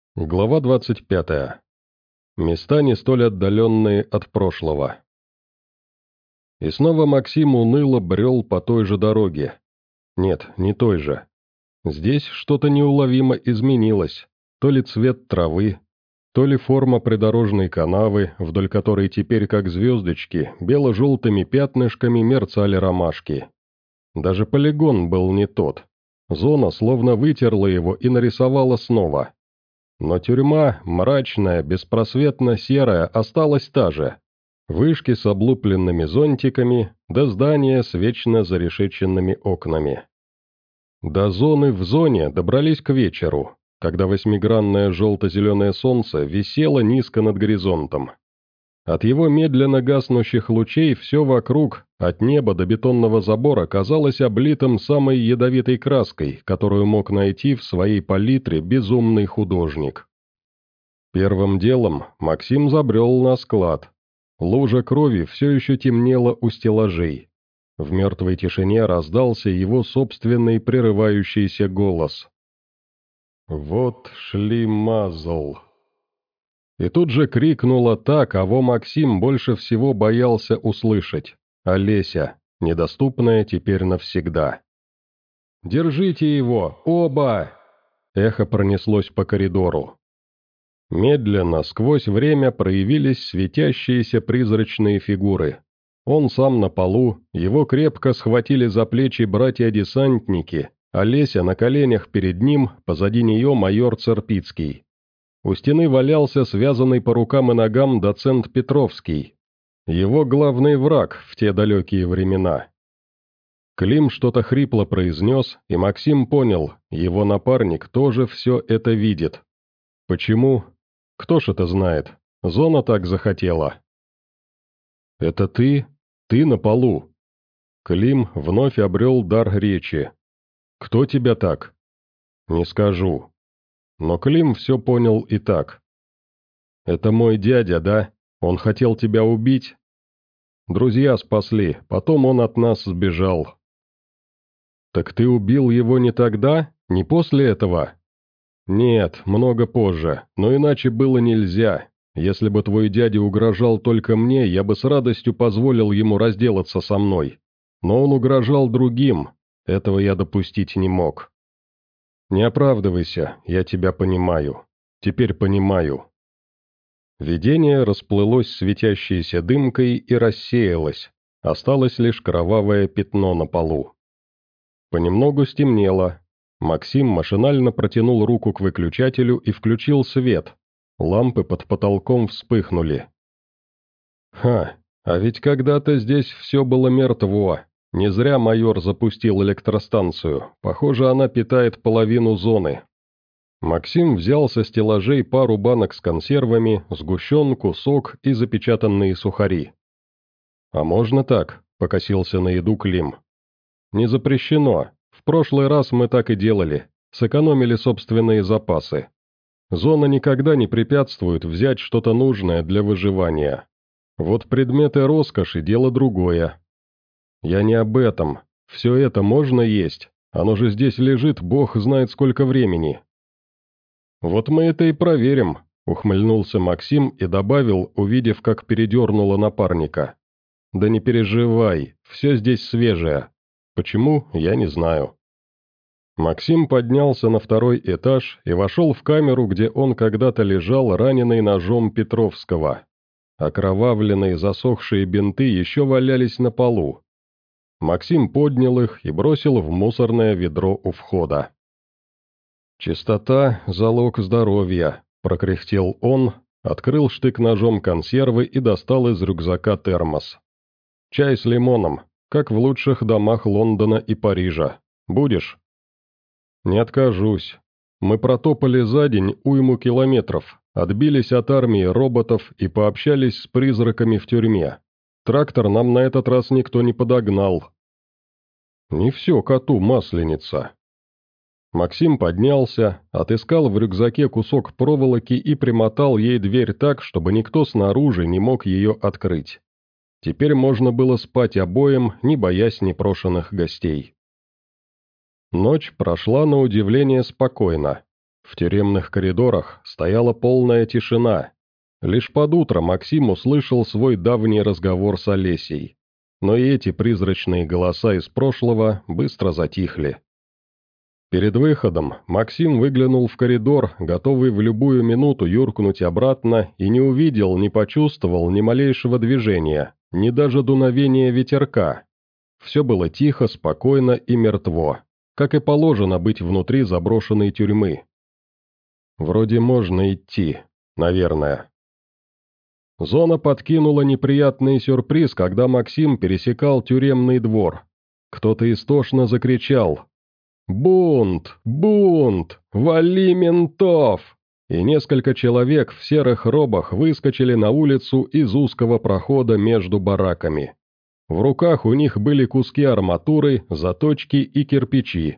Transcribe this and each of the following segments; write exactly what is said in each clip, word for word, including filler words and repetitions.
Глава двадцать пятая. Места не столь отдаленные от прошлого. И снова Максим уныло брел по той же дороге. Нет, не той же. Здесь что-то неуловимо изменилось. То ли цвет травы, то ли форма придорожной канавы, вдоль которой теперь, как звездочки, бело-желтыми пятнышками мерцали ромашки. Даже полигон был не тот. Зона словно вытерла его и нарисовала снова. Но тюрьма, мрачная, беспросветно серая, осталась та же. Вышки с облупленными зонтиками, да здания с вечно зарешеченными окнами. До зоны в зоне добрались к вечеру, когда восьмигранное желто-зеленое солнце висело низко над горизонтом. От его медленно гаснущих лучей все вокруг, от неба до бетонного забора, казалось облитым самой ядовитой краской, которую мог найти в своей палитре безумный художник. Первым делом Максим забрел на склад. Лужа крови все еще темнела у стеллажей. В мертвой тишине раздался его собственный прерывающийся голос. «Вот шлимазл». И тут же крикнула та, кого Максим больше всего боялся услышать. Олеся, недоступная теперь навсегда. «Держите его, оба!» Эхо пронеслось по коридору. Медленно, сквозь время проявились светящиеся призрачные фигуры. Он сам на полу, его крепко схватили за плечи братья-десантники, Олеся на коленях перед ним, позади нее майор Церпицкий. У стены валялся связанный по рукам и ногам доцент Петровский. Его главный враг в те далекие времена. Клим что-то хрипло произнес, и Максим понял, его напарник тоже все это видит. Почему? Кто ж это знает? Зона так захотела. «Это ты? Ты на полу?» Клим вновь обрел дар речи. «Кто тебя так?» «Не скажу». Но Клим все понял и так. «Это мой дядя, да? Он хотел тебя убить?» «Друзья спасли, потом он от нас сбежал». «Так ты убил его не тогда? Не после этого?» «Нет, много позже, но иначе было нельзя. Если бы твой дядя угрожал только мне, я бы с радостью позволил ему разделаться со мной. Но он угрожал другим, этого я допустить не мог». «Не оправдывайся, я тебя понимаю. Теперь понимаю». Видение расплылось светящейся дымкой и рассеялось. Осталось лишь кровавое пятно на полу. Понемногу стемнело. Максим машинально протянул руку к выключателю и включил свет. Лампы под потолком вспыхнули. «Ха, а ведь когда-то здесь все было мертво. Не зря майор запустил электростанцию. Похоже, она питает половину зоны». Максим взял со стеллажей пару банок с консервами, сгущенку, сок и запечатанные сухари. «А можно так?» – покосился на еду Клим. «Не запрещено. В прошлый раз мы так и делали. Сэкономили собственные запасы. Зона никогда не препятствует взять что-то нужное для выживания. Вот предметы роскоши – дело другое. Я не об этом. Все это можно есть. Оно же здесь лежит, бог знает сколько времени». «Вот мы это и проверим», – ухмыльнулся Максим и добавил, увидев, как передернуло напарника. «Да не переживай, все здесь свежее. Почему, я не знаю». Максим поднялся на второй этаж и вошел в камеру, где он когда-то лежал, раненый ножом Петровского. Окровавленные засохшие бинты еще валялись на полу. Максим поднял их и бросил в мусорное ведро у входа. «Чистота – залог здоровья», – прокряхтел он, открыл штык-ножом консервы и достал из рюкзака термос. «Чай с лимоном, как в лучших домах Лондона и Парижа. Будешь?» «Не откажусь. Мы протопали за день уйму километров, отбились от армии роботов и пообщались с призраками в тюрьме. Трактор нам на этот раз никто не подогнал». «Не все коту масленица». Максим поднялся, отыскал в рюкзаке кусок проволоки и примотал ей дверь так, чтобы никто снаружи не мог ее открыть. Теперь можно было спать обоим, не боясь непрошенных гостей. Ночь прошла на удивление спокойно. В тюремных коридорах стояла полная тишина. Лишь под утро Максим услышал свой давний разговор с Олесей. Но и эти призрачные голоса из прошлого быстро затихли. Перед выходом Максим выглянул в коридор, готовый в любую минуту юркнуть обратно, и не увидел, не почувствовал ни малейшего движения, ни даже дуновения ветерка. Все было тихо, спокойно и мертво, как и положено быть внутри заброшенной тюрьмы. Вроде можно идти, наверное. Зона подкинула неприятный сюрприз, когда Максим пересекал тюремный двор. Кто-то истошно закричал: «Бунт! Бунт! Вали ментов!» И несколько человек в серых робах выскочили на улицу из узкого прохода между бараками. В руках у них были куски арматуры, заточки и кирпичи.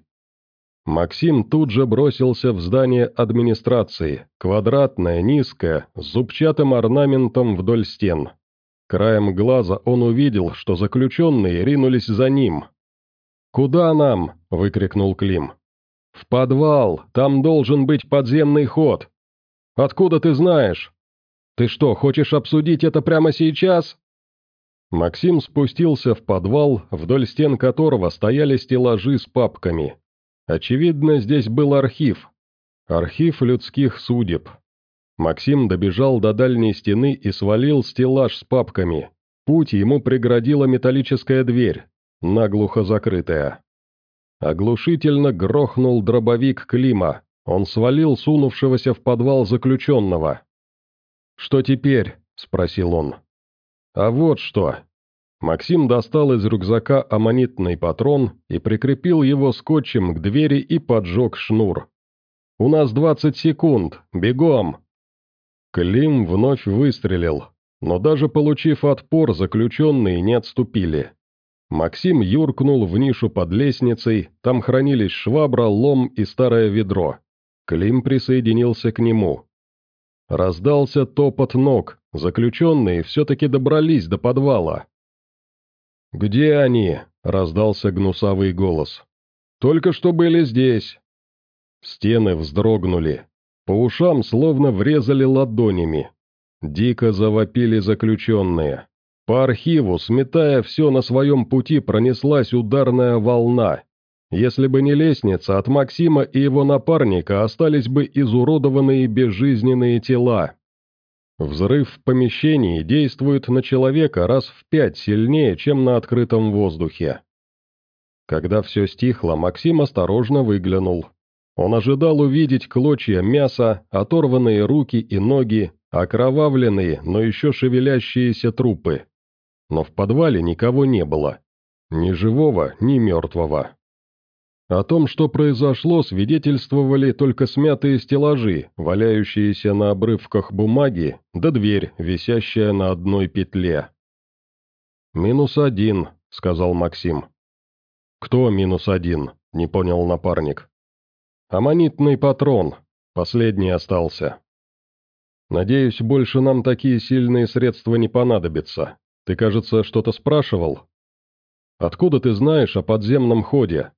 Максим тут же бросился в здание администрации, квадратное, низкое, с зубчатым орнаментом вдоль стен. Краем глаза он увидел, что заключенные ринулись за ним. «Куда нам?» – выкрикнул Клим. «В подвал, там должен быть подземный ход». «Откуда ты знаешь? Ты что, хочешь обсудить это прямо сейчас?» Максим спустился в подвал, вдоль стен которого стояли стеллажи с папками. Очевидно, здесь был архив. Архив людских судеб. Максим добежал до дальней стены и свалил стеллаж с папками. Путь ему преградила металлическая дверь, наглухо закрытая. Оглушительно грохнул дробовик Клима. Он свалил сунувшегося в подвал заключенного. «Что теперь?» – спросил он. «А вот что». Максим достал из рюкзака аммонитный патрон и прикрепил его скотчем к двери и поджег шнур. «У нас двадцать секунд, бегом!» Клим вновь выстрелил, но даже получив отпор, заключенные не отступили. Максим юркнул в нишу под лестницей, там хранились швабра, лом и старое ведро. Клим присоединился к нему. Раздался топот ног, заключенные все-таки добрались до подвала. «Где они?» – раздался гнусавый голос. «Только что были здесь». Стены вздрогнули. По ушам словно врезали ладонями. Дико завопили заключенные. По архиву, сметая все на своем пути, пронеслась ударная волна. Если бы не лестница, от Максима и его напарника остались бы изуродованные безжизненные тела. Взрыв в помещении действует на человека раз в пять сильнее, чем на открытом воздухе. Когда все стихло, Максим осторожно выглянул. Он ожидал увидеть клочья мяса, оторванные руки и ноги, окровавленные, но еще шевелящиеся трупы. Но в подвале никого не было. Ни живого, ни мертвого. О том, что произошло, свидетельствовали только смятые стеллажи, валяющиеся на обрывках бумаги, да дверь, висящая на одной петле. «Минус один», — сказал Максим. «Кто минус один?» — не понял напарник. «Аммонитный патрон. Последний остался. Надеюсь, больше нам такие сильные средства не понадобятся. Ты, кажется, что-то спрашивал? Откуда ты знаешь о подземном ходе?»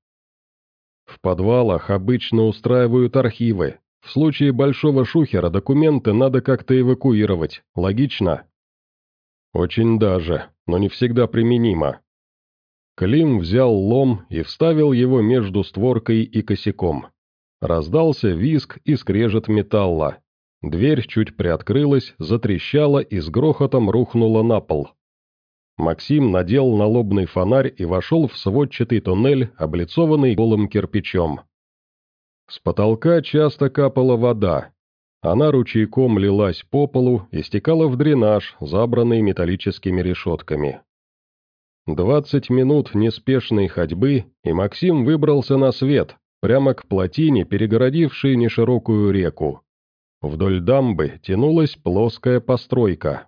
В подвалах обычно устраивают архивы. В случае большого шухера документы надо как-то эвакуировать. Логично? Очень даже, но не всегда применимо. Клим взял лом и вставил его между створкой и косяком. Раздался визг и скрежет металла. Дверь чуть приоткрылась, затрещала и с грохотом рухнула на пол. Максим надел налобный фонарь и вошел в сводчатый туннель, облицованный голым кирпичом. С потолка часто капала вода. Она ручейком лилась по полу и стекала в дренаж, забранный металлическими решетками. Двадцать минут неспешной ходьбы, и Максим выбрался на свет, прямо к плотине, перегородившей неширокую реку. Вдоль дамбы тянулась плоская постройка.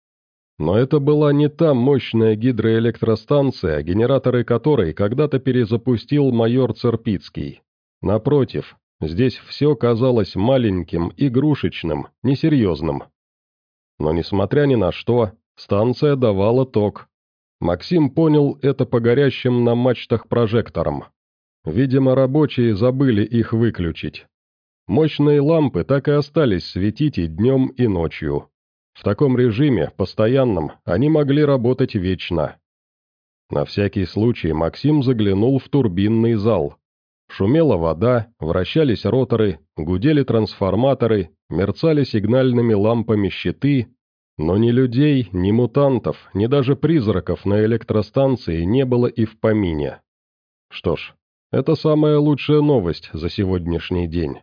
Но это была не та мощная гидроэлектростанция, генераторы которой когда-то перезапустил майор Церпицкий. Напротив, здесь все казалось маленьким, игрушечным, несерьезным. Но несмотря ни на что, станция давала ток. Максим понял это по горящим на мачтах прожекторам. Видимо, рабочие забыли их выключить. Мощные лампы так и остались светить и днем, и ночью. В таком режиме, постоянном, они могли работать вечно. На всякий случай Максим заглянул в турбинный зал. Шумела вода, вращались роторы, гудели трансформаторы, мерцали сигнальными лампами щиты, но ни людей, ни мутантов, ни даже призраков на электростанции не было и в помине. Что ж, это самая лучшая новость за сегодняшний день.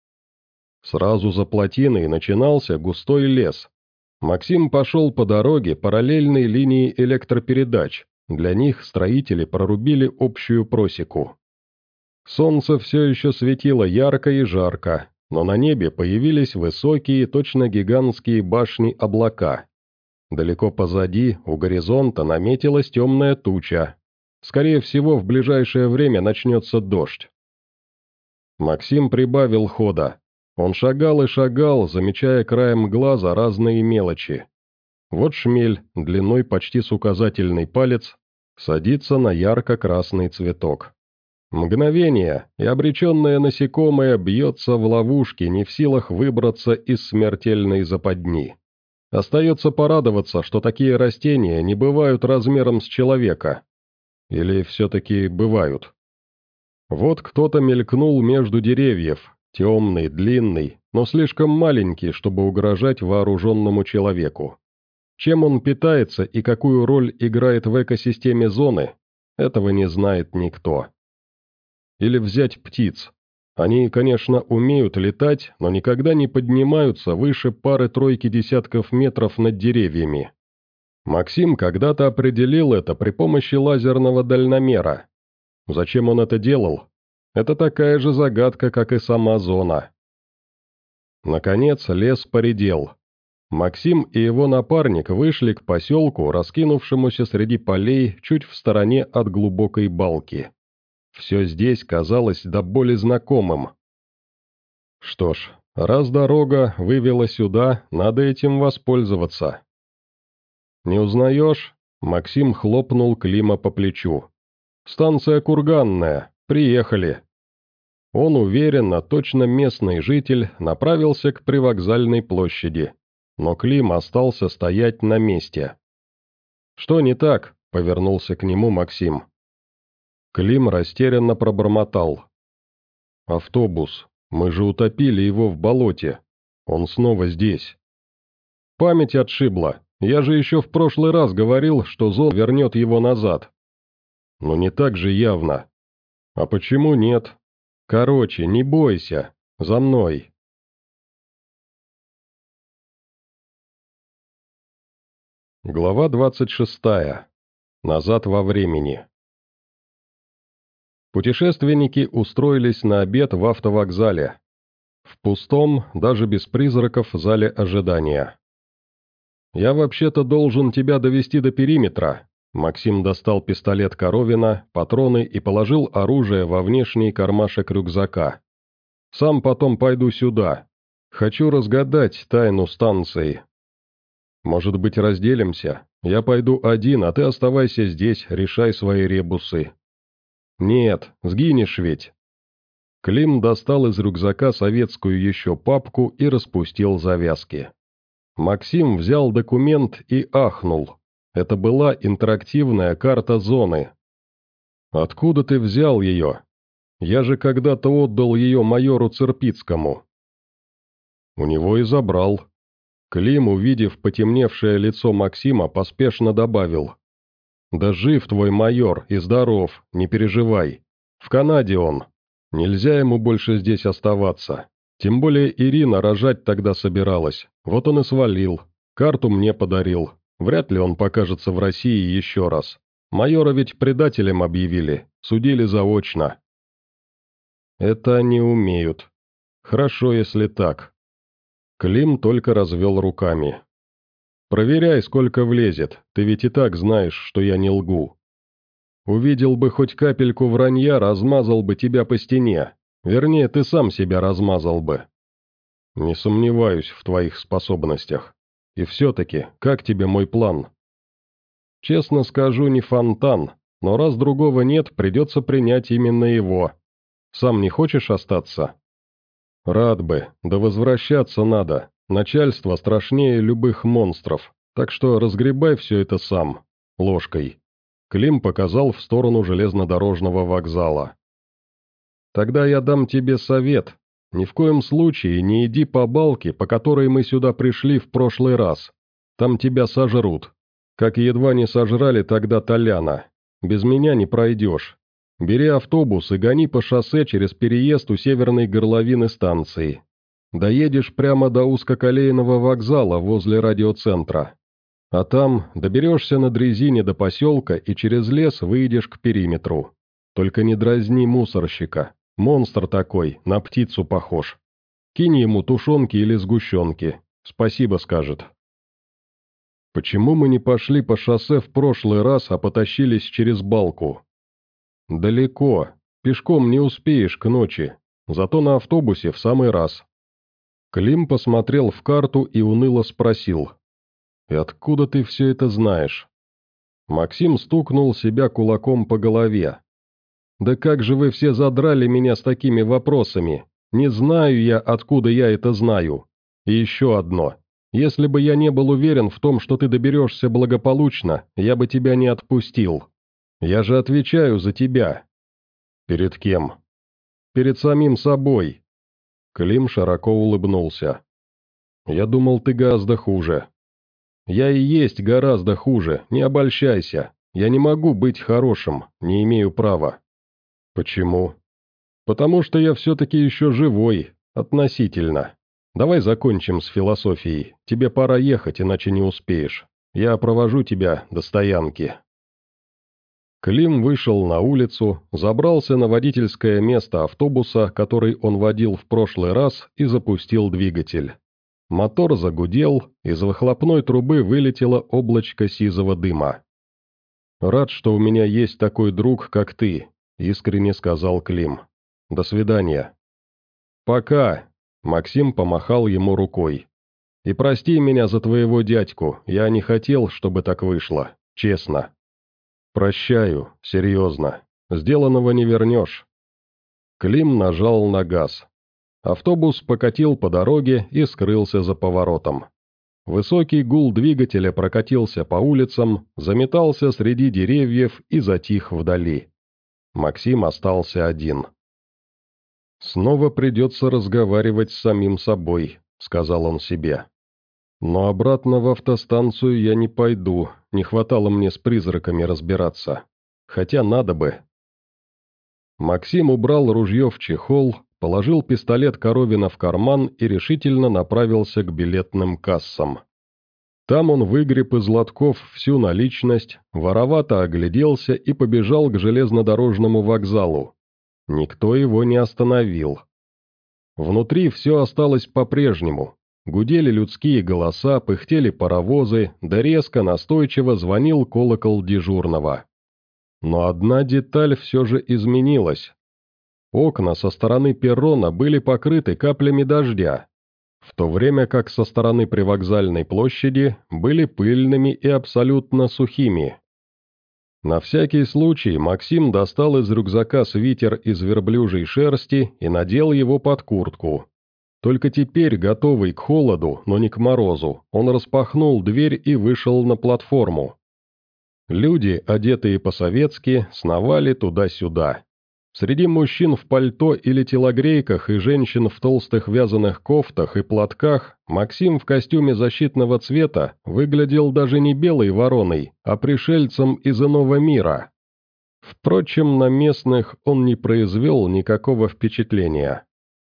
Сразу за плотиной начинался густой лес. Максим пошел по дороге параллельной линии электропередач, для них строители прорубили общую просеку. Солнце все еще светило ярко и жарко, но на небе появились высокие, точно гигантские башни облака. Далеко позади, у горизонта, наметилась темная туча. Скорее всего, в ближайшее время начнется дождь. Максим прибавил хода. Он шагал и шагал, замечая краем глаза разные мелочи. Вот шмель, длиной почти с указательный палец, садится на ярко-красный цветок. Мгновение, и обреченное насекомое бьется в ловушке, не в силах выбраться из смертельной западни. Остается порадоваться, что такие растения не бывают размером с человека. Или все-таки бывают. Вот кто-то мелькнул между деревьев, темный, длинный, но слишком маленький, чтобы угрожать вооруженному человеку. Чем он питается и какую роль играет в экосистеме зоны, этого не знает никто. Или взять птиц. Они, конечно, умеют летать, но никогда не поднимаются выше пары-тройки десятков метров над деревьями. Максим когда-то определил это при помощи лазерного дальномера. Зачем он это делал? Это такая же загадка, как и сама зона. Наконец лес поредел. Максим и его напарник вышли к поселку, раскинувшемуся среди полей чуть в стороне от глубокой балки. Все здесь казалось до боли знакомым. Что ж, раз дорога вывела сюда, надо этим воспользоваться. «Не узнаешь?» — Максим хлопнул Клима по плечу. «Станция Курганная. Приехали». Он уверенно, точно местный житель, направился к привокзальной площади, но Клим остался стоять на месте. «Что не так?» — повернулся к нему Максим. Клим растерянно пробормотал. «Автобус. Мы же утопили его в болоте. Он снова здесь». «Память отшибла. Я же еще в прошлый раз говорил, что зона вернет его назад». «Но не так же явно». «А почему нет? Короче, не бойся. За мной». Глава двадцать шестая. Назад во времени. Путешественники устроились на обед в автовокзале. В пустом, даже без призраков, зале ожидания. «Я вообще-то должен тебя довести до периметра». Максим достал пистолет Коровина, патроны и положил оружие во внешний кармашек рюкзака. «Сам потом пойду сюда. Хочу разгадать тайну станции. Может быть, разделимся? Я пойду один, а ты оставайся здесь, решай свои ребусы». «Нет, сгинешь ведь». Клим достал из рюкзака советскую еще папку и распустил завязки. Максим взял документ и ахнул. Это была интерактивная карта зоны. «Откуда ты взял ее? Я же когда-то отдал ее майору Церпицкому». «У него и забрал». Клим, увидев потемневшее лицо Максима, поспешно добавил. «Да жив твой майор и здоров, не переживай. В Канаде он. Нельзя ему больше здесь оставаться. Тем более Ирина рожать тогда собиралась. Вот он и свалил. Карту мне подарил. Вряд ли он покажется в России еще раз. Майора ведь предателем объявили, судили заочно». «Это они умеют. Хорошо, если так». Клим только развел руками. «Проверяй, сколько влезет, ты ведь и так знаешь, что я не лгу. Увидел бы хоть капельку вранья, размазал бы тебя по стене. Вернее, ты сам себя размазал бы». «Не сомневаюсь в твоих способностях. И все-таки, как тебе мой план?» «Честно скажу, не фонтан, но раз другого нет, придется принять именно его. Сам не хочешь остаться?» Рад бы, да возвращаться надо. Начальство страшнее любых монстров, так что разгребай все это сам, ложкой. Клим показал в сторону железнодорожного вокзала. Тогда я дам тебе совет. Ни в коем случае не иди по балке, по которой мы сюда пришли в прошлый раз. Там тебя сожрут. Как едва не сожрали тогда Толяна. Без меня не пройдешь. Бери автобус и гони по шоссе через переезд у северной горловины станции. Доедешь прямо до узкоколейного вокзала возле радиоцентра. А там доберешься на дрезине до поселка и через лес выйдешь к периметру. Только не дразни мусорщика. Монстр такой, на птицу похож. Кинь ему тушенки или сгущенки. Спасибо скажет. Почему мы не пошли по шоссе в прошлый раз, а потащились через балку? Далеко. Пешком не успеешь к ночи. Зато на автобусе в самый раз. Клим посмотрел в карту и уныло спросил. «И откуда ты все это знаешь?» Максим стукнул себя кулаком по голове. «Да как же вы все задрали меня с такими вопросами? Не знаю я, откуда я это знаю. И еще одно. Если бы я не был уверен в том, что ты доберешься благополучно, я бы тебя не отпустил. Я же отвечаю за тебя». «Перед кем?» «Перед самим собой». Клим широко улыбнулся. «Я думал, ты гораздо хуже». «Я и есть гораздо хуже, не обольщайся. Я не могу быть хорошим, не имею права». «Почему?» «Потому что я все-таки еще живой, относительно. Давай закончим с философией. Тебе пора ехать, иначе не успеешь. Я провожу тебя до стоянки». Клим вышел на улицу, забрался на водительское место автобуса, который он водил в прошлый раз, и запустил двигатель. Мотор загудел, из выхлопной трубы вылетело облачко сизого дыма. «Рад, что у меня есть такой друг, как ты», — искренне сказал Клим. «До свидания». «Пока», — Максим помахал ему рукой. «И прости меня за твоего дядьку, я не хотел, чтобы так вышло, честно». «Прощаю, серьезно. Сделанного не вернешь». Клим нажал на газ. Автобус покатил по дороге и скрылся за поворотом. Высокий гул двигателя прокатился по улицам, заметался среди деревьев и затих вдали. Максим остался один. «Снова придется разговаривать с самим собой», — сказал он себе. «Но обратно в автостанцию я не пойду, не хватало мне с призраками разбираться. Хотя надо бы». Максим убрал ружье в чехол, положил пистолет Коровина в карман и решительно направился к билетным кассам. Там он выгреб из лотков всю наличность, воровато огляделся и побежал к железнодорожному вокзалу. Никто его не остановил. Внутри все осталось по-прежнему. Гудели людские голоса, пыхтели паровозы, да резко настойчиво звонил колокол дежурного. Но одна деталь все же изменилась. Окна со стороны перрона были покрыты каплями дождя, в то время как со стороны привокзальной площади были пыльными и абсолютно сухими. На всякий случай Максим достал из рюкзака свитер из верблюжьей шерсти и надел его под куртку. Только теперь, готовый к холоду, но не к морозу, он распахнул дверь и вышел на платформу. Люди, одетые по-советски, сновали туда-сюда. Среди мужчин в пальто или телогрейках и женщин в толстых вязаных кофтах и платках Максим в костюме защитного цвета выглядел даже не белой вороной, а пришельцем из иного мира. Впрочем, на местных он не произвел никакого впечатления.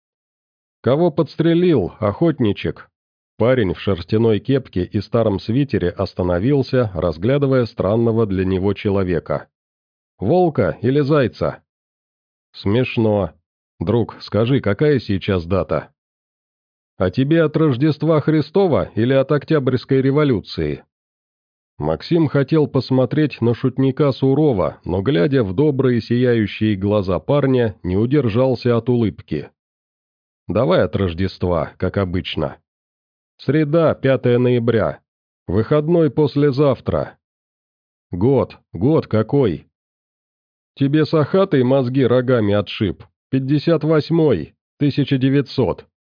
«Кого подстрелил, охотничек?» Парень в шерстяной кепке и старом свитере остановился, разглядывая странного для него человека. «Волка или зайца?» «Смешно. Друг, скажи, какая сейчас дата?» «А тебе от Рождества Христова или от Октябрьской революции?» Максим хотел посмотреть на шутника сурово, но, глядя в добрые сияющие глаза парня, не удержался от улыбки. «Давай от Рождества, как обычно. Среда, пятое ноября. Выходной послезавтра. Год, год какой?» «Тебе сахатый мозги рогами отшиб. Пятьдесят восьмой, тысяча девятьсот.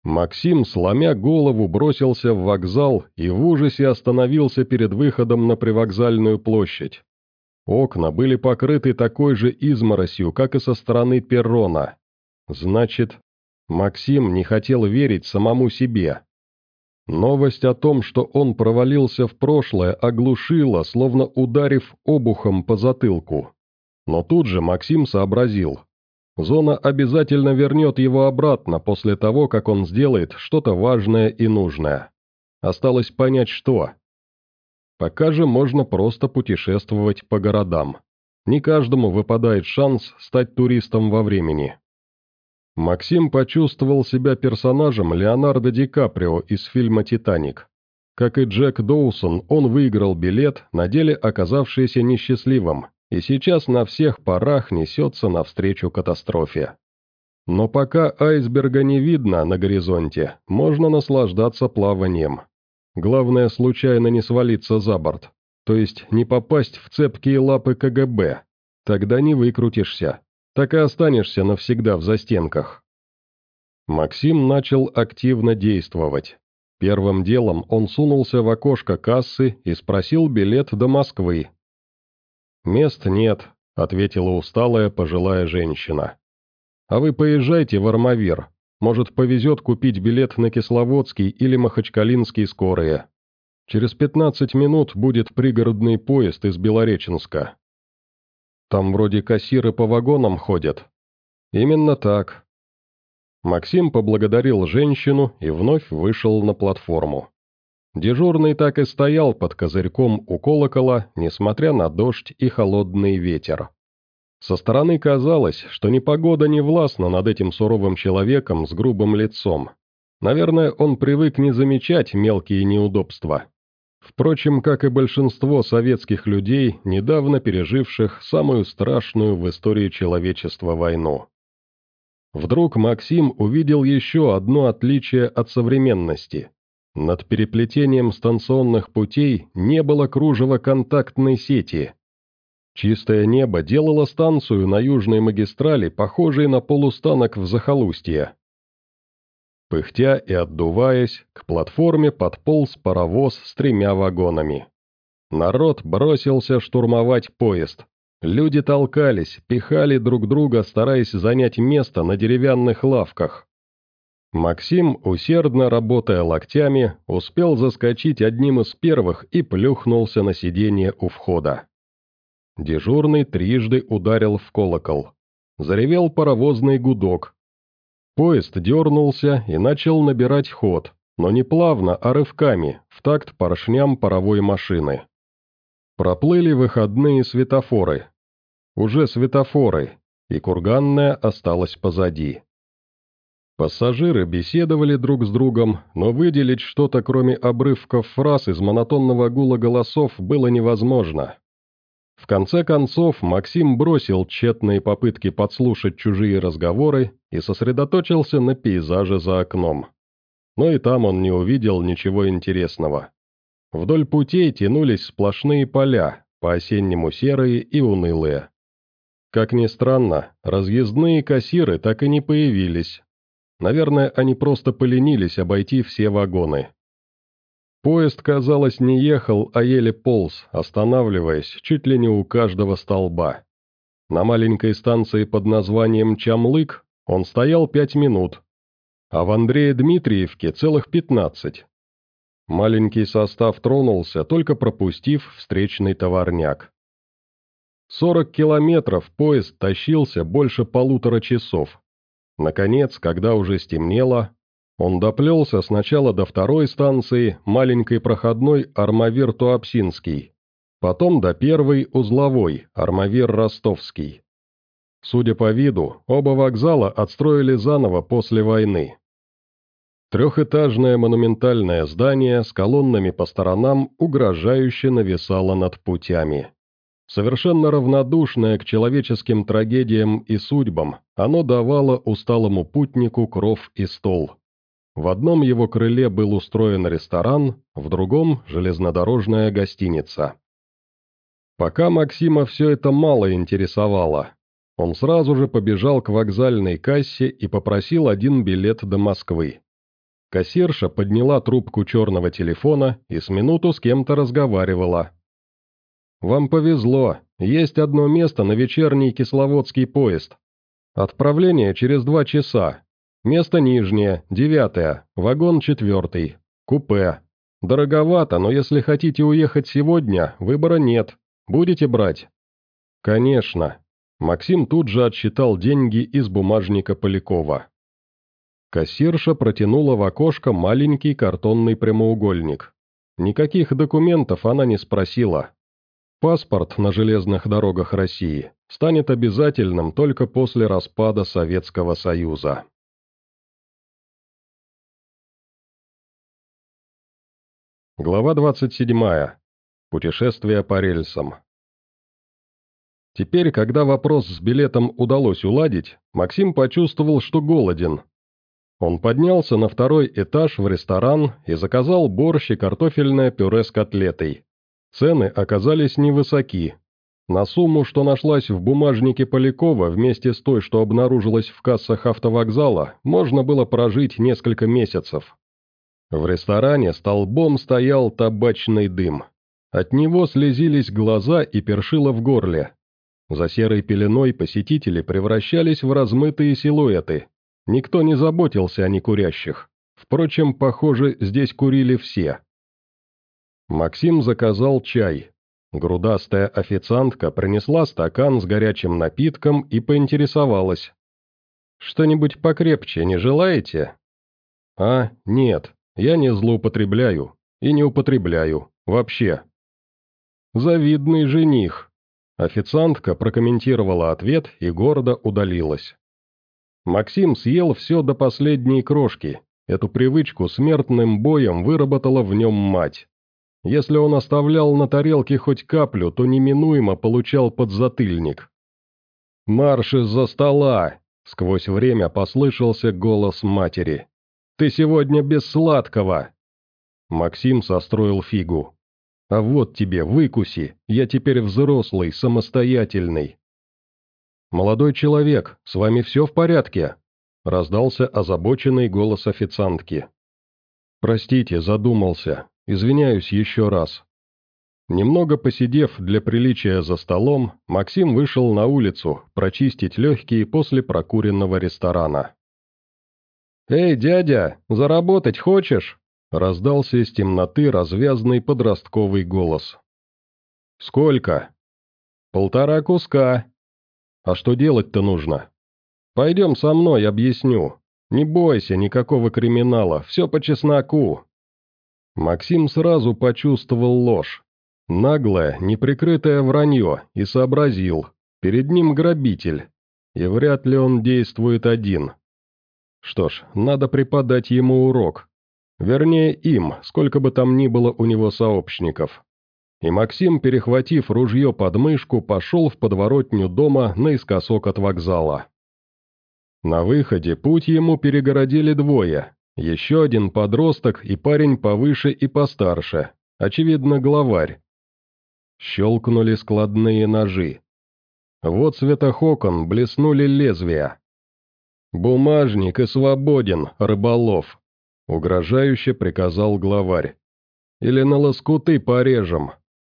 Максим, сломя голову, бросился в вокзал и в ужасе остановился перед выходом на привокзальную площадь. Окна были покрыты такой же изморосью, как и со стороны перрона. Значит, Максим не хотел верить самому себе. Новость о том, что он провалился в прошлое, оглушила, словно ударив обухом по затылку. Но тут же Максим сообразил. Зона обязательно вернет его обратно после того, как он сделает что-то важное и нужное. Осталось понять, что. Пока же можно просто путешествовать по городам. Не каждому выпадает шанс стать туристом во времени. Максим почувствовал себя персонажем Леонардо Ди Каприо из фильма «Титаник». Как и Джек Доусон, он выиграл билет, на деле оказавшийся несчастливым, и сейчас на всех парах несется навстречу катастрофе. Но пока айсберга не видно на горизонте, можно наслаждаться плаванием. Главное, случайно не свалиться за борт, то есть не попасть в цепкие лапы ка гэ бэ. Тогда не выкрутишься, так и останешься навсегда в застенках. Максим начал активно действовать. Первым делом он сунулся в окошко кассы и спросил билет до Москвы. «Мест нет», — ответила усталая пожилая женщина. «А вы поезжайте в Армавир. Может, повезет купить билет на Кисловодский или Махачкалинский скорые. Через пятнадцать минут будет пригородный поезд из Белореченска. Там вроде кассиры по вагонам ходят». «Именно так». Максим поблагодарил женщину и вновь вышел на платформу. Дежурный так и стоял под козырьком у колокола, несмотря на дождь и холодный ветер. Со стороны казалось, что непогода не властна над этим суровым человеком с грубым лицом. Наверное, он привык не замечать мелкие неудобства. Впрочем, как и большинство советских людей, недавно переживших самую страшную в истории человечества войну. Вдруг Максим увидел еще одно отличие от современности. Над переплетением станционных путей не было кружева контактной сети. Чистое небо делало станцию на южной магистрали похожей на полустанок в захолустье. Пыхтя и отдуваясь, к платформе подполз паровоз с тремя вагонами. Народ бросился штурмовать поезд. Люди толкались, пихали друг друга, стараясь занять место на деревянных лавках. Максим, усердно работая локтями, успел заскочить одним из первых и плюхнулся на сиденье у входа. Дежурный трижды ударил в колокол. Заревел паровозный гудок. Поезд дернулся и начал набирать ход, но не плавно, а рывками, в такт поршням паровой машины. Проплыли выходные светофоры. Уже светофоры, и Курганная осталась позади. Пассажиры беседовали друг с другом, но выделить что-то, кроме обрывков фраз из монотонного гула голосов, было невозможно. В конце концов, Максим бросил тщетные попытки подслушать чужие разговоры и сосредоточился на пейзаже за окном. Но и там он не увидел ничего интересного. Вдоль путей тянулись сплошные поля, по-осеннему серые и унылые. Как ни странно, разъездные кассиры так и не появились. Наверное, они просто поленились обойти все вагоны. Поезд, казалось, не ехал, а еле полз, останавливаясь чуть ли не у каждого столба. На маленькой станции под названием Чамлык он стоял пять минут, а в Андрее-Дмитриевке целых пятнадцать. Маленький состав тронулся, только пропустив встречный товарняк. Сорок километров поезд тащился больше полутора часов. Наконец, когда уже стемнело, он доплелся сначала до второй станции, маленькой проходной Армавир-Туапсинский, потом до первой узловой, Армавир-Ростовский. Судя по виду, оба вокзала отстроили заново после войны. Трехэтажное монументальное здание с колоннами по сторонам угрожающе нависало над путями. Совершенно равнодушное к человеческим трагедиям и судьбам, оно давало усталому путнику кров и стол. В одном его крыле был устроен ресторан, в другом – железнодорожная гостиница. Пока Максима все это мало интересовало. Он сразу же побежал к вокзальной кассе и попросил один билет до Москвы. Кассирша подняла трубку черного телефона и с минуту с кем-то разговаривала. «Вам повезло, есть одно место на вечерний кисловодский поезд. Отправление через два часа. Место нижнее, девятое, вагон четвертый, купе. Дороговато, но если хотите уехать сегодня, выбора нет. Будете брать?» «Конечно». Максим тут же отсчитал деньги из бумажника Полякова. Кассирша протянула в окошко маленький картонный прямоугольник. Никаких документов она не спросила. Паспорт на железных дорогах России станет обязательным только после распада Советского Союза. Глава двадцать седьмая. Путешествие по рельсам. Теперь, когда вопрос с билетом удалось уладить, Максим почувствовал, что голоден. Он поднялся на второй этаж в ресторан и заказал борщ и картофельное пюре с котлетой. Цены оказались невысоки. На сумму, что нашлась в бумажнике Полякова вместе с той, что обнаружилась в кассах автовокзала, можно было прожить несколько месяцев. В ресторане столбом стоял табачный дым. От него слезились глаза и першило в горле. За серой пеленой посетители превращались в размытые силуэты. Никто не заботился о некурящих. Впрочем, похоже, здесь курили все. Максим заказал чай. Грудастая официантка принесла стакан с горячим напитком и поинтересовалась. «Что-нибудь покрепче не желаете?» «А, нет, я не злоупотребляю. И не употребляю. Вообще». «Завидный жених». Официантка прокомментировала ответ и гордо удалилась. Максим съел все до последней крошки. Эту привычку смертным боем выработала в нем мать. Если он оставлял на тарелке хоть каплю, то неминуемо получал подзатыльник. «Марш из-за стола!» — сквозь время послышался голос матери. «Ты сегодня без сладкого!» Максим состроил фигу. «А вот тебе, выкуси, я теперь взрослый, самостоятельный». «Молодой человек, с вами все в порядке?» — раздался озабоченный голос официантки. «Простите, задумался. Извиняюсь еще раз». Немного посидев для приличия за столом, Максим вышел на улицу прочистить легкие после прокуренного ресторана. «Эй, дядя, заработать хочешь?» — раздался из темноты развязный подростковый голос. «Сколько?» «Полтора куска». «А что делать-то нужно?» «Пойдем со мной, объясню. Не бойся, никакого криминала, все по чесноку». Максим сразу почувствовал ложь. Наглое, неприкрытое вранье, и сообразил. Перед ним грабитель. И вряд ли он действует один. Что ж, надо преподать ему урок. Вернее, им, сколько бы там ни было у него сообщников. И Максим, перехватив ружье под мышку, пошел в подворотню дома наискосок от вокзала. На выходе путь ему перегородили двое. Еще один подросток и парень повыше и постарше, очевидно, главарь. Щелкнули складные ножи. В отсветах окон блеснули лезвия. «Бумажник и свободен, рыболов», — угрожающе приказал главарь. «Или на лоскуты порежем».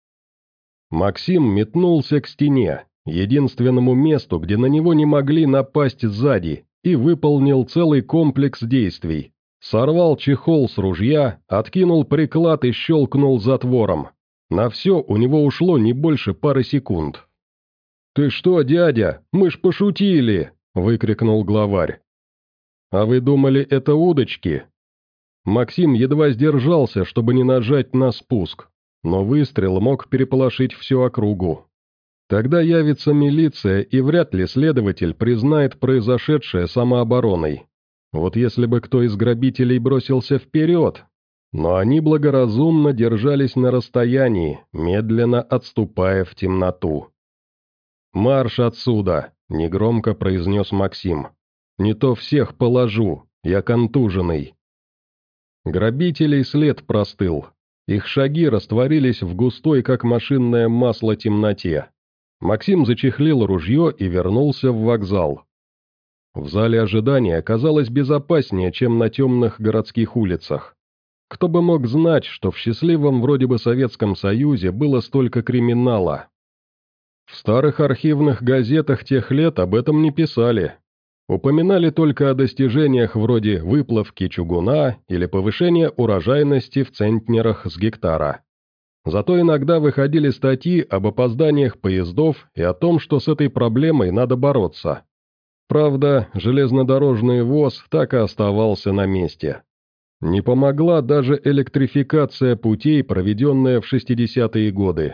Максим метнулся к стене, единственному месту, где на него не могли напасть сзади, и выполнил целый комплекс действий. Сорвал чехол с ружья, откинул приклад и щелкнул затвором. На все у него ушло не больше пары секунд. «Ты что, дядя, мы ж пошутили!» — выкрикнул главарь. «А вы думали, это удочки?» Максим едва сдержался, чтобы не нажать на спуск, но выстрел мог переполошить всю округу. Тогда явится милиция, и вряд ли следователь признает произошедшее самообороной. Вот если бы кто из грабителей бросился вперед, но они благоразумно держались на расстоянии, медленно отступая в темноту. «Марш отсюда!» — негромко произнес Максим. «Не то всех положу, я контуженный». Грабителей след простыл. Их шаги растворились в густой, как машинное масло, темноте. Максим зачехлил ружье и вернулся в вокзал. В зале ожидания казалось безопаснее, чем на темных городских улицах. Кто бы мог знать, что в счастливом вроде бы Советском Союзе было столько криминала? В старых архивных газетах тех лет об этом не писали. Упоминали только о достижениях вроде выплавки чугуна или повышения урожайности в центнерах с гектара. Зато иногда выходили статьи об опозданиях поездов и о том, что с этой проблемой надо бороться. Правда, железнодорожный воз так и оставался на месте. Не помогла даже электрификация путей, проведенная в шестидесятые годы.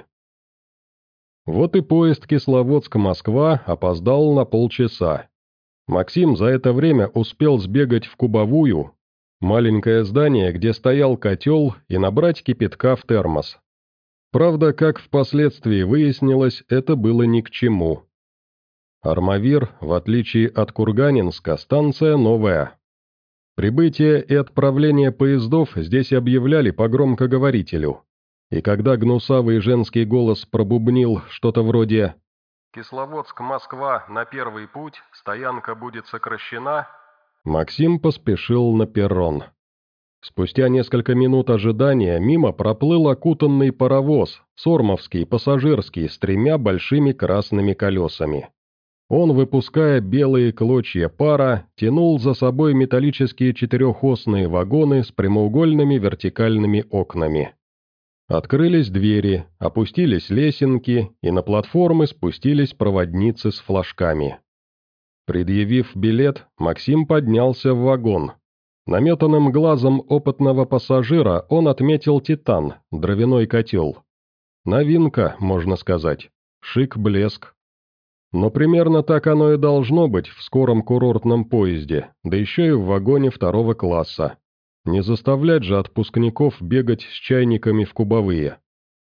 Вот и поезд Кисловодск-Москва опоздал на полчаса. Максим за это время успел сбегать в Кубовую, маленькое здание, где стоял котел, и набрать кипятка в термос. Правда, как впоследствии выяснилось, это было ни к чему. Армавир, в отличие от Курганинска, станция новая. Прибытие и отправление поездов здесь объявляли по громкоговорителю. И когда гнусавый женский голос пробубнил что-то вроде «Кисловодск-Москва на первый путь, стоянка будет сокращена», Максим поспешил на перрон. Спустя несколько минут ожидания мимо проплыл окутанный паровоз, сормовский, пассажирский, с тремя большими красными колесами. Он, выпуская белые клочья пара, тянул за собой металлические четырехосные вагоны с прямоугольными вертикальными окнами. Открылись двери, опустились лесенки, и на платформы спустились проводницы с флажками. Предъявив билет, Максим поднялся в вагон. Наметанным глазом опытного пассажира он отметил «Титан», дровяной котел. Новинка, можно сказать. Шик-блеск. Но примерно так оно и должно быть в скором курортном поезде, да еще и в вагоне второго класса. Не заставлять же отпускников бегать с чайниками в кубовые.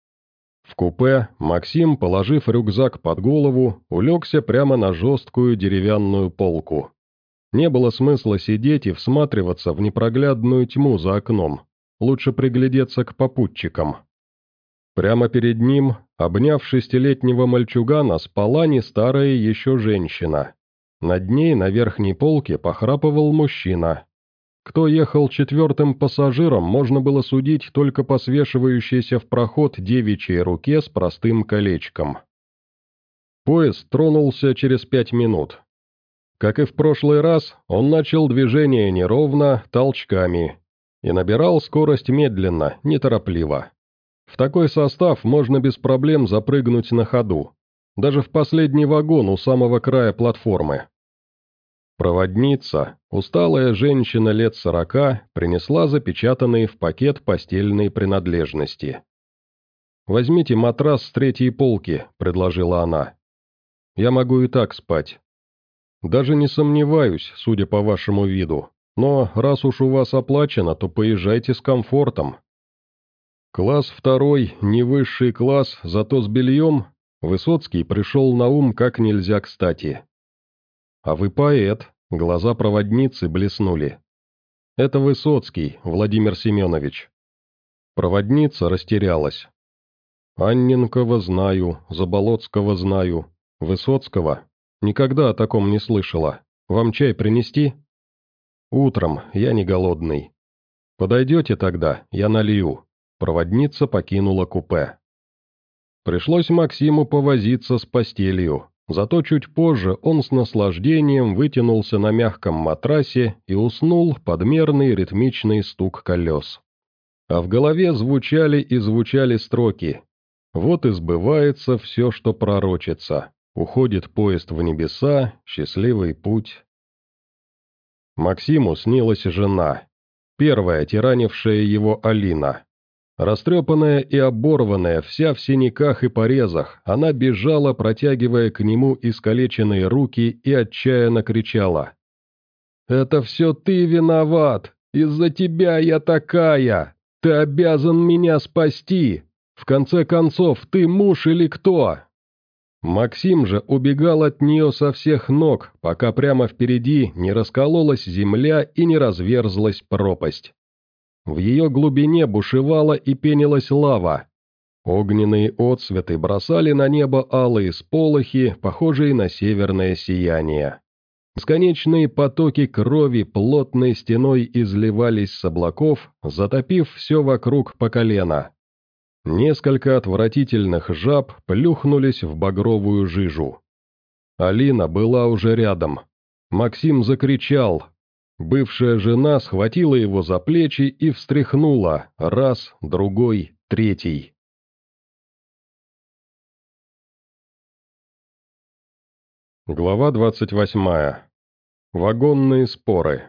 В купе Максим, положив рюкзак под голову, улегся прямо на жесткую деревянную полку. Не было смысла сидеть и всматриваться в непроглядную тьму за окном. Лучше приглядеться к попутчикам. Прямо перед ним, обняв шестилетнего мальчугана, спала не старая еще женщина. Над ней на верхней полке похрапывал мужчина. Кто ехал четвертым пассажиром, можно было судить только по свешивающейся в проход девичьей руке с простым колечком. Поезд тронулся через пять минут. Как и в прошлый раз, он начал движение неровно, толчками, и набирал скорость медленно, неторопливо. В такой состав можно без проблем запрыгнуть на ходу, даже в последний вагон у самого края платформы. Проводница, усталая женщина лет сорока, принесла запечатанные в пакет постельные принадлежности. «Возьмите матрас с третьей полки», — предложила она. «Я могу и так спать». «Даже не сомневаюсь, судя по вашему виду, но раз уж у вас оплачено, то поезжайте с комфортом». Класс второй, не высший класс, зато с бельем, Высоцкий пришел на ум как нельзя кстати. «А вы поэт», — глаза проводницы блеснули. «Это Высоцкий, Владимир Семенович». Проводница растерялась. «Анненкова знаю, Заболоцкого знаю, Высоцкого. Никогда о таком не слышала. Вам чай принести?» «Утром, я не голодный». «Подойдете тогда, я налью». Проводница покинула купе. Пришлось Максиму повозиться с постелью, зато чуть позже он с наслаждением вытянулся на мягком матрасе и уснул под мерный ритмичный стук колес. А в голове звучали и звучали строки. «Вот и сбывается все, что пророчится. Уходит поезд в небеса, счастливый путь». Максиму снилась жена, первая тиранившая его Алина. Растрепанная и оборванная, вся в синяках и порезах, она бежала, протягивая к нему искалеченные руки, и отчаянно кричала. «Это все ты виноват! Из-за тебя я такая! Ты обязан меня спасти! В конце концов, ты муж или кто?» Максим же убегал от нее со всех ног, пока прямо впереди не раскололась земля и не разверзлась пропасть. В ее глубине бушевала и пенилась лава. Огненные отсветы бросали на небо алые сполохи, похожие на северное сияние. Бесконечные потоки крови плотной стеной изливались с облаков, затопив все вокруг по колено. Несколько отвратительных жаб плюхнулись в багровую жижу. Алина была уже рядом. Максим закричал. Бывшая жена схватила его за плечи и встряхнула, раз, другой, третий. Глава двадцать восьмая. Вагонные споры.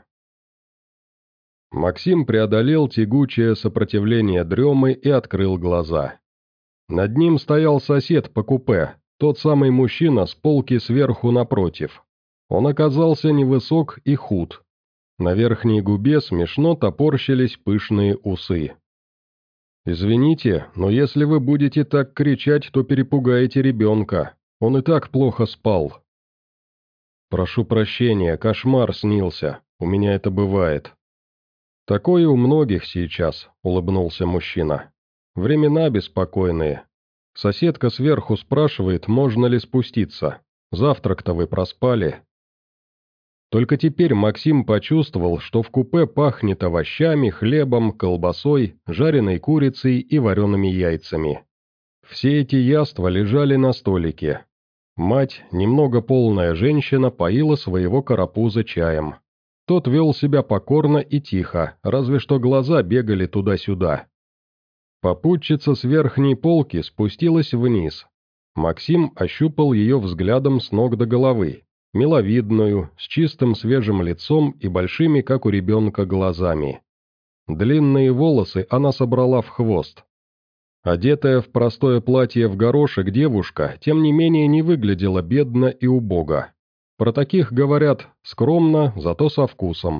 Максим преодолел тягучее сопротивление дремы и открыл глаза. Над ним стоял сосед по купе, тот самый мужчина с полки сверху напротив. Он оказался невысок и худ. На верхней губе смешно топорщились пышные усы. «Извините, но если вы будете так кричать, то перепугаете ребенка. Он и так плохо спал». «Прошу прощения, кошмар снился, у меня это бывает». «Такое у многих сейчас», — улыбнулся мужчина. «Времена беспокойные. Соседка сверху спрашивает, можно ли спуститься. Завтрак-то вы проспали». Только теперь Максим почувствовал, что в купе пахнет овощами, хлебом, колбасой, жареной курицей и вареными яйцами. Все эти яства лежали на столике. Мать, немного полная женщина, поила своего карапуза чаем. Тот вел себя покорно и тихо, разве что глаза бегали туда-сюда. Попутчица с верхней полки спустилась вниз. Максим ощупал ее взглядом с ног до головы, миловидную, с чистым свежим лицом и большими, как у ребенка, глазами. Длинные волосы она собрала в хвост. Одетая в простое платье в горошек девушка, тем не менее, не выглядела бедно и убого. Про таких говорят скромно, зато со вкусом.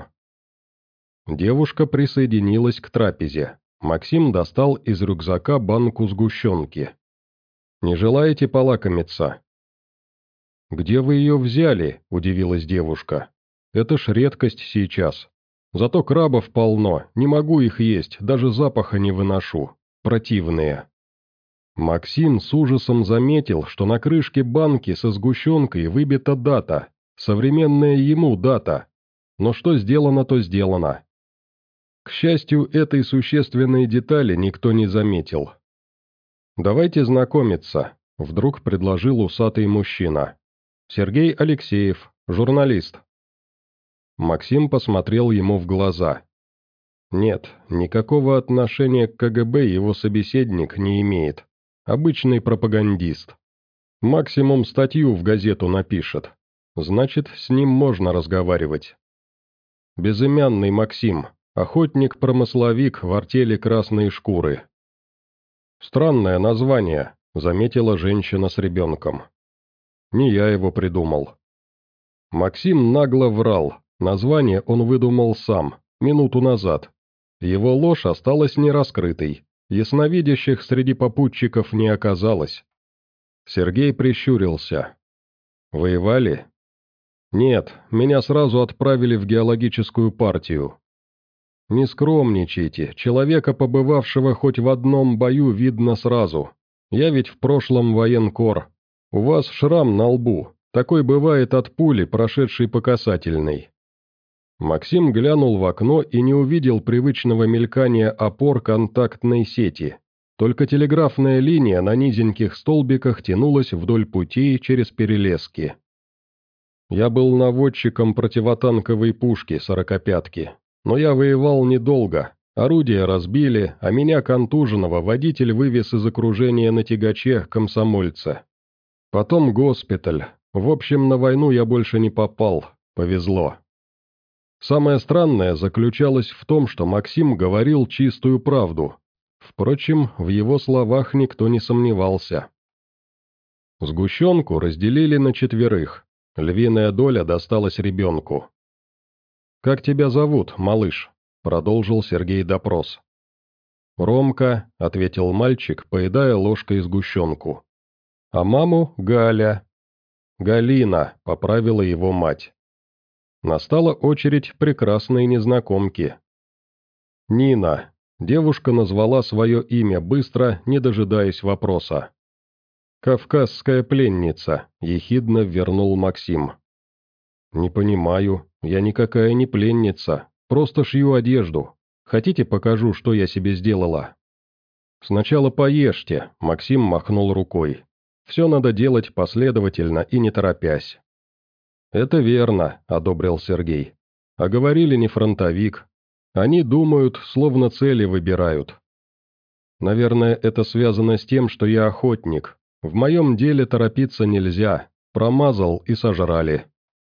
Девушка присоединилась к трапезе. Максим достал из рюкзака банку сгущенки. «Не желаете полакомиться?» «Где вы ее взяли?» – удивилась девушка. «Это ж редкость сейчас. Зато крабов полно, не могу их есть, даже запаха не выношу. Противные». Максим с ужасом заметил, что на крышке банки со сгущенкой выбита дата, современная ему дата. Но что сделано, то сделано. К счастью, этой существенной детали никто не заметил. «Давайте знакомиться», – вдруг предложил усатый мужчина. «Сергей Алексеев, журналист». Максим посмотрел ему в глаза. Нет, никакого отношения к ка гэ бэ его собеседник не имеет. Обычный пропагандист. Максимум статью в газету напишет. Значит, с ним можно разговаривать. Безымянный Максим, охотник-промысловик в артели «Красные шкуры». «Странное название», — заметила женщина с ребенком. «Не я его придумал». Максим нагло врал, название он выдумал сам, минуту назад. Его ложь осталась нераскрытой, ясновидящих среди попутчиков не оказалось. Сергей прищурился. «Воевали?» «Нет, меня сразу отправили в геологическую партию». «Не скромничайте, человека, побывавшего хоть в одном бою, видно сразу. Я ведь в прошлом военкор. У вас шрам на лбу, такой бывает от пули, прошедшей по касательной». Максим глянул в окно и не увидел привычного мелькания опор контактной сети. Только телеграфная линия на низеньких столбиках тянулась вдоль путей через перелески. «Я был наводчиком противотанковой пушки сорокопятки, но я воевал недолго. Орудия разбили, а меня, контуженного, водитель вывез из окружения на тягаче комсомольца. Потом госпиталь. В общем, на войну я больше не попал. Повезло». Самое странное заключалось в том, что Максим говорил чистую правду. Впрочем, в его словах никто не сомневался. Сгущенку разделили на четверых. Львиная доля досталась ребенку. «Как тебя зовут, малыш?» – продолжил Сергей допрос. «Ромка», – ответил мальчик, поедая ложкой сгущенку. «А маму – Галя». «Галина», – поправила его мать. Настала очередь прекрасной незнакомки. «Нина». Девушка назвала свое имя быстро, не дожидаясь вопроса. «Кавказская пленница», – ехидно вернул Максим. «Не понимаю, я никакая не пленница, просто шью одежду. Хотите, покажу, что я себе сделала?» «Сначала поешьте», — Максим махнул рукой. «Все надо делать последовательно и не торопясь». «Это верно», — одобрил Сергей. «А говорили не фронтовик. Они думают, словно цели выбирают. Наверное, это связано с тем, что я охотник. В моем деле торопиться нельзя. Промазал и сожрали».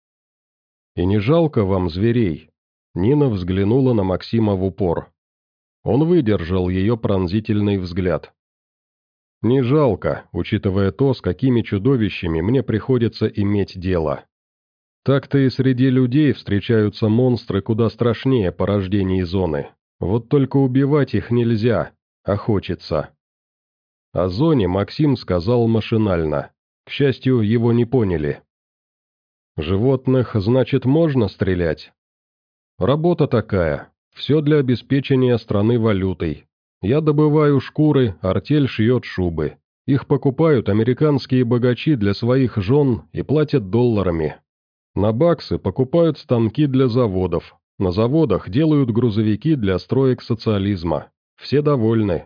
«И не жалко вам зверей?» Нина взглянула на Максима в упор. Он выдержал ее пронзительный взгляд. «Не жалко, учитывая то, с какими чудовищами мне приходится иметь дело. Так-то и среди людей встречаются монстры куда страшнее порождений зоны. Вот только убивать их нельзя, а хочется». О зоне Максим сказал машинально. К счастью, его не поняли. «Животных, значит, можно стрелять?» «Работа такая. Все для обеспечения страны валютой. Я добываю шкуры, артель шьет шубы. Их покупают американские богачи для своих жен и платят долларами. На баксы покупают станки для заводов. На заводах делают грузовики для строек социализма. Все довольны».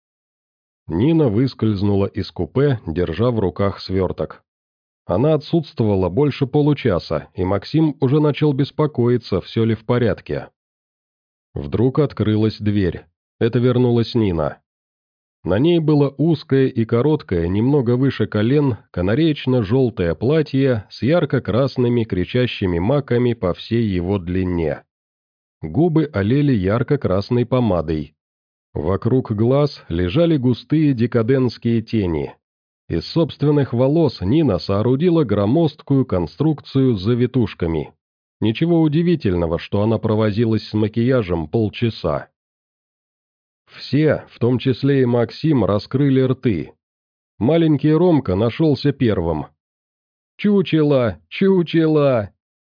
Нина выскользнула из купе, держа в руках сверток. Она отсутствовала больше получаса, и Максим уже начал беспокоиться, все ли в порядке. Вдруг открылась дверь. Это вернулась Нина. На ней было узкое и короткое, немного выше колен, канареечно-желтое платье с ярко-красными кричащими маками по всей его длине. Губы олели ярко-красной помадой. Вокруг глаз лежали густые декадентские тени. Из собственных волос Нина соорудила громоздкую конструкцию с завитушками. Ничего удивительного, что она провозилась с макияжем полчаса. Все, в том числе и Максим, раскрыли рты. Маленький Ромка нашелся первым. «Чучело! Чучело!»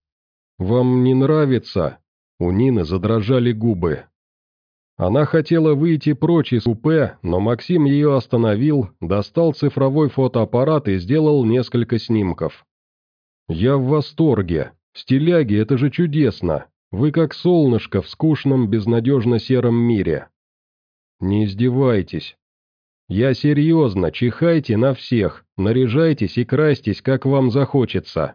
«Вам не нравится?» У Нины задрожали губы. Она хотела выйти прочь из купе, но Максим ее остановил, достал цифровой фотоаппарат и сделал несколько снимков. «Я в восторге. Стиляги — это же чудесно. Вы как солнышко в скучном, безнадежно сером мире». «Не издевайтесь». «Я серьезно, чихайте на всех, наряжайтесь и красьтесь, как вам захочется».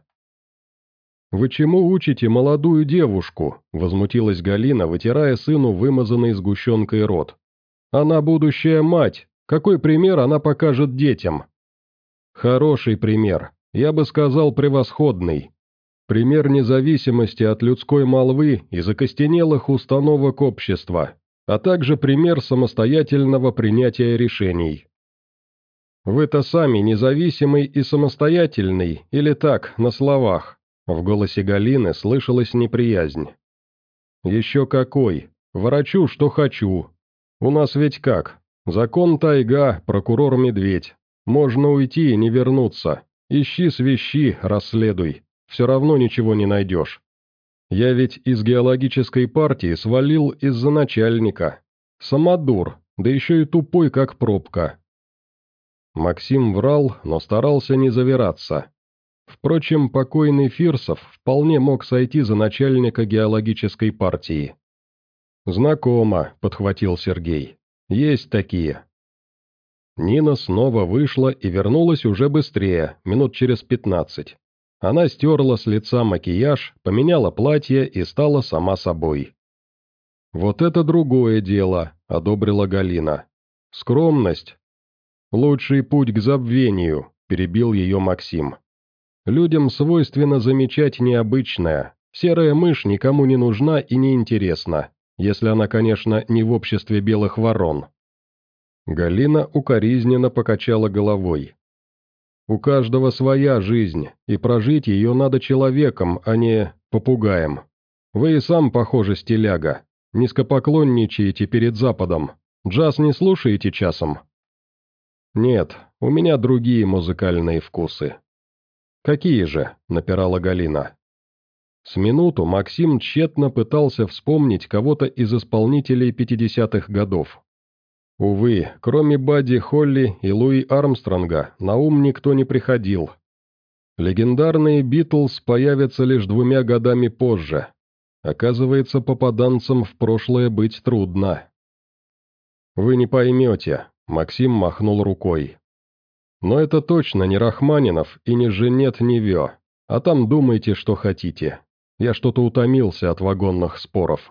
«Вы чему учите молодую девушку?» – возмутилась Галина, вытирая сыну вымазанный сгущенкой рот. «Она будущая мать. Какой пример она покажет детям?» «Хороший пример. Я бы сказал, превосходный. Пример независимости от людской молвы и закостенелых установок общества, а также пример самостоятельного принятия решений». «Вы-то сами независимый и самостоятельный, или так, на словах?» В голосе Галины слышалась неприязнь. «Еще какой! Ворочу, что хочу. У нас ведь как? Закон тайга, прокурор медведь. Можно уйти и не вернуться. Ищи свищи, расследуй. Все равно ничего не найдешь. Я ведь из геологической партии свалил из-за начальника. Самодур, да еще и тупой, как пробка». Максим врал, но старался не завираться. Впрочем, покойный Фирсов вполне мог сойти за начальника геологической партии. «Знакомо», — подхватил Сергей. «Есть такие». Нина снова вышла и вернулась уже быстрее, минут через пятнадцать. Она стерла с лица макияж, поменяла платье и стала сама собой. «Вот это другое дело», — одобрила Галина. «Скромность. Лучший путь к забвению», — перебил ее Максим. «Людям свойственно замечать необычное. Серая мышь никому не нужна и не интересна, если она, конечно, не в обществе белых ворон». Галина укоризненно покачала головой. «У каждого своя жизнь, и прожить ее надо человеком, а не попугаем. Вы и сам, похоже, стиляга. Низкопоклонничаете перед Западом. Джаз не слушаете часом?» «Нет, у меня другие музыкальные вкусы». «Какие же?» – напирала Галина. С минуту Максим тщетно пытался вспомнить кого-то из исполнителей пятидесятых годов. Увы, кроме Бадди Холли и Луи Армстронга, на ум никто не приходил. Легендарные «Битлз» появятся лишь двумя годами позже. Оказывается, попаданцам в прошлое быть трудно. «Вы не поймете», — Максим махнул рукой. «Но это точно не Рахманинов и не Женет Невё, а там думайте, что хотите. Я что-то утомился от вагонных споров».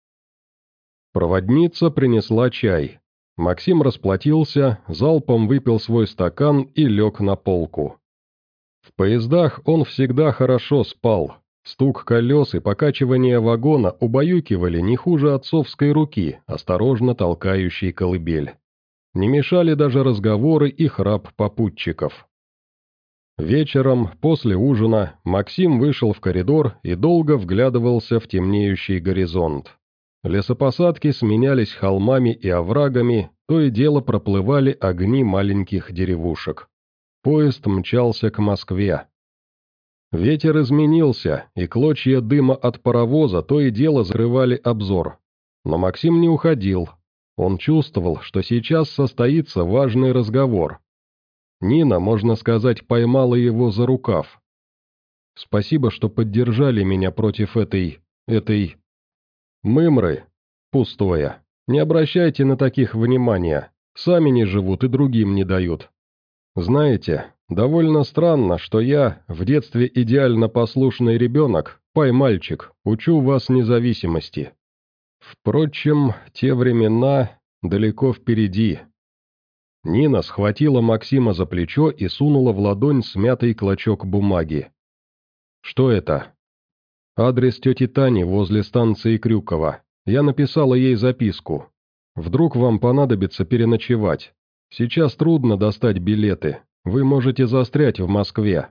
Проводница принесла чай. Максим расплатился, залпом выпил свой стакан и лег на полку. В поездах он всегда хорошо спал. Стук колес и покачивание вагона убаюкивали не хуже отцовской руки, осторожно толкающей колыбель. Не мешали даже разговоры и храп попутчиков. Вечером, после ужина, Максим вышел в коридор и долго вглядывался в темнеющий горизонт. Лесопосадки сменялись холмами и оврагами, то и дело проплывали огни маленьких деревушек. Поезд мчался к Москве. Ветер изменился, и клочья дыма от паровоза то и дело закрывали обзор. Но Максим не уходил. Он чувствовал, что сейчас состоится важный разговор. Нина, можно сказать, поймала его за рукав. «Спасибо, что поддержали меня против этой... этой... мымры. Пустое. Не обращайте на таких внимания. Сами не живут и другим не дают. Знаете, довольно странно, что я, в детстве идеально послушный ребенок, пай-мальчик, учу вас независимости. Впрочем, те времена далеко впереди». Нина схватила Максима за плечо и сунула в ладонь смятый клочок бумаги. «Что это?» «Адрес тети Тани возле станции Крюкова. Я написала ей записку. Вдруг вам понадобится переночевать. Сейчас трудно достать билеты. Вы можете застрять в Москве».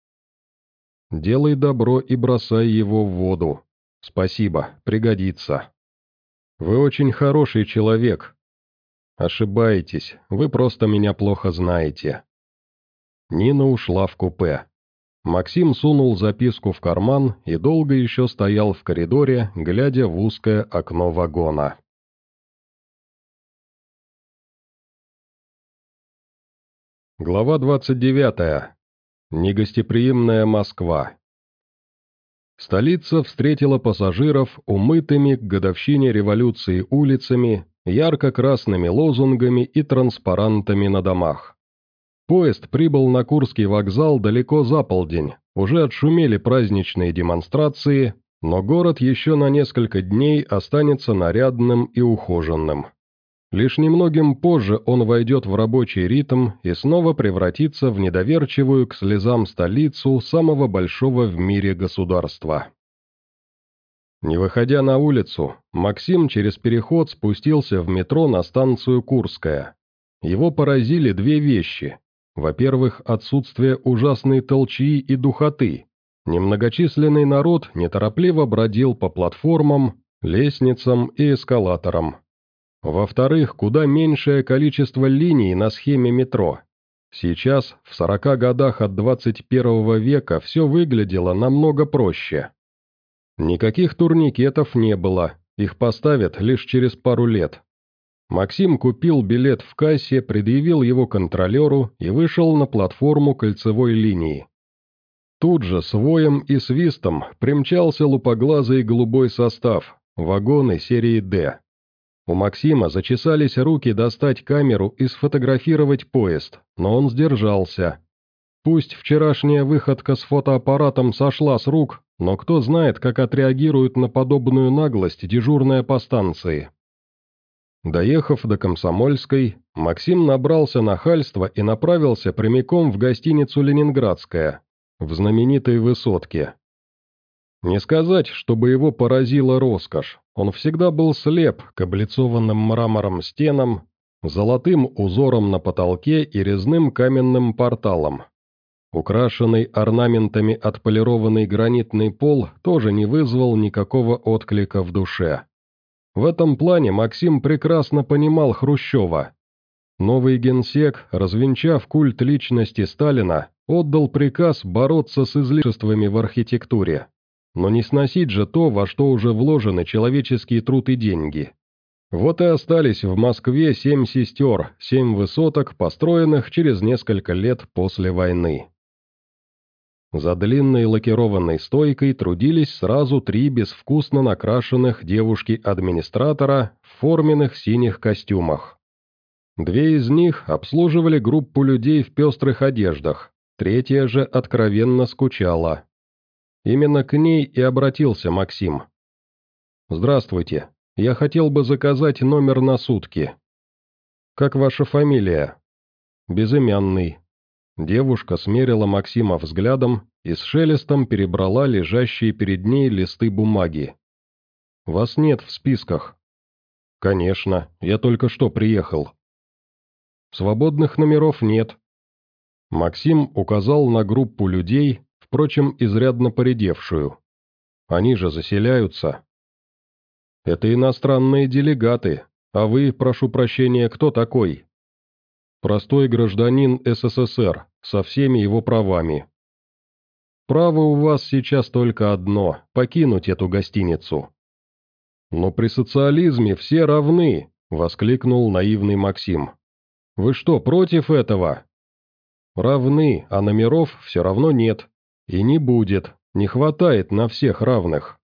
«Делай добро и бросай его в воду. Спасибо, пригодится. Вы очень хороший человек». «Ошибаетесь, вы просто меня плохо знаете». Нина ушла в купе. Максим сунул записку в карман и долго еще стоял в коридоре, глядя в узкое окно вагона. Глава двадцать девятая. Негостеприимная Москва. Столица встретила пассажиров умытыми к годовщине революции улицами, ярко-красными лозунгами и транспарантами на домах. Поезд прибыл на Курский вокзал далеко за полдень, уже отшумели праздничные демонстрации, но город еще на несколько дней останется нарядным и ухоженным. Лишь немногим позже он войдет в рабочий ритм и снова превратится в недоверчивую к слезам столицу самого большого в мире государства. Не выходя на улицу, Максим через переход спустился в метро на станцию Курская. Его поразили две вещи. Во-первых, отсутствие ужасной толчии и духоты. Немногочисленный народ неторопливо бродил по платформам, лестницам и эскалаторам. Во-вторых, куда меньшее количество линий на схеме метро. Сейчас, в сорока годах от двадцать первого века, все выглядело намного проще. Никаких турникетов не было, их поставят лишь через пару лет. Максим купил билет в кассе, предъявил его контролеру и вышел на платформу кольцевой линии. Тут же с воем и свистом примчался лупоглазый голубой состав, вагоны серии «Д». У Максима зачесались руки достать камеру и сфотографировать поезд, но он сдержался. Пусть вчерашняя выходка с фотоаппаратом сошла с рук, но кто знает, как отреагирует на подобную наглость дежурная по станции. Доехав до Комсомольской, Максим набрался нахальства и направился прямиком в гостиницу «Ленинградская», в знаменитой высотке. Не сказать, чтобы его поразила роскошь, он всегда был слеп к облицованным мрамором стенам, золотым узором на потолке и резным каменным порталом. Украшенный орнаментами отполированный гранитный пол тоже не вызвал никакого отклика в душе. В этом плане Максим прекрасно понимал Хрущева. Новый генсек, развенчав культ личности Сталина, отдал приказ бороться с излишествами в архитектуре. Но не сносить же то, во что уже вложены человеческий труд и деньги. Вот и остались в Москве семь сестер, семь высоток, построенных через несколько лет после войны. За длинной лакированной стойкой трудились сразу три безвкусно накрашенных девушки-администратора в форменных синих костюмах. Две из них обслуживали группу людей в пестрых одеждах, третья же откровенно скучала. Именно к ней и обратился Максим. «Здравствуйте, я хотел бы заказать номер на сутки». «Как ваша фамилия?» «Безымянный». Девушка смерила Максима взглядом и с шелестом перебрала лежащие перед ней листы бумаги. «Вас нет в списках». «Конечно, я только что приехал». «Свободных номеров нет». Максим указал на группу людей, впрочем, изрядно поредевшую. «Они же заселяются». «Это иностранные делегаты, а вы, прошу прощения, кто такой?» «Простой гражданин СССР, со всеми его правами». «Право у вас сейчас только одно – покинуть эту гостиницу». «Но при социализме все равны», – воскликнул наивный Максим. «Вы что, против этого?» «Равны, а номеров все равно нет. И не будет, не хватает на всех равных».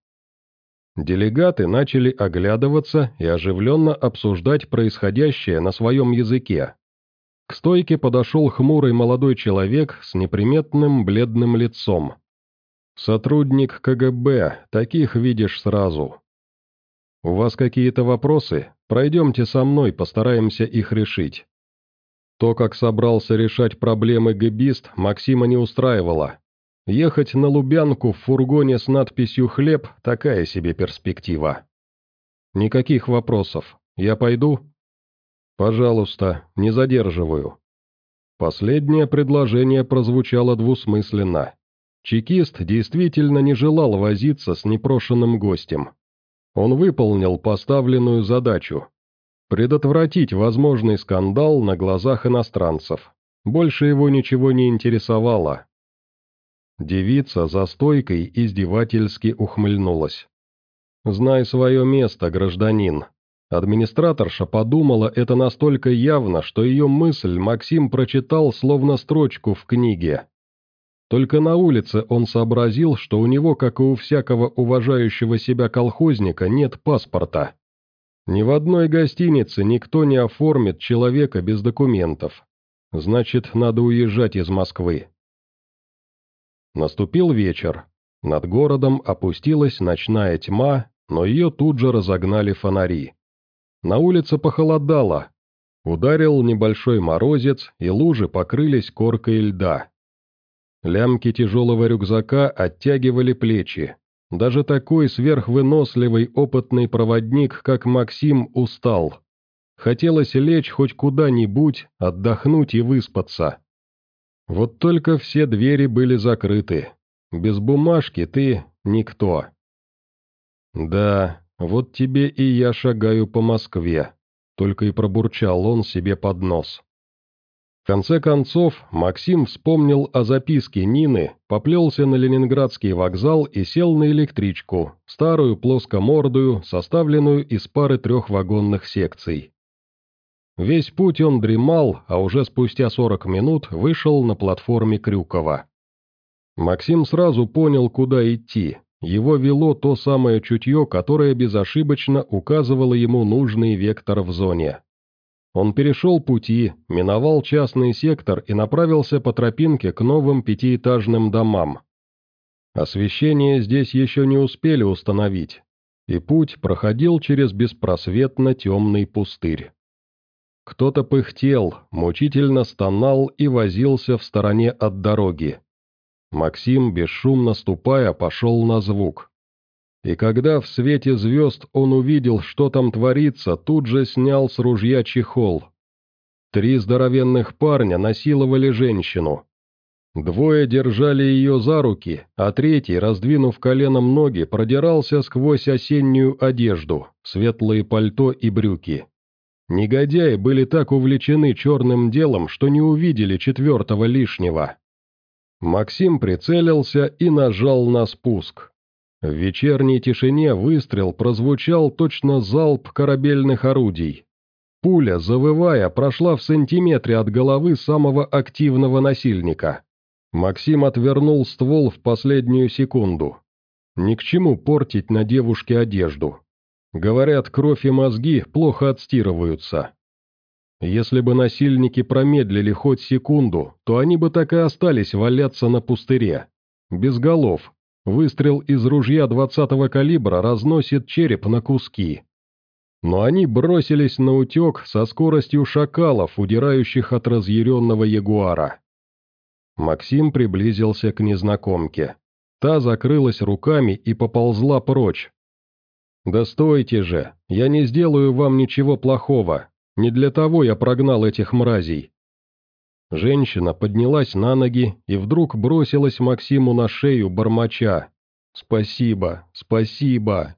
Делегаты начали оглядываться и оживленно обсуждать происходящее на своем языке. К стойке подошел хмурый молодой человек с неприметным бледным лицом. «Сотрудник КГБ, таких видишь сразу». «У вас какие-то вопросы? Пройдемте со мной, постараемся их решить». То, как собрался решать проблемы гэбист, Максима не устраивало. Ехать на Лубянку в фургоне с надписью «Хлеб» – такая себе перспектива. «Никаких вопросов. Я пойду?» «Пожалуйста, не задерживаю». Последнее предложение прозвучало двусмысленно. Чекист действительно не желал возиться с непрошенным гостем. Он выполнил поставленную задачу – предотвратить возможный скандал на глазах иностранцев. Больше его ничего не интересовало. Девица за стойкой издевательски ухмыльнулась. «Знай свое место, гражданин». Администраторша подумала это настолько явно, что ее мысль Максим прочитал словно строчку в книге. Только на улице он сообразил, что у него, как и у всякого уважающего себя колхозника, нет паспорта. Ни в одной гостинице никто не оформит человека без документов. Значит, надо уезжать из Москвы. Наступил вечер. Над городом опустилась ночная тьма, но ее тут же разогнали фонари. На улице похолодало. Ударил небольшой морозец, и лужи покрылись коркой льда. Лямки тяжелого рюкзака оттягивали плечи. Даже такой сверхвыносливый опытный проводник, как Максим, устал. Хотелось лечь хоть куда-нибудь, отдохнуть и выспаться. Вот только все двери были закрыты. Без бумажки ты никто. Да, вот тебе и я шагаю по Москве, только и пробурчал он себе под нос. В конце концов, Максим вспомнил о записке Нины, поплелся на Ленинградский вокзал и сел на электричку, старую плоскомордую, составленную из пары трехвагонных секций. Весь путь он дремал, а уже спустя сорок минут вышел на платформе Крюкова. Максим сразу понял, куда идти. Его вело то самое чутье, которое безошибочно указывало ему нужный вектор в зоне. Он перешел пути, миновал частный сектор и направился по тропинке к новым пятиэтажным домам. Освещение здесь еще не успели установить, и путь проходил через беспросветно темный пустырь. Кто-то пыхтел, мучительно стонал и возился в стороне от дороги. Максим, бесшумно ступая, пошел на звук. И когда в свете звезд он увидел, что там творится, тут же снял с ружья чехол. Три здоровенных парня насиловали женщину. Двое держали ее за руки, а третий, раздвинув коленом ноги, продирался сквозь осеннюю одежду, светлые пальто и брюки. Негодяи были так увлечены черным делом, что не увидели четвертого лишнего. Максим прицелился и нажал на спуск. В вечерней тишине выстрел прозвучал точно залп корабельных орудий. Пуля, завывая, прошла в сантиметре от головы самого активного насильника. Максим отвернул ствол в последнюю секунду. Ни к чему портить на девушке одежду. Говорят, кровь и мозги плохо отстирываются. Если бы насильники промедлили хоть секунду, то они бы так и остались валяться на пустыре. Без голов. Выстрел из ружья двадцатого калибра разносит череп на куски. Но они бросились на утек со скоростью шакалов, удирающих от разъяренного ягуара. Максим приблизился к незнакомке. Та закрылась руками и поползла прочь. «Да стойте же, я не сделаю вам ничего плохого. Не для того я прогнал этих мразей». Женщина поднялась на ноги и вдруг бросилась Максиму на шею, бормоча. «Спасибо, спасибо».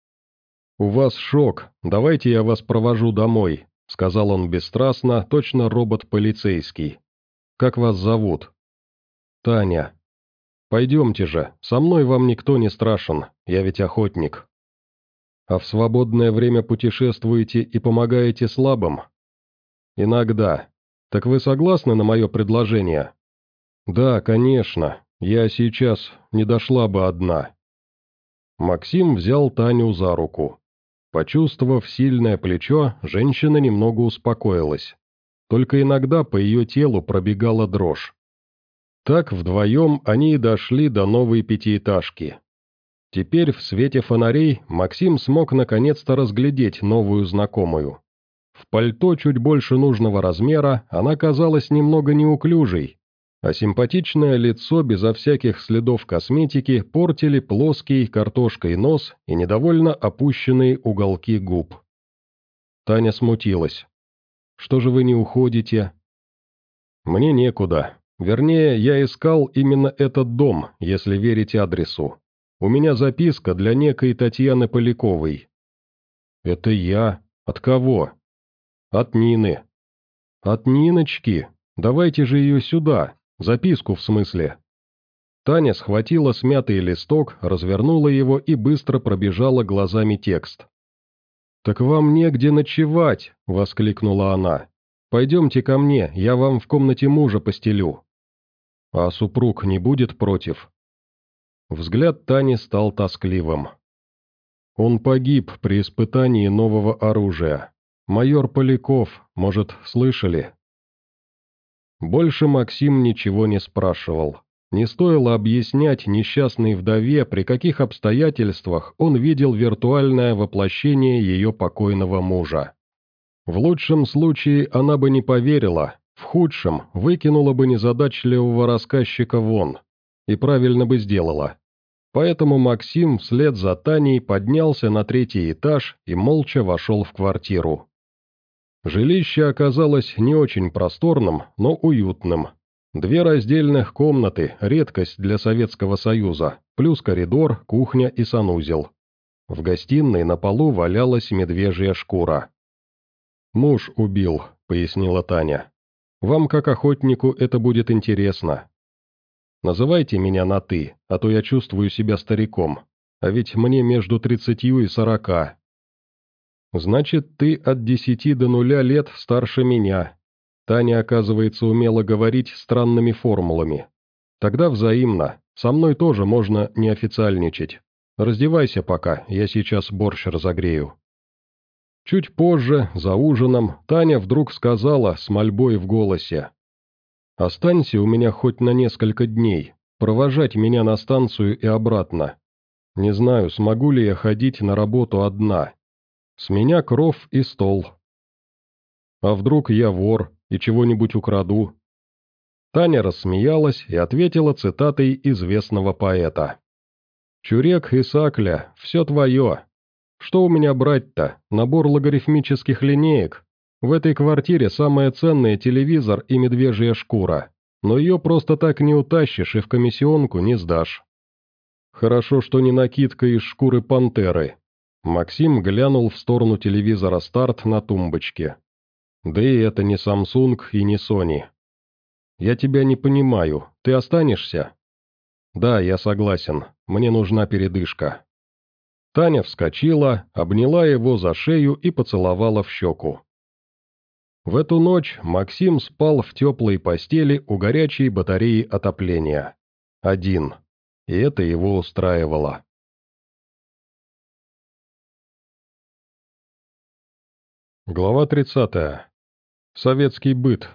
«У вас шок, давайте я вас провожу домой», — сказал он бесстрастно, точно робот-полицейский. «Как вас зовут?» «Таня». «Пойдемте же, со мной вам никто не страшен, я ведь охотник». «А в свободное время путешествуете и помогаете слабым?» «Иногда. Так вы согласны на мое предложение?» «Да, конечно, я сейчас не дошла бы одна». Максим взял Таню за руку. Почувствовав сильное плечо, женщина немного успокоилась. Только иногда по ее телу пробегала дрожь. Так вдвоем они и дошли до новой пятиэтажки. Теперь в свете фонарей Максим смог наконец-то разглядеть новую знакомую. В пальто чуть больше нужного размера она казалась немного неуклюжей, а симпатичное лицо безо всяких следов косметики портили плоский картошкой нос и недовольно опущенные уголки губ. Таня смутилась. «Что же вы не уходите?» «Мне некуда. Вернее, я искал именно этот дом, если верить адресу. У меня записка для некой Татьяны Поляковой». «Это я? От кого?» «От Нины». «От Ниночки? Давайте же ее сюда, записку в смысле». Таня схватила смятый листок, развернула его и быстро пробежала глазами текст. «Так вам негде ночевать!» — воскликнула она. «Пойдемте ко мне, я вам в комнате мужа постелю». «А супруг не будет против?» Взгляд Тани стал тоскливым. «Он погиб при испытании нового оружия. Майор Поляков, может, слышали?» Больше Максим ничего не спрашивал. Не стоило объяснять несчастной вдове, при каких обстоятельствах он видел виртуальное воплощение ее покойного мужа. В лучшем случае она бы не поверила, в худшем выкинула бы незадачливого рассказчика вон. И правильно бы сделала. Поэтому Максим вслед за Таней поднялся на третий этаж и молча вошел в квартиру. Жилище оказалось не очень просторным, но уютным. Две раздельных комнаты – редкость для Советского Союза, плюс коридор, кухня и санузел. В гостиной на полу валялась медвежья шкура. «Муж убил», – пояснила Таня. «Вам, как охотнику, это будет интересно. Называйте меня на «ты», а то я чувствую себя стариком, а ведь мне между тридцатью и сорока». «Значит, ты от десяти до нуля лет старше меня». Таня, оказывается, умела говорить странными формулами. «Тогда взаимно. Со мной тоже можно не официальничать. Раздевайся пока, я сейчас борщ разогрею». Чуть позже, за ужином, Таня вдруг сказала с мольбой в голосе. «Останься у меня хоть на несколько дней, провожать меня на станцию и обратно. Не знаю, смогу ли я ходить на работу одна. С меня кров и стол. А вдруг я вор и чего-нибудь украду?» Таня рассмеялась и ответила цитатой известного поэта. «Чурек и сакля, все твое. Что у меня брать-то? Набор логарифмических линеек? В этой квартире самое ценное телевизор и медвежья шкура, но ее просто так не утащишь и в комиссионку не сдашь». Хорошо, что не накидка из шкуры пантеры. Максим глянул в сторону телевизора «Старт» на тумбочке. Да и это не Samsung и не Sony. «Я тебя не понимаю, ты останешься?» «Да, я согласен, мне нужна передышка». Таня вскочила, обняла его за шею и поцеловала в щеку. В эту ночь Максим спал в теплой постели у горячей батареи отопления. Один. И это его устраивало. Глава тридцатая. Советский быт.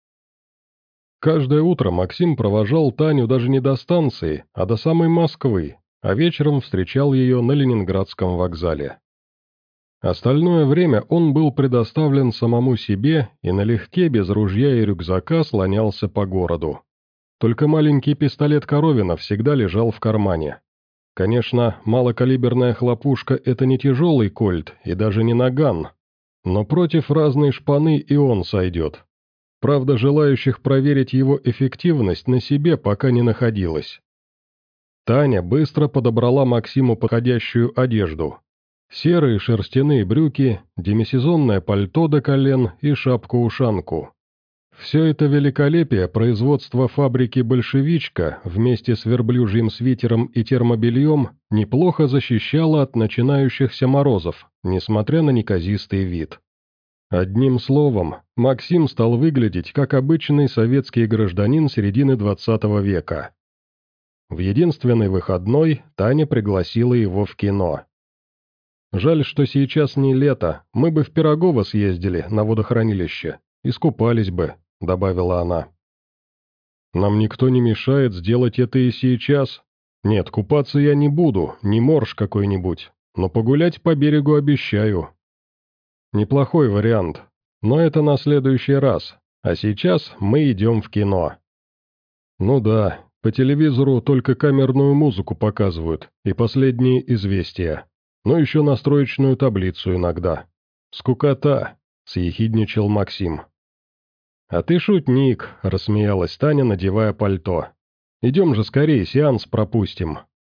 Каждое утро Максим провожал Таню даже не до станции, а до самой Москвы, а вечером встречал ее на Ленинградском вокзале. Остальное время он был предоставлен самому себе и налегке без ружья и рюкзака слонялся по городу. Только маленький пистолет Коровина всегда лежал в кармане. Конечно, малокалиберная хлопушка – это не тяжелый кольт и даже не наган, но против разной шпаны и он сойдет. Правда, желающих проверить его эффективность на себе пока не находилось. Таня быстро подобрала Максиму подходящую одежду. Серые шерстяные брюки, демисезонное пальто до колен и шапку-ушанку. Все это великолепие производства фабрики «Большевичка» вместе с верблюжьим свитером и термобельем неплохо защищало от начинающихся морозов, несмотря на неказистый вид. Одним словом, Максим стал выглядеть как обычный советский гражданин середины двадцатого века. В единственный выходной Таня пригласила его в кино. «Жаль, что сейчас не лето, мы бы в Пирогово съездили, на водохранилище, искупались бы», — добавила она. «Нам никто не мешает сделать это и сейчас. Нет, купаться я не буду, не морж какой-нибудь, но погулять по берегу обещаю». «Неплохой вариант, но это на следующий раз, а сейчас мы идем в кино». «Ну да, по телевизору только камерную музыку показывают и последние известия, но еще настроечную таблицу иногда. Скукота», — съехидничал Максим. «А ты шутник», — рассмеялась Таня, надевая пальто. «Идем же скорее, сеанс пропустим».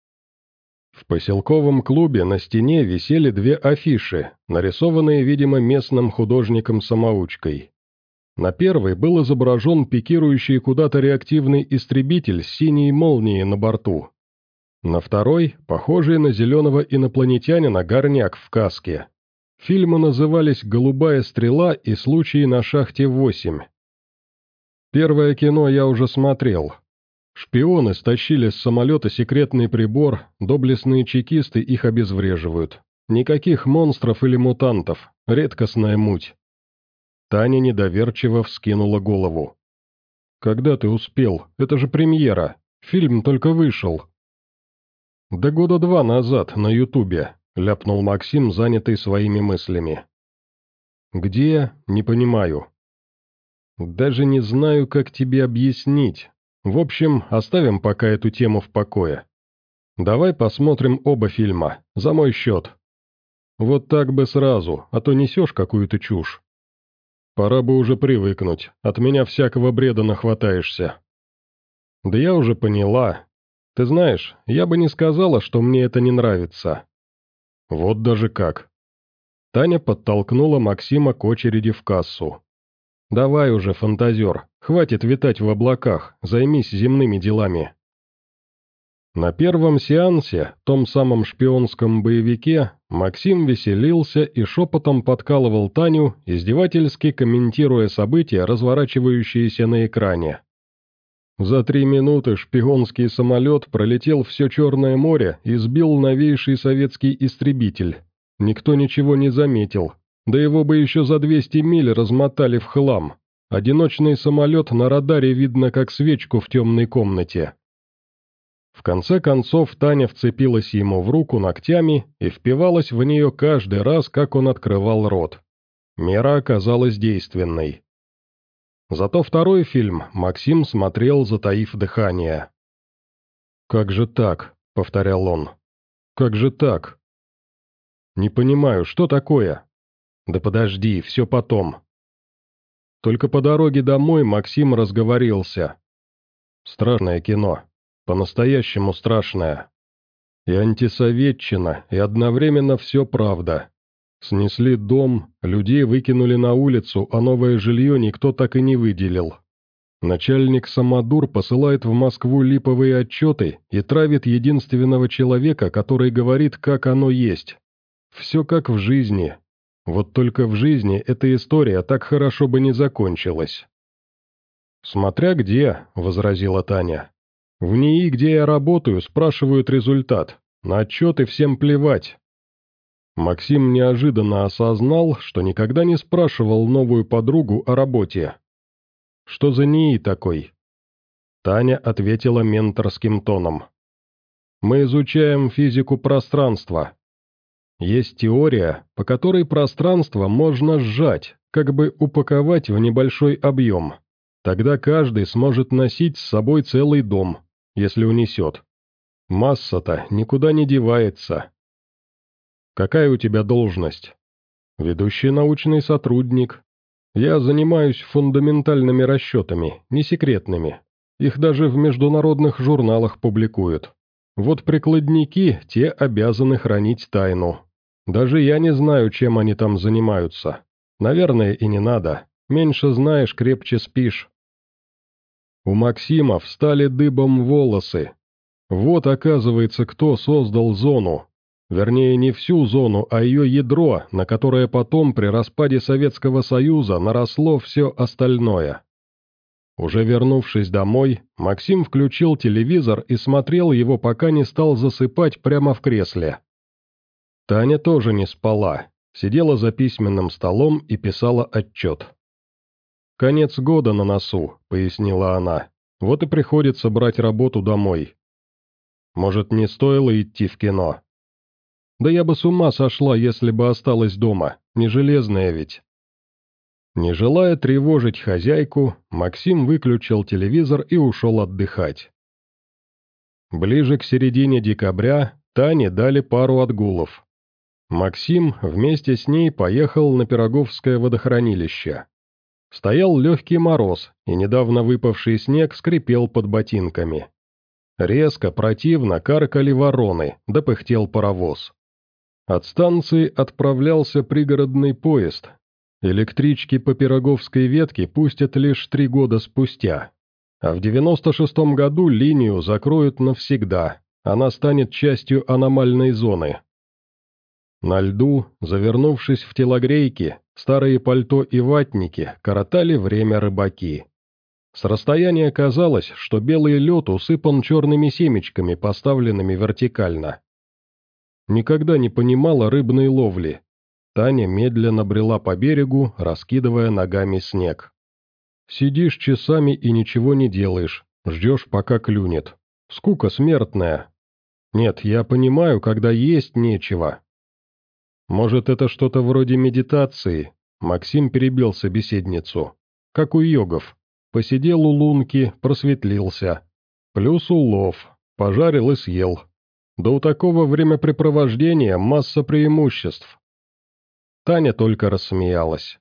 В поселковом клубе на стене висели две афиши, нарисованные, видимо, местным художником-самоучкой. На первой был изображен пикирующий куда-то реактивный истребитель с синей молнией на борту. На второй – похожий на зеленого инопланетянина горняк в каске. Фильмы назывались «Голубая стрела» и «Случаи на шахте восемь». Первое кино я уже смотрел. Шпионы стащили с самолета секретный прибор, доблестные чекисты их обезвреживают. Никаких монстров или мутантов, редкостная муть. Таня недоверчиво вскинула голову. «Когда ты успел? Это же премьера. Фильм только вышел». «Да года два назад, на Ютубе», — ляпнул Максим, занятый своими мыслями. «Где? Не понимаю». «Даже не знаю, как тебе объяснить. В общем, оставим пока эту тему в покое. Давай посмотрим оба фильма, за мой счет. Вот так бы сразу, а то несешь какую-то чушь. Пора бы уже привыкнуть, от меня всякого бреда нахватаешься». «Да я уже поняла. Ты знаешь, я бы не сказала, что мне это не нравится». «Вот даже как». Таня подтолкнула Максима к очереди в кассу. «Давай уже, фантазер, хватит витать в облаках, займись земными делами». На первом сеансе, том самом шпионском боевике, Максим веселился и шепотом подкалывал Таню, издевательски комментируя события, разворачивающиеся на экране. За три минуты шпионский самолет пролетел все Черное море и сбил новейший советский истребитель. Никто ничего не заметил. Да его бы еще за двести миль размотали в хлам. Одиночный самолет на радаре видно как свечку в темной комнате. В конце концов Таня вцепилась ему в руку ногтями и впивалась в нее каждый раз, как он открывал рот. Мера оказалась действенной. Зато второй фильм Максим смотрел, затаив дыхание. «Как же так?» — повторял он. «Как же так?» «Не понимаю, что такое?» «Да подожди, все потом». Только по дороге домой Максим разговорился. Страшное кино. По-настоящему страшное. И антисоветчина, и одновременно все правда. Снесли дом, людей выкинули на улицу, а новое жилье никто так и не выделил. Начальник Самодур посылает в Москву липовые отчеты и травит единственного человека, который говорит, как оно есть. Все как в жизни. Вот только в жизни эта история так хорошо бы не закончилась. «Смотря где», — возразила Таня. «В НИИ, где я работаю, спрашивают результат. На отчеты всем плевать». Максим неожиданно осознал, что никогда не спрашивал новую подругу о работе. «Что за НИИ такой?» Таня ответила менторским тоном. «Мы изучаем физику пространства. Есть теория, по которой пространство можно сжать, как бы упаковать в небольшой объем. Тогда каждый сможет носить с собой целый дом, если унесет. Масса-то никуда не девается». «Какая у тебя должность?» «Ведущий научный сотрудник. Я занимаюсь фундаментальными расчетами, не секретными. Их даже в международных журналах публикуют. Вот прикладники, те обязаны хранить тайну. Даже я не знаю, чем они там занимаются. Наверное, и не надо. Меньше знаешь, крепче спишь». У Максима встали дыбом волосы. Вот, оказывается, кто создал зону. Вернее, не всю зону, а ее ядро, на которое потом при распаде Советского Союза наросло все остальное. Уже вернувшись домой, Максим включил телевизор и смотрел его, пока не стал засыпать прямо в кресле. Таня тоже не спала, сидела за письменным столом и писала отчет. «Конец года на носу», — пояснила она, — «вот и приходится брать работу домой». «Может, не стоило идти в кино?» «Да я бы с ума сошла, если бы осталась дома, не железная ведь». Не желая тревожить хозяйку, Максим выключил телевизор и ушел отдыхать. Ближе к середине декабря Тане дали пару отгулов. Максим вместе с ней поехал на Пироговское водохранилище. Стоял легкий мороз, и недавно выпавший снег скрипел под ботинками. Резко, противно каркали вороны, да пыхтел паровоз. От станции отправлялся пригородный поезд. Электрички по Пироговской ветке пустят лишь три года спустя. А в девяносто шестом году линию закроют навсегда, она станет частью аномальной зоны. На льду, завернувшись в телогрейки, старые пальто и ватники коротали время рыбаки. С расстояния казалось, что белый лед усыпан черными семечками, поставленными вертикально. Никогда не понимала рыбной ловли. Таня медленно брела по берегу, раскидывая ногами снег. Сидишь часами и ничего не делаешь, ждешь, пока клюнет. Скука смертная. Нет, я понимаю, когда есть нечего. Может, это что-то вроде медитации? Максим перебил собеседницу. Как у йогов. Посидел у лунки, просветлился. Плюс улов. Пожарил и съел. Да у такого времяпрепровождения масса преимуществ. Таня только рассмеялась.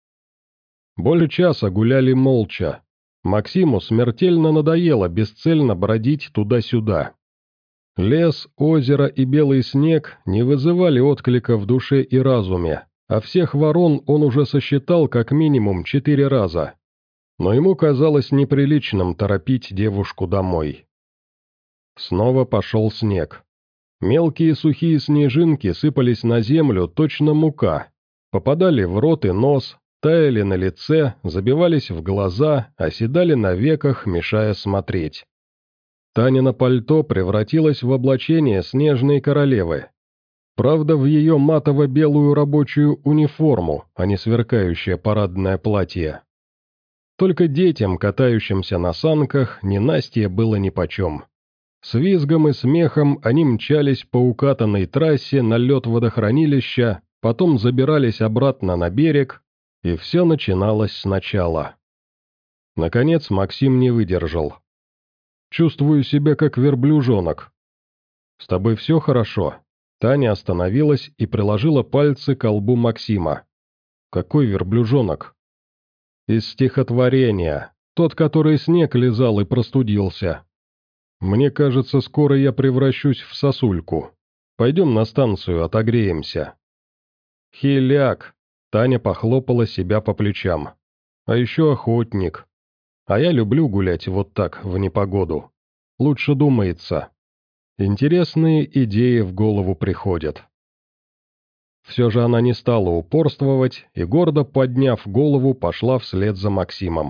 Более часа гуляли молча. Максиму смертельно надоело бесцельно бродить туда-сюда. Лес, озеро и белый снег не вызывали отклика в душе и разуме, а всех ворон он уже сосчитал как минимум четыре раза. Но ему казалось неприличным торопить девушку домой. Снова пошел снег. Мелкие сухие снежинки сыпались на землю, точно мука, попадали в рот и нос, таяли на лице, забивались в глаза, оседали на веках, мешая смотреть. Танино пальто превратилось в облачение снежной королевы. Правда, в ее матово-белую рабочую униформу, а не сверкающее парадное платье. Только детям, катающимся на санках, ненастье было нипочем. С визгом и смехом они мчались по укатанной трассе на лед водохранилища, потом забирались обратно на берег, и все начиналось сначала. Наконец Максим не выдержал. «Чувствую себя как верблюжонок». «С тобой все хорошо?» Таня остановилась и приложила пальцы к колбу Максима. «Какой верблюжонок?» «Из стихотворения. Тот, который снег лизал и простудился. Мне кажется, скоро я превращусь в сосульку. Пойдем на станцию, отогреемся». «Хиляк!» — Таня похлопала себя по плечам. «А еще охотник. А я люблю гулять вот так, в непогоду. Лучше думается. Интересные идеи в голову приходят». Все же она не стала упорствовать и, гордо подняв голову, пошла вслед за Максимом.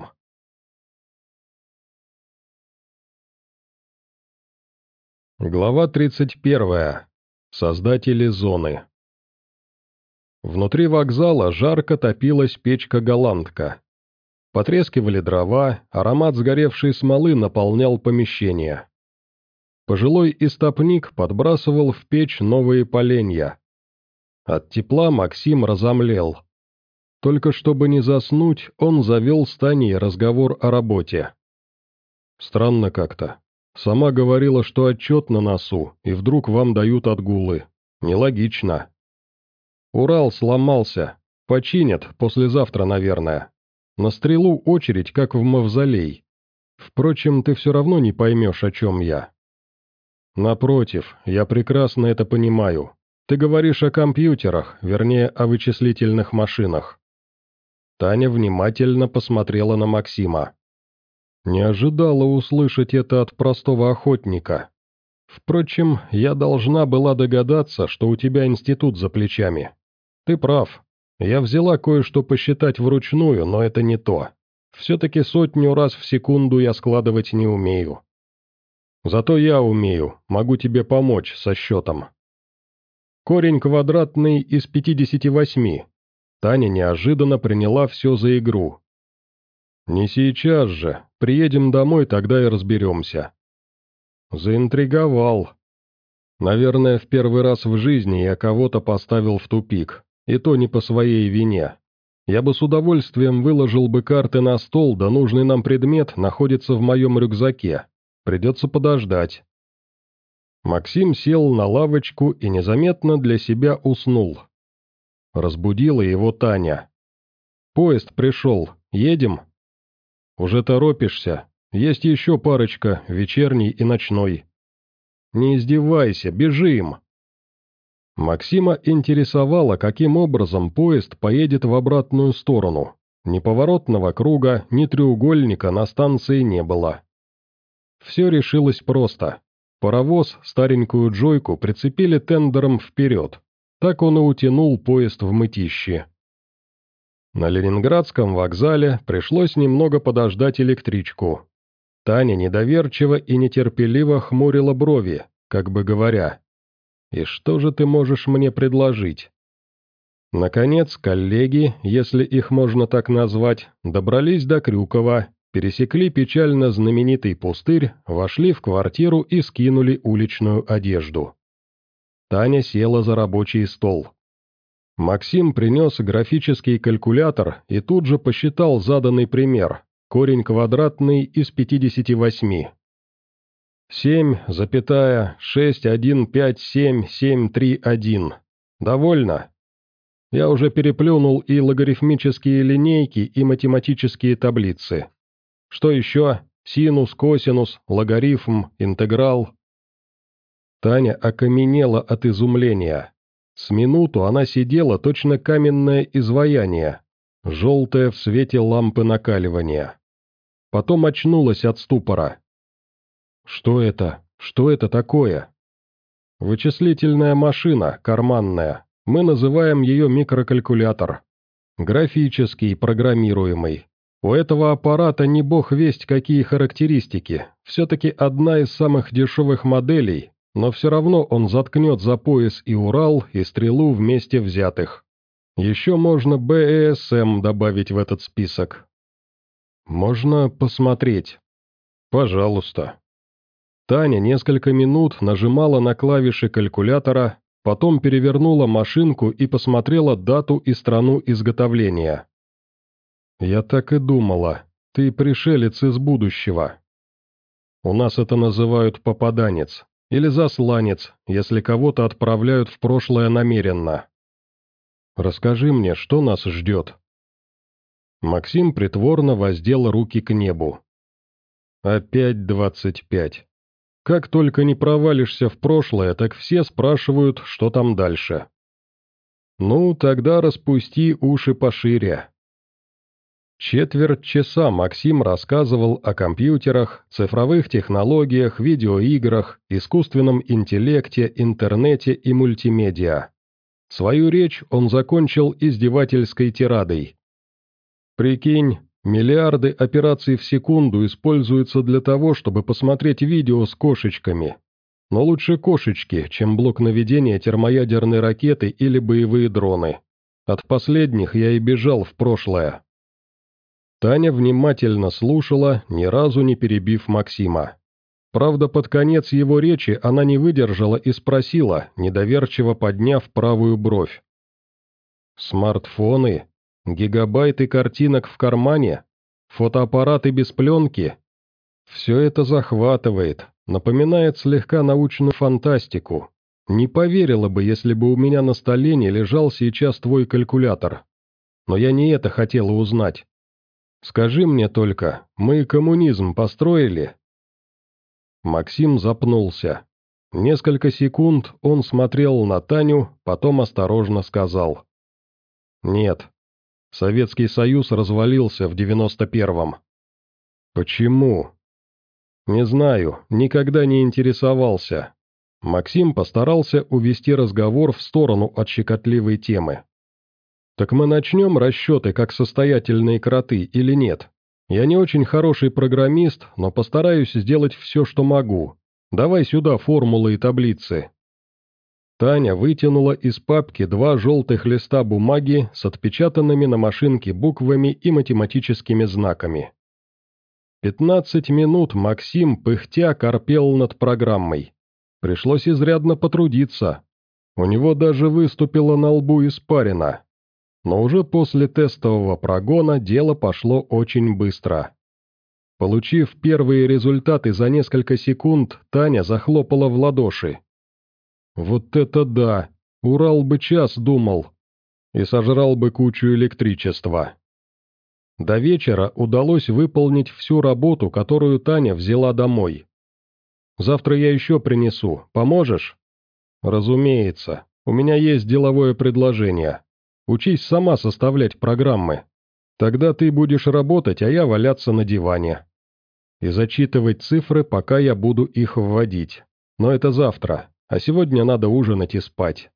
Глава тридцать первая. Создатели зоны. Внутри вокзала жарко топилась печка-голландка. Потрескивали дрова, аромат сгоревшей смолы наполнял помещение. Пожилой истопник подбрасывал в печь новые поленья. От тепла Максим разомлел. Только чтобы не заснуть, он завел с Таней разговор о работе. Странно как-то. Сама говорила, что отчет на носу, и вдруг вам дают отгулы. Нелогично. Урал сломался. Починят, послезавтра, наверное. На стрелу очередь, как в мавзолей. Впрочем, ты все равно не поймешь, о чем я. Напротив, я прекрасно это понимаю. Ты говоришь о компьютерах, вернее, о вычислительных машинах. Таня внимательно посмотрела на Максима. Не ожидала услышать это от простого охотника. Впрочем, я должна была догадаться, что у тебя институт за плечами. Ты прав. Я взяла кое-что посчитать вручную, но это не то. Все-таки сотню раз в секунду я складывать не умею. Зато я умею, могу тебе помочь со счетом. Корень квадратный из пятидесяти восьми. Таня неожиданно приняла все за игру. Не сейчас же, приедем домой, тогда и разберемся. Заинтриговал. Наверное, в первый раз в жизни я кого-то поставил в тупик, и то не по своей вине. Я бы с удовольствием выложил бы карты на стол, да нужный нам предмет находится в моем рюкзаке. Придется подождать. Максим сел на лавочку и незаметно для себя уснул. Разбудила его Таня. «Поезд пришел. Едем?» «Уже торопишься. Есть еще парочка, вечерний и ночной». «Не издевайся, бежим!» Максима интересовало, каким образом поезд поедет в обратную сторону. Ни поворотного круга, ни треугольника на станции не было. Все решилось просто. Паровоз, старенькую джойку, прицепили тендером вперед. Так он и утянул поезд в мытищи. На Ленинградском вокзале пришлось немного подождать электричку. Таня недоверчиво и нетерпеливо хмурила брови, как бы говоря: «И что же ты можешь мне предложить?» Наконец, коллеги, если их можно так назвать, добрались до Крюкова, пересекли печально знаменитый пустырь, вошли в квартиру и скинули уличную одежду. Таня села за рабочий стол. Максим принес графический калькулятор и тут же посчитал заданный пример, корень квадратный из пятидесяти восьми. семь, шесть, один, пять, семь, семь, три, один. Довольно? Я уже переплюнул и логарифмические линейки, и математические таблицы. Что еще? Синус, косинус, логарифм, интеграл. Таня окаменела от изумления. С минуту она сидела точно каменное изваяние, желтое в свете лампы накаливания. Потом очнулась от ступора. «Что это? Что это такое?» «Вычислительная машина, карманная. Мы называем ее микрокалькулятор. Графический, программируемый. У этого аппарата не бог весть какие характеристики. Все-таки одна из самых дешевых моделей, но все равно он заткнет за пояс и Урал, и стрелу вместе взятых. Еще можно бэ э эс эм добавить в этот список». «Можно посмотреть?» «Пожалуйста». Таня несколько минут нажимала на клавиши калькулятора, потом перевернула машинку и посмотрела дату и страну изготовления. «Я так и думала. Ты пришелец из будущего. У нас это называют попаданец, или засланец, если кого-то отправляют в прошлое намеренно. Расскажи мне, что нас ждет?» Максим притворно воздел руки к небу. «Опять двадцать пять. Как только не провалишься в прошлое, так все спрашивают, что там дальше. Ну, тогда распусти уши пошире». Четверть часа Максим рассказывал о компьютерах, цифровых технологиях, видеоиграх, искусственном интеллекте, интернете и мультимедиа. Свою речь он закончил издевательской тирадой. «Прикинь, миллиарды операций в секунду используются для того, чтобы посмотреть видео с кошечками. Но лучше кошечки, чем блок наведения термоядерной ракеты или боевые дроны. От последних я и бежал в прошлое». Таня внимательно слушала, ни разу не перебив Максима. Правда, под конец его речи она не выдержала и спросила, недоверчиво подняв правую бровь. «Смартфоны? Гигабайты картинок в кармане? Фотоаппараты без пленки? Все это захватывает, напоминает слегка научную фантастику. Не поверила бы, если бы у меня на столе не лежал сейчас твой калькулятор. Но я не это хотела узнать. Скажи мне только, мы коммунизм построили?» Максим запнулся. Несколько секунд он смотрел на Таню, потом осторожно сказал. «Нет. Советский Союз развалился в девяносто первом. Почему?» «Не знаю, никогда не интересовался». Максим постарался увести разговор в сторону от щекотливой темы. «Так мы начнем расчеты как состоятельные кроты или нет? Я не очень хороший программист, но постараюсь сделать все, что могу. Давай сюда формулы и таблицы». Таня вытянула из папки два желтых листа бумаги с отпечатанными на машинке буквами и математическими знаками. Пятнадцать минут Максим, пыхтя, корпел над программой. Пришлось изрядно потрудиться. У него даже выступила на лбу испарина. Но уже после тестового прогона дело пошло очень быстро. Получив первые результаты за несколько секунд, Таня захлопала в ладоши. «Вот это да! Урал бы час думал!» И сожрал бы кучу электричества. До вечера удалось выполнить всю работу, которую Таня взяла домой. «Завтра я еще принесу. Поможешь?» «Разумеется. У меня есть деловое предложение. Учись сама составлять программы. Тогда ты будешь работать, а я валяться на диване. И зачитывать цифры, пока я буду их вводить. Но это завтра, а сегодня надо ужинать и спать».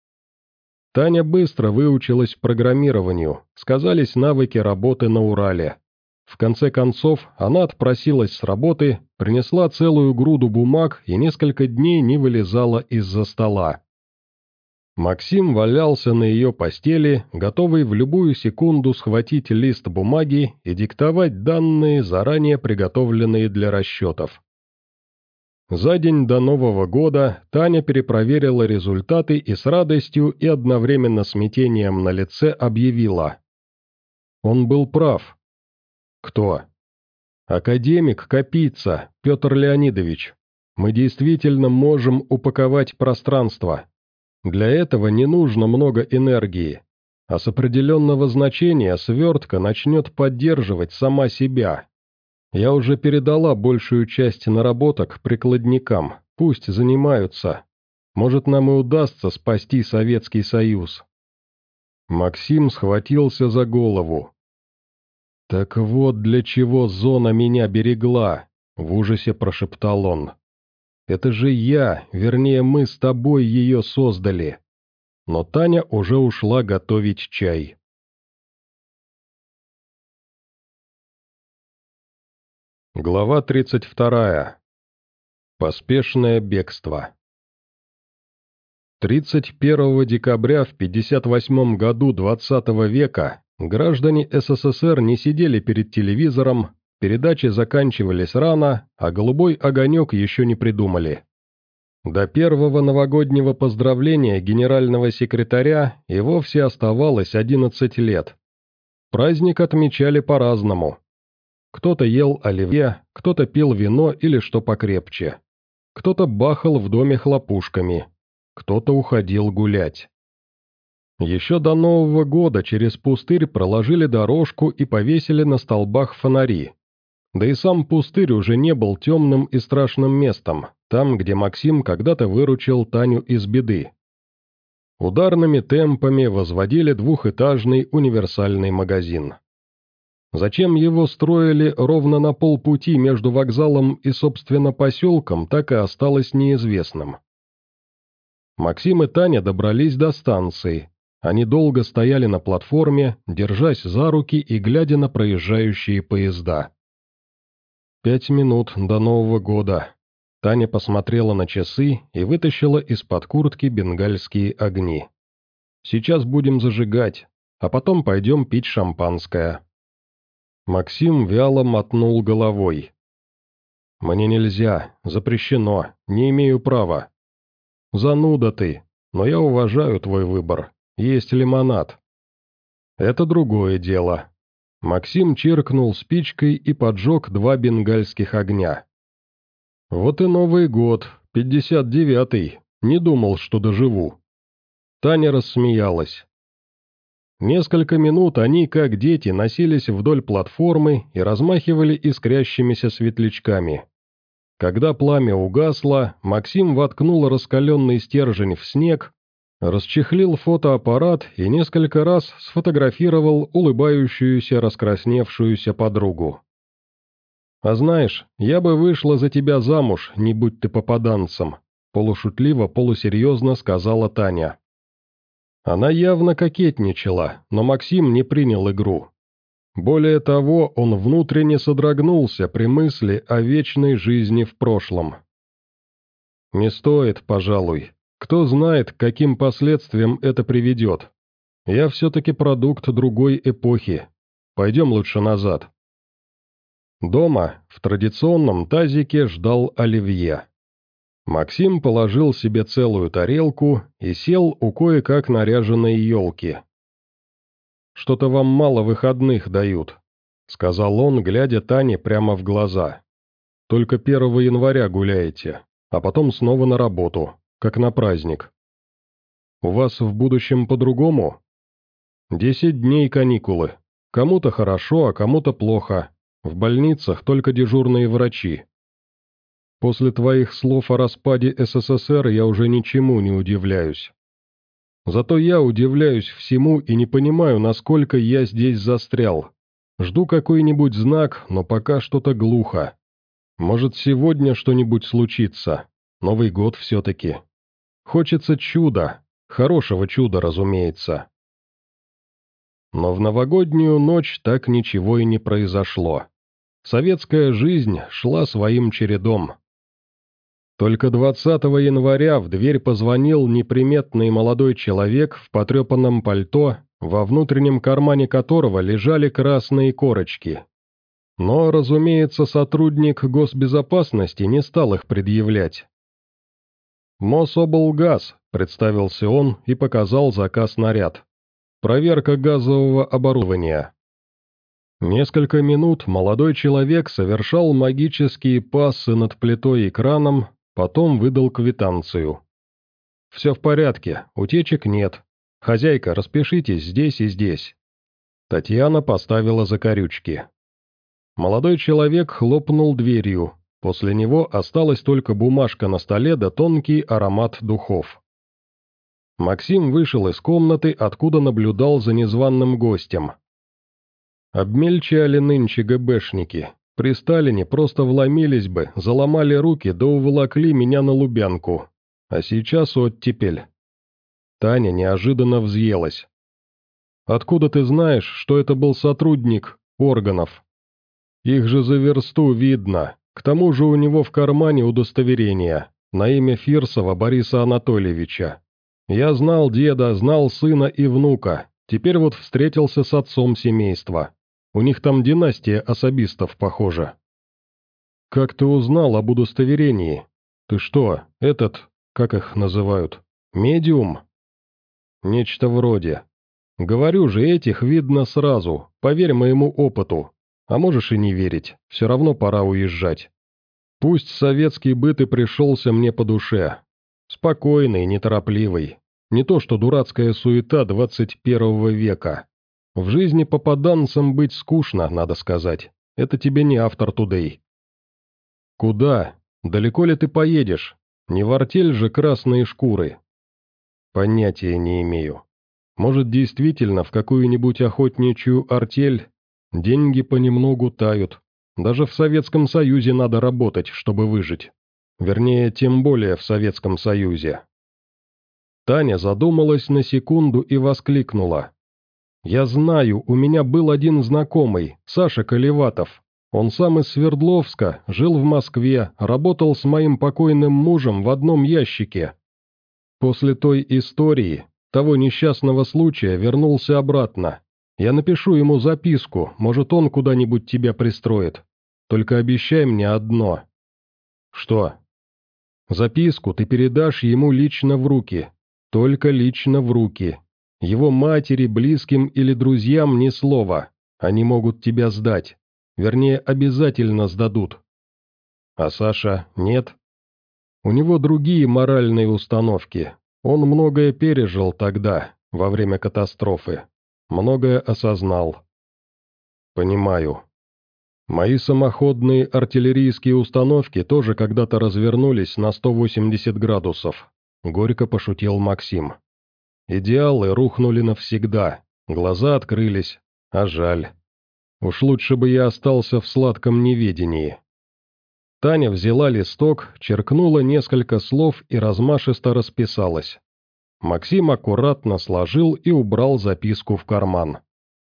Таня быстро выучилась программированию, сказались навыки работы на Урале. В конце концов, она отпросилась с работы, принесла целую груду бумаг и несколько дней не вылезала из-за стола. Максим валялся на ее постели, готовый в любую секунду схватить лист бумаги и диктовать данные, заранее приготовленные для расчетов. За день до Нового года Таня перепроверила результаты и с радостью и одновременно смятением на лице объявила. Он был прав. Кто? Академик Капица, Петр Леонидович. Мы действительно можем упаковать пространство. Для этого не нужно много энергии, а с определенного значения свертка начнет поддерживать сама себя. Я уже передала большую часть наработок прикладникам, пусть занимаются. Может, нам и удастся спасти Советский Союз». Максим схватился за голову. «Так вот для чего зона меня берегла», — в ужасе прошептал он. «Это же я, вернее, мы с тобой ее создали». Но Таня уже ушла готовить чай. Глава тридцать вторая. Поспешное бегство. тридцать первого декабря в пятьдесят восьмом году двадцатого века граждане СССР не сидели перед телевизором, передачи заканчивались рано, а голубой огонек еще не придумали. До первого новогоднего поздравления генерального секретаря и вовсе оставалось одиннадцать лет. Праздник отмечали по-разному. Кто-то ел оливье, кто-то пил вино или что покрепче. Кто-то бахал в доме хлопушками, кто-то уходил гулять. Еще до Нового года через пустырь проложили дорожку и повесили на столбах фонари. Да и сам пустырь уже не был темным и страшным местом, там, где Максим когда-то выручил Таню из беды. Ударными темпами возводили двухэтажный универсальный магазин. Зачем его строили ровно на полпути между вокзалом и, собственно, поселком, так и осталось неизвестным. Максим и Таня добрались до станции. Они долго стояли на платформе, держась за руки и глядя на проезжающие поезда. «Пять минут до Нового года». Таня посмотрела на часы и вытащила из-под куртки бенгальские огни. «Сейчас будем зажигать, а потом пойдем пить шампанское». Максим вяло мотнул головой. «Мне нельзя, запрещено, не имею права». «Зануда ты, но я уважаю твой выбор, есть лимонад». «Это другое дело». Максим чиркнул спичкой и поджег два бенгальских огня. «Вот и Новый год, пятьдесят девятый, не думал, что доживу». Таня рассмеялась. Несколько минут они, как дети, носились вдоль платформы и размахивали искрящимися светлячками. Когда пламя угасло, Максим воткнул раскаленный стержень в снег, расчехлил фотоаппарат и несколько раз сфотографировал улыбающуюся раскрасневшуюся подругу. «А знаешь, я бы вышла за тебя замуж, не будь ты попаданцем», полушутливо, полусерьезно сказала Таня. Она явно кокетничала, но Максим не принял игру. Более того, он внутренне содрогнулся при мысли о вечной жизни в прошлом. «Не стоит, пожалуй. Кто знает, к каким последствиям это приведет. Я все-таки продукт другой эпохи. Пойдем лучше назад». Дома, в традиционном тазике, ждал оливье. Максим положил себе целую тарелку и сел у кое-как наряженной елки. «Что-то вам мало выходных дают», — сказал он, глядя Тане прямо в глаза. «Только первого января гуляете, а потом снова на работу, как на праздник. У вас в будущем по-другому? Десять дней каникулы. Кому-то хорошо, а кому-то плохо. В больницах только дежурные врачи. После твоих слов о распаде СССР я уже ничему не удивляюсь. Зато я удивляюсь всему и не понимаю, насколько я здесь застрял. Жду какой-нибудь знак, но пока что-то глухо. Может, сегодня что-нибудь случится. Новый год все-таки. Хочется чуда. Хорошего чуда, разумеется». Но в новогоднюю ночь так ничего и не произошло. Советская жизнь шла своим чередом. Только двадцатого января в дверь позвонил неприметный молодой человек в потрепанном пальто, во внутреннем кармане которого лежали красные корочки. Но, разумеется, сотрудник госбезопасности не стал их предъявлять. «Мособлгаз», — представился он и показал заказ-наряд. «Проверка газового оборудования». Несколько минут молодой человек совершал магические пассы над плитой и краном, потом выдал квитанцию. «Все в порядке, утечек нет. Хозяйка, распишитесь здесь и здесь». Татьяна поставила закорючки. Молодой человек хлопнул дверью, после него осталась только бумажка на столе да тонкий аромат духов. Максим вышел из комнаты, откуда наблюдал за незваным гостем. Обмельчали нынче ГБшники. При Сталине просто вломились бы, заломали руки да уволокли меня на Лубянку. А сейчас оттепель. Таня неожиданно взъелась. «Откуда ты знаешь, что это был сотрудник органов? Их же за версту видно. К тому же у него в кармане удостоверение на имя Фирсова Бориса Анатольевича. Я знал деда, знал сына и внука, теперь вот встретился с отцом семейства. У них там династия особистов, похоже». «Как ты узнал об удостоверении? Ты что, этот, как их называют, медиум?» «Нечто вроде. Говорю же, этих видно сразу, поверь моему опыту. А можешь и не верить, все равно пора уезжать. Пусть советский быт и пришелся мне по душе. Спокойный, неторопливый. Не то что дурацкая суета двадцать первого века. В жизни попаданцем быть скучно, надо сказать. Это тебе не автор Тудей». «Куда? Далеко ли ты поедешь? Не в артель же красные шкуры?» «Понятия не имею. Может, действительно в какую-нибудь охотничью артель? Деньги понемногу тают. Даже в Советском Союзе надо работать, чтобы выжить. Вернее, тем более в Советском Союзе». Таня задумалась на секунду и воскликнула. «Я знаю, у меня был один знакомый, Саша Колеватов. Он сам из Свердловска, жил в Москве, работал с моим покойным мужем в одном ящике. После той истории, того несчастного случая, вернулся обратно. Я напишу ему записку, может, он куда-нибудь тебя пристроит. Только обещай мне одно». «Что?» «Записку ты передашь ему лично в руки. Только лично в руки. Его матери, близким или друзьям ни слова. Они могут тебя сдать. Вернее, обязательно сдадут. А Саша нет? У него другие моральные установки. Он многое пережил тогда, во время катастрофы. Многое осознал. Понимаю. Мои самоходные артиллерийские установки тоже когда-то развернулись на сто восемьдесят градусов. Горько пошутил Максим. Идеалы рухнули навсегда, глаза открылись, а жаль. Уж лучше бы я остался в сладком неведении. Таня взяла листок, черкнула несколько слов и размашисто расписалась. Максим аккуратно сложил и убрал записку в карман.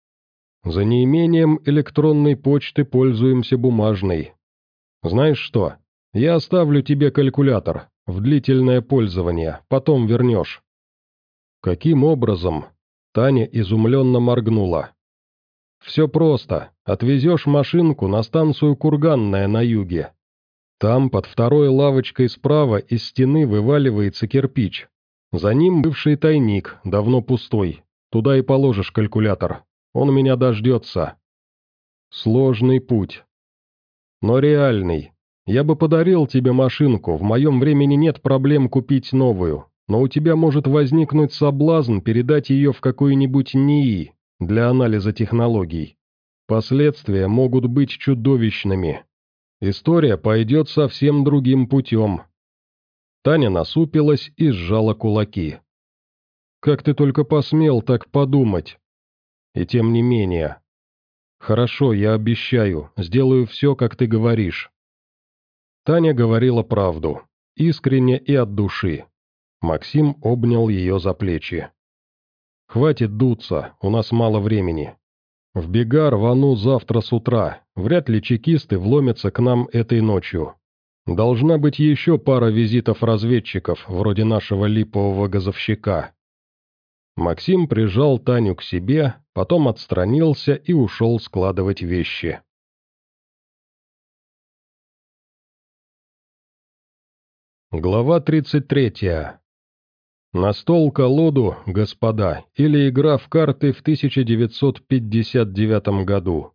«За неимением электронной почты пользуемся бумажной. Знаешь что, я оставлю тебе калькулятор в длительное пользование, потом вернешь». «Каким образом?» Таня изумленно моргнула. «Все просто. Отвезешь машинку на станцию Курганная на юге. Там под второй лавочкой справа из стены вываливается кирпич. За ним бывший тайник, давно пустой. Туда и положишь калькулятор. Он меня дождется». Сложный путь. Но реальный. Я бы подарил тебе машинку, в моем времени нет проблем купить новую, но у тебя может возникнуть соблазн передать ее в какой-нибудь НИИ для анализа технологий. Последствия могут быть чудовищными. История пойдет совсем другим путем. Таня насупилась и сжала кулаки. «Как ты только посмел так подумать?» «И тем не менее...» «Хорошо, я обещаю, сделаю все, как ты говоришь». Таня говорила правду, искренне и от души. Максим обнял ее за плечи. «Хватит дуться, у нас мало времени. В бега рвану завтра с утра, вряд ли чекисты вломятся к нам этой ночью. Должна быть еще пара визитов разведчиков, вроде нашего липового газовщика». Максим прижал Таню к себе, потом отстранился и ушел складывать вещи. Глава тридцать третья. На стол-колоду, господа, или игра в карты в тысяча девятьсот пятьдесят девятом году.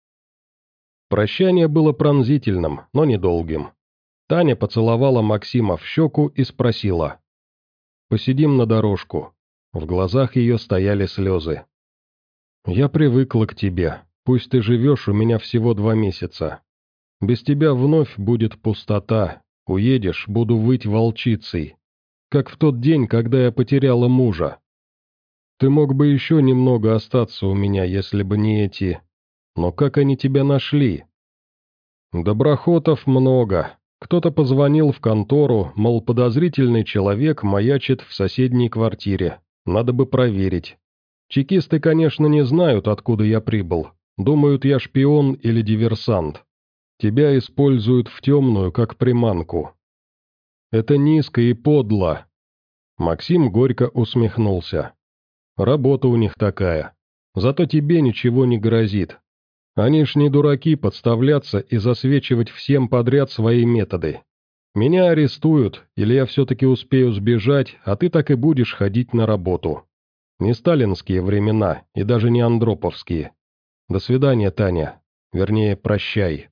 Прощание было пронзительным, но недолгим. Таня поцеловала Максима в щеку и спросила. «Посидим на дорожку». В глазах ее стояли слезы. «Я привыкла к тебе, пусть ты живешь у меня всего два месяца. Без тебя вновь будет пустота, уедешь, буду выть волчицей, как в тот день, когда я потеряла мужа. Ты мог бы еще немного остаться у меня, если бы не эти... Но как они тебя нашли?» «Доброхотов много. Кто-то позвонил в контору, мол, подозрительный человек маячит в соседней квартире. Надо бы проверить. Чекисты, конечно, не знают, откуда я прибыл. Думают, я шпион или диверсант. Тебя используют в темную, как приманку. Это низко и подло». Максим горько усмехнулся. «Работа у них такая. Зато тебе ничего не грозит. Они ж не дураки подставляться и засвечивать всем подряд свои методы. Меня арестуют, или я все-таки успею сбежать, а ты так и будешь ходить на работу. Не сталинские времена, и даже не андроповские. До свидания, Таня. Вернее, прощай».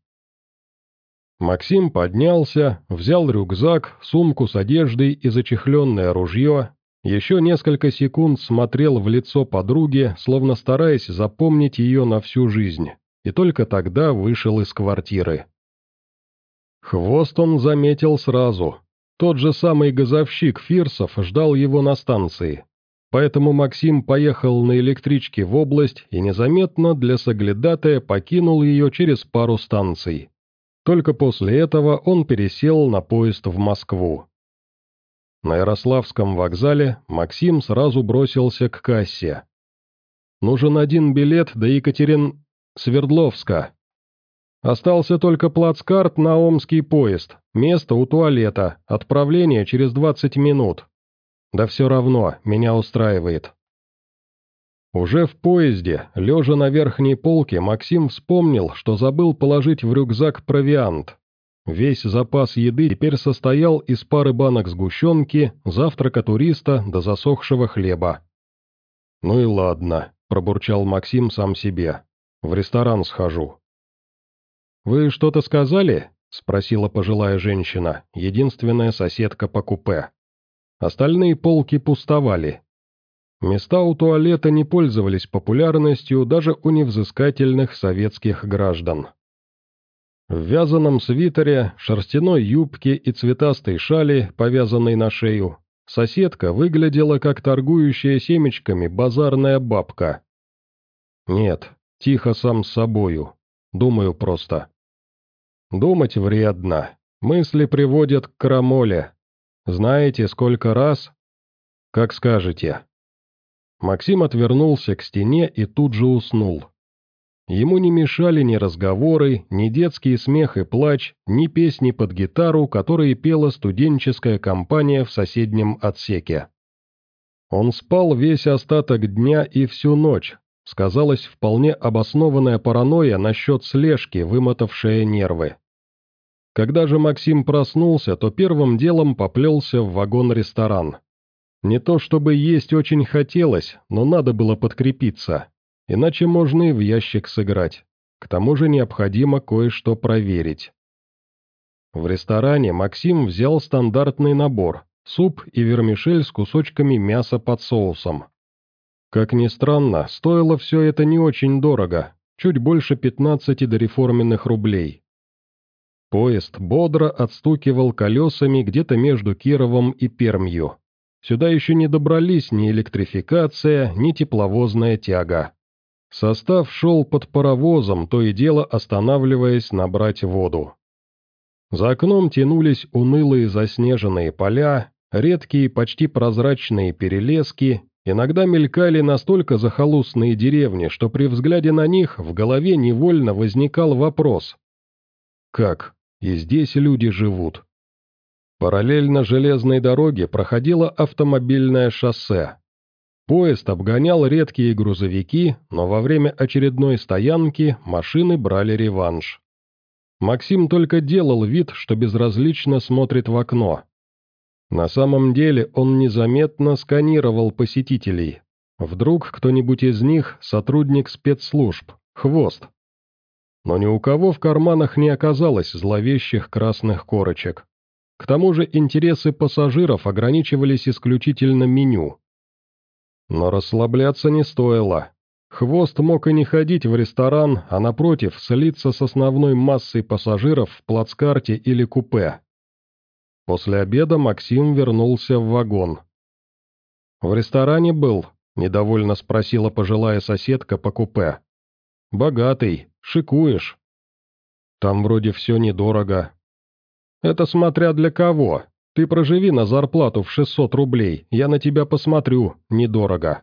Максим поднялся, взял рюкзак, сумку с одеждой и зачехленное ружье, еще несколько секунд смотрел в лицо подруги, словно стараясь запомнить ее на всю жизнь, и только тогда вышел из квартиры. Хвост он заметил сразу. Тот же самый газовщик Фирсов ждал его на станции. Поэтому Максим поехал на электричке в область и незаметно для соглядатая покинул ее через пару станций. Только после этого он пересел на поезд в Москву. На Ярославском вокзале Максим сразу бросился к кассе. Нужен один билет до Екатерин... Свердловска. Остался только плацкарт на омский поезд, место у туалета, отправление через двадцать минут. Да все равно, меня устраивает. Уже в поезде, лежа на верхней полке, Максим вспомнил, что забыл положить в рюкзак провиант. Весь запас еды теперь состоял из пары банок сгущенки, завтрака туриста до засохшего хлеба. «Ну и ладно», – пробурчал Максим сам себе. «В ресторан схожу». «Вы что-то сказали?» – спросила пожилая женщина, единственная соседка по купе. Остальные полки пустовали. Места у туалета не пользовались популярностью даже у невзыскательных советских граждан. В вязаном свитере, шерстяной юбке и цветастой шали, повязанной на шею, соседка выглядела как торгующая семечками базарная бабка. Нет, тихо сам с собою. Думаю просто. Думать вредно. Мысли приводят к крамоле. Знаете, сколько раз? Как скажете. Максим отвернулся к стене и тут же уснул. Ему не мешали ни разговоры, ни детский смех и плач, ни песни под гитару, которые пела студенческая компания в соседнем отсеке. Он спал весь остаток дня и всю ночь. Сказалась вполне обоснованная паранойя насчет слежки, вымотавшая нервы. Когда же Максим проснулся, то первым делом поплелся в вагон-ресторан. Не то чтобы есть очень хотелось, но надо было подкрепиться, иначе можно и в ящик сыграть. К тому же необходимо кое-что проверить. В ресторане Максим взял стандартный набор – суп и вермишель с кусочками мяса под соусом. Как ни странно, стоило все это не очень дорого, чуть больше пятнадцати дореформенных рублей. Поезд бодро отстукивал колесами где-то между Кировом и Пермью. Сюда еще не добрались ни электрификация, ни тепловозная тяга. Состав шел под паровозом, то и дело останавливаясь набрать воду. За окном тянулись унылые заснеженные поля, редкие почти прозрачные перелески, иногда мелькали настолько захолустные деревни, что при взгляде на них в голове невольно возникал вопрос. Как? И здесь люди живут. Параллельно железной дороге проходило автомобильное шоссе. Поезд обгонял редкие грузовики, но во время очередной стоянки машины брали реванш. Максим только делал вид, что безразлично смотрит в окно. На самом деле он незаметно сканировал посетителей. Вдруг кто-нибудь из них сотрудник спецслужб, хвост. Но ни у кого в карманах не оказалось зловещих красных корочек. К тому же интересы пассажиров ограничивались исключительно меню. Но расслабляться не стоило. Хвост мог и не ходить в ресторан, а напротив слиться с основной массой пассажиров в плацкарте или купе. После обеда Максим вернулся в вагон. «В ресторане был?» – недовольно спросила пожилая соседка по купе. «Богатый, шикуешь?» «Там вроде все недорого». «Это смотря для кого. Ты проживи на зарплату в шестьсот рублей, я на тебя посмотрю, недорого».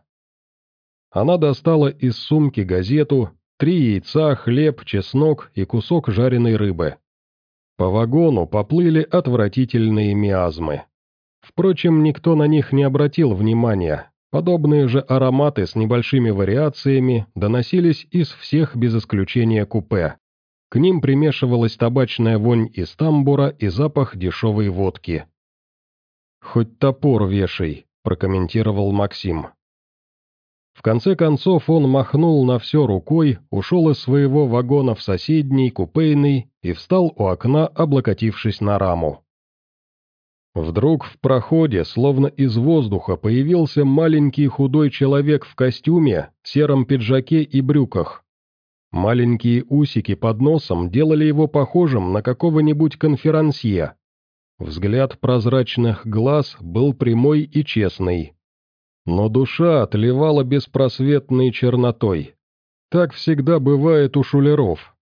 Она достала из сумки газету, три яйца, хлеб, чеснок и кусок жареной рыбы. По вагону поплыли отвратительные миазмы. Впрочем, никто на них не обратил внимания. Подобные же ароматы с небольшими вариациями доносились из всех без исключения купе. К ним примешивалась табачная вонь из тамбура и запах дешевой водки. «Хоть топор вешай», – прокомментировал Максим. В конце концов он махнул на все рукой, ушел из своего вагона в соседний, купейный, и встал у окна, облокотившись на раму. Вдруг в проходе, словно из воздуха, появился маленький худой человек в костюме, сером пиджаке и брюках. Маленькие усики под носом делали его похожим на какого-нибудь конферансье. Взгляд прозрачных глаз был прямой и честный. Но душа отливала беспросветной чернотой. Так всегда бывает у шулеров.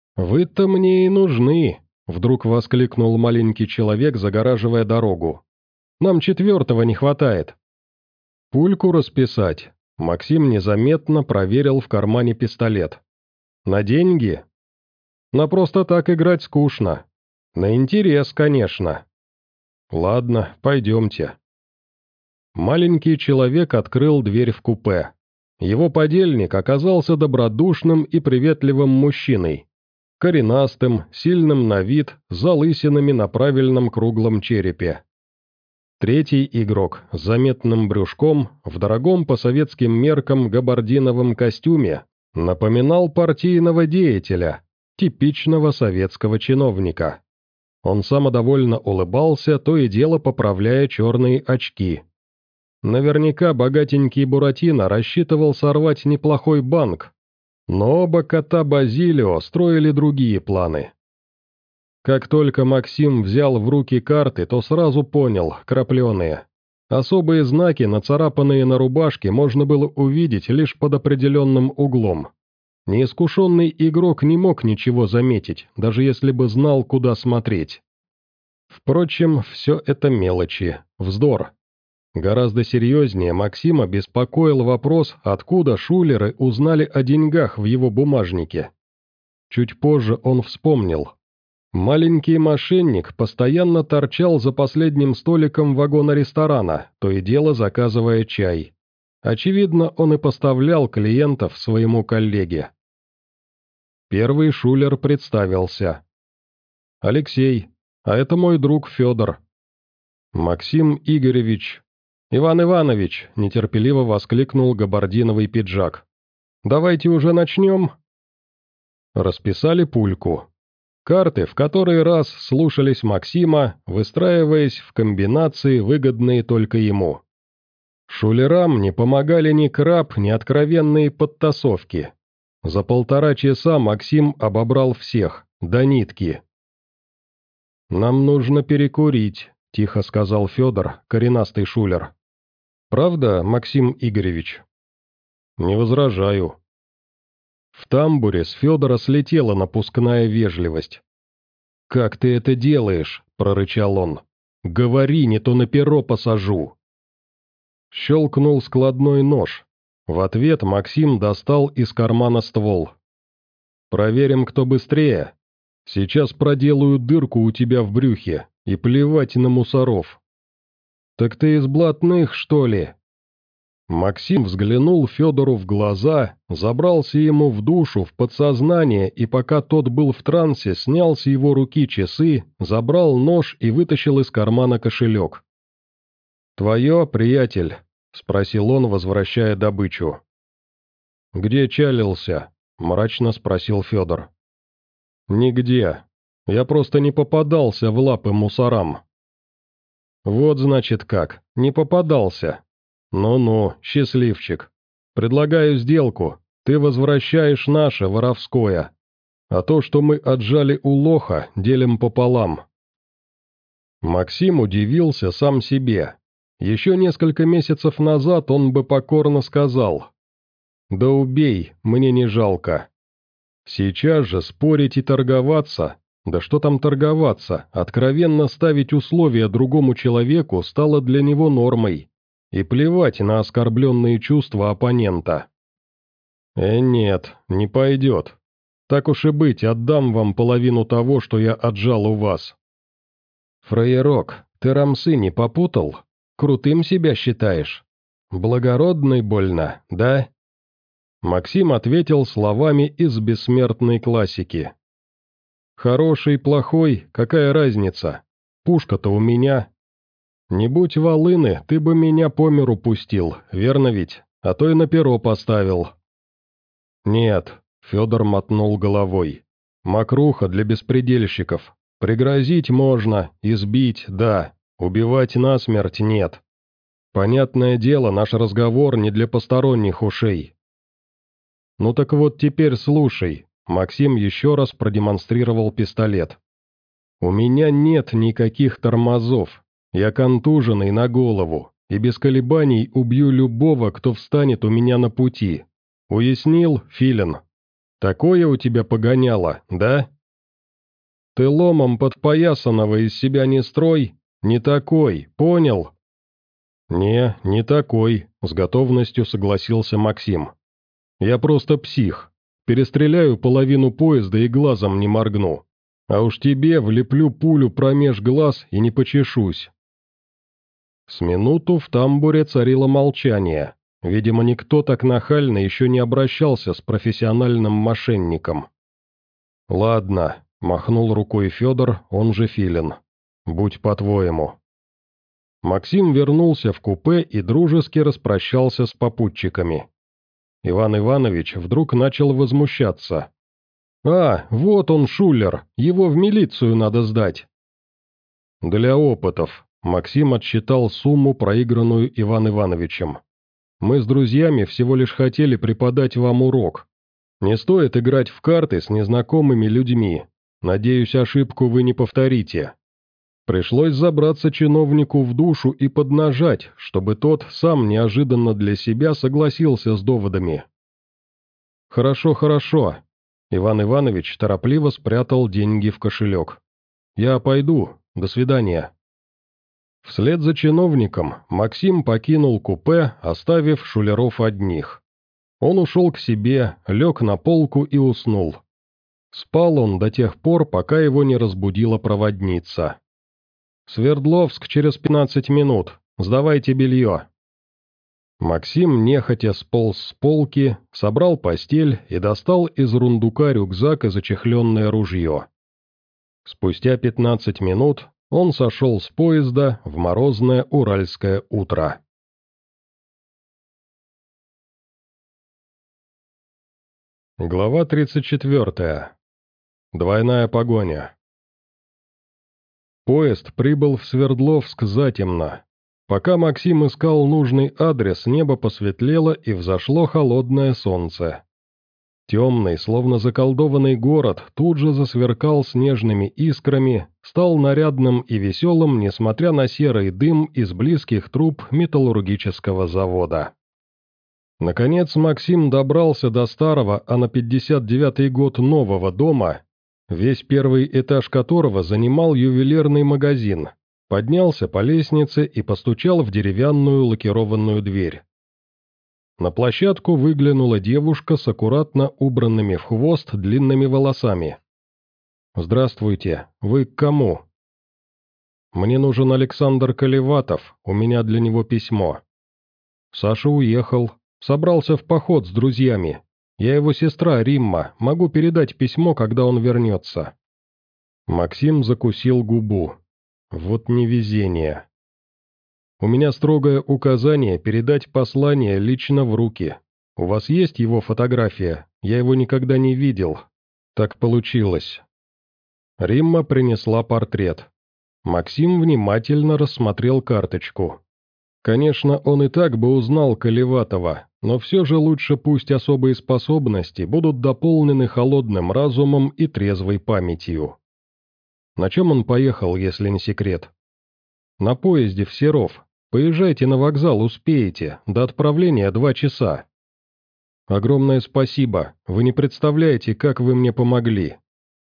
«Вы-то мне и нужны», — вдруг воскликнул маленький человек, загораживая дорогу. Нам четвертого не хватает». «Пульку расписать». Максим незаметно проверил в кармане пистолет. «На деньги?» «На просто так играть скучно. На интерес, конечно». «Ладно, пойдемте». Маленький человек открыл дверь в купе. Его подельник оказался добродушным и приветливым мужчиной. Коренастым, сильным на вид, с залысинами на правильном круглом черепе. Третий игрок с заметным брюшком, в дорогом по советским меркам габардиновом костюме, напоминал партийного деятеля, типичного советского чиновника. Он самодовольно улыбался, то и дело поправляя черные очки. Наверняка богатенький Буратино рассчитывал сорвать неплохой банк, но оба кота Базилио строили другие планы. Как только Максим взял в руки карты, то сразу понял, крапленые. Особые знаки, нацарапанные на рубашке, можно было увидеть лишь под определенным углом. Неискушенный игрок не мог ничего заметить, даже если бы знал, куда смотреть. Впрочем, все это мелочи, вздор. Гораздо серьезнее Максима беспокоил вопрос, откуда шулеры узнали о деньгах в его бумажнике. Чуть позже он вспомнил. Маленький мошенник постоянно торчал за последним столиком вагона ресторана, то и дело заказывая чай. Очевидно, он и поставлял клиентов своему коллеге. Первый шулер представился. «Алексей, а это мой друг Федор». «Максим Игоревич». «Иван Иванович», — нетерпеливо воскликнул габардиновый пиджак. «Давайте уже начнем». Расписали пульку. Карты в который раз слушались Максима, выстраиваясь в комбинации, выгодные только ему. Шулерам не помогали ни краб, ни откровенные подтасовки. За полтора часа Максим обобрал всех, до нитки. «Нам нужно перекурить», — тихо сказал Федор, коренастый шулер. «Правда, Максим Игоревич?» «Не возражаю». В тамбуре с Федора слетела напускная вежливость. «Как ты это делаешь?» — прорычал он. «Говори, не то на перо посажу». Щелкнул складной нож. В ответ Максим достал из кармана ствол. «Проверим, кто быстрее. Сейчас проделаю дырку у тебя в брюхе, и плевать на мусоров». «Так ты из блатных, что ли?» Максим взглянул Федору в глаза, забрался ему в душу, в подсознание, и пока тот был в трансе, снял с его руки часы, забрал нож и вытащил из кармана кошелек. «Твое, приятель?» — спросил он, возвращая добычу. «Где чалился?» — мрачно спросил Федор. «Нигде. Я просто не попадался в лапы мусорам». «Вот значит как, не попадался. Ну-ну, счастливчик. Предлагаю сделку. Ты возвращаешь наше воровское. А то, что мы отжали у лоха, делим пополам». Максим удивился сам себе. Еще несколько месяцев назад он бы покорно сказал: «Да убей, мне не жалко». Сейчас же спорить и торговаться, да что там торговаться, откровенно ставить условия другому человеку стало для него нормой. И плевать на оскорбленные чувства оппонента. «Э, нет, не пойдет. Так уж и быть, отдам вам половину того, что я отжал у вас». «Фраерок, ты рамсы не попутал? Крутым себя считаешь? Благородный больно, да?» Максим ответил словами из бессмертной классики. «Хороший, плохой, какая разница? Пушка-то у меня. Не будь волыны, ты бы меня по миру пустил, верно ведь? А то и на перо поставил». «Нет», — Федор мотнул головой. «Мокруха для беспредельщиков. Пригрозить можно, избить, да, убивать насмерть нет. Понятное дело, наш разговор не для посторонних ушей». «Ну так вот теперь слушай», — Максим еще раз продемонстрировал пистолет. «У меня нет никаких тормозов. Я контуженный на голову, и без колебаний убью любого, кто встанет у меня на пути. Уяснил, Филин? Такое у тебя погоняло, да? Ты ломом подпоясанного из себя не строй, Не такой, понял?» «Не, не такой», — с готовностью согласился Максим. «Я просто псих. Перестреляю половину поезда и глазом не моргну. А уж тебе влеплю пулю промеж глаз и не почешусь». С минуту в тамбуре царило молчание. Видимо, никто так нахально еще не обращался с профессиональным мошенником. «Ладно», — махнул рукой Федор, он же Филин. «Будь по-твоему». Максим вернулся в купе и дружески распрощался с попутчиками. Иван Иванович вдруг начал возмущаться. «А, вот он, шулер, его в милицию надо сдать». «Для опытов», — Максим отсчитал сумму, проигранную Иван Ивановичем. «Мы с друзьями всего лишь хотели преподать вам урок. Не стоит играть в карты с незнакомыми людьми. Надеюсь, ошибку вы не повторите». Пришлось забраться чиновнику в душу и поднажать, чтобы тот сам неожиданно для себя согласился с доводами. «Хорошо, хорошо». Иван Иванович торопливо спрятал деньги в кошелек. «Я пойду. До свидания». Вслед за чиновником Максим покинул купе, оставив шулеров одних. Он ушел к себе, лег на полку и уснул. Спал он до тех пор, пока его не разбудила проводница. «Свердловск через пятнадцать минут. Сдавайте белье». Максим нехотя сполз с полки, собрал постель и достал из рундука рюкзак и зачехленное ружье. Спустя пятнадцать минут он сошел с поезда в морозное уральское утро. Глава тридцать четвертая. Двойная погоня. Поезд прибыл в Свердловск затемно. Пока Максим искал нужный адрес, небо посветлело и взошло холодное солнце. Темный, словно заколдованный город, тут же засверкал снежными искрами, стал нарядным и веселым, несмотря на серый дым из близких труб металлургического завода. Наконец Максим добрался до старого, а на пятьдесят девятый год нового дома, весь первый этаж которого занимал ювелирный магазин, поднялся по лестнице и постучал в деревянную лакированную дверь. На площадку выглянула девушка с аккуратно убранными в хвост длинными волосами. «Здравствуйте, вы к кому?» «Мне нужен Александр Колеватов, у меня для него письмо». «Саша уехал, собрался в поход с друзьями. Я его сестра Римма, могу передать письмо, когда он вернется». Максим закусил губу. Вот невезение. «У меня строгое указание передать послание лично в руки. У вас есть его фотография? Я его никогда не видел. Так получилось». Римма принесла портрет. Максим внимательно рассмотрел карточку. Конечно, он и так бы узнал Колеватова, но все же лучше пусть особые способности будут дополнены холодным разумом и трезвой памятью. На чем он поехал, если не секрет? На поезде в Серов. Поезжайте на вокзал, успеете, до отправления два часа. Огромное спасибо, вы не представляете, как вы мне помогли.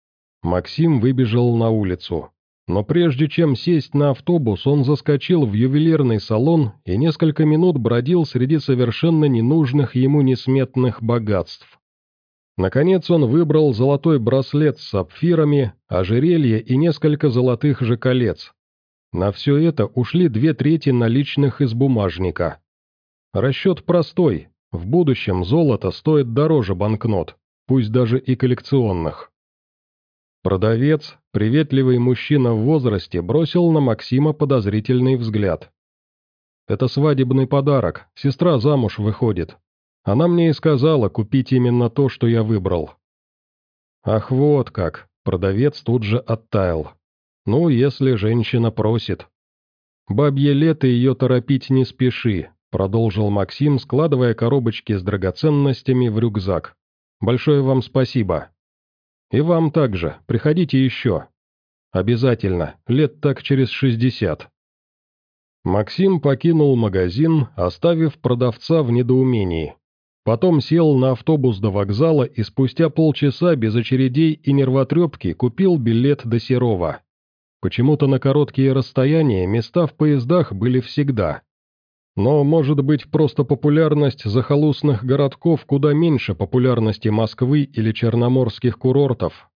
Максим выбежал на улицу. Но прежде чем сесть на автобус, он заскочил в ювелирный салон и несколько минут бродил среди совершенно ненужных ему несметных богатств. Наконец он выбрал золотой браслет с сапфирами, ожерелье и несколько золотых же колец. На все это ушли две трети наличных из бумажника. Расчет простой, в будущем золото стоит дороже банкнот, пусть даже и коллекционных. Продавец, приветливый мужчина в возрасте, бросил на Максима подозрительный взгляд. «Это свадебный подарок, сестра замуж выходит. Она мне и сказала купить именно то, что я выбрал». «Ах, вот как!» — продавец тут же оттаял. «Ну, если женщина просит». «Бабье лето, ее торопить не спеши», — продолжил Максим, складывая коробочки с драгоценностями в рюкзак. «Большое вам спасибо». «И вам также, приходите еще». «Обязательно, лет так через шестьдесят». Максим покинул магазин, оставив продавца в недоумении. Потом сел на автобус до вокзала и спустя полчаса без очередей и нервотрепки купил билет до Серова. Почему-то на короткие расстояния места в поездах были всегда. Но, может быть, просто популярность захолустных городков куда меньше популярности Москвы или черноморских курортов.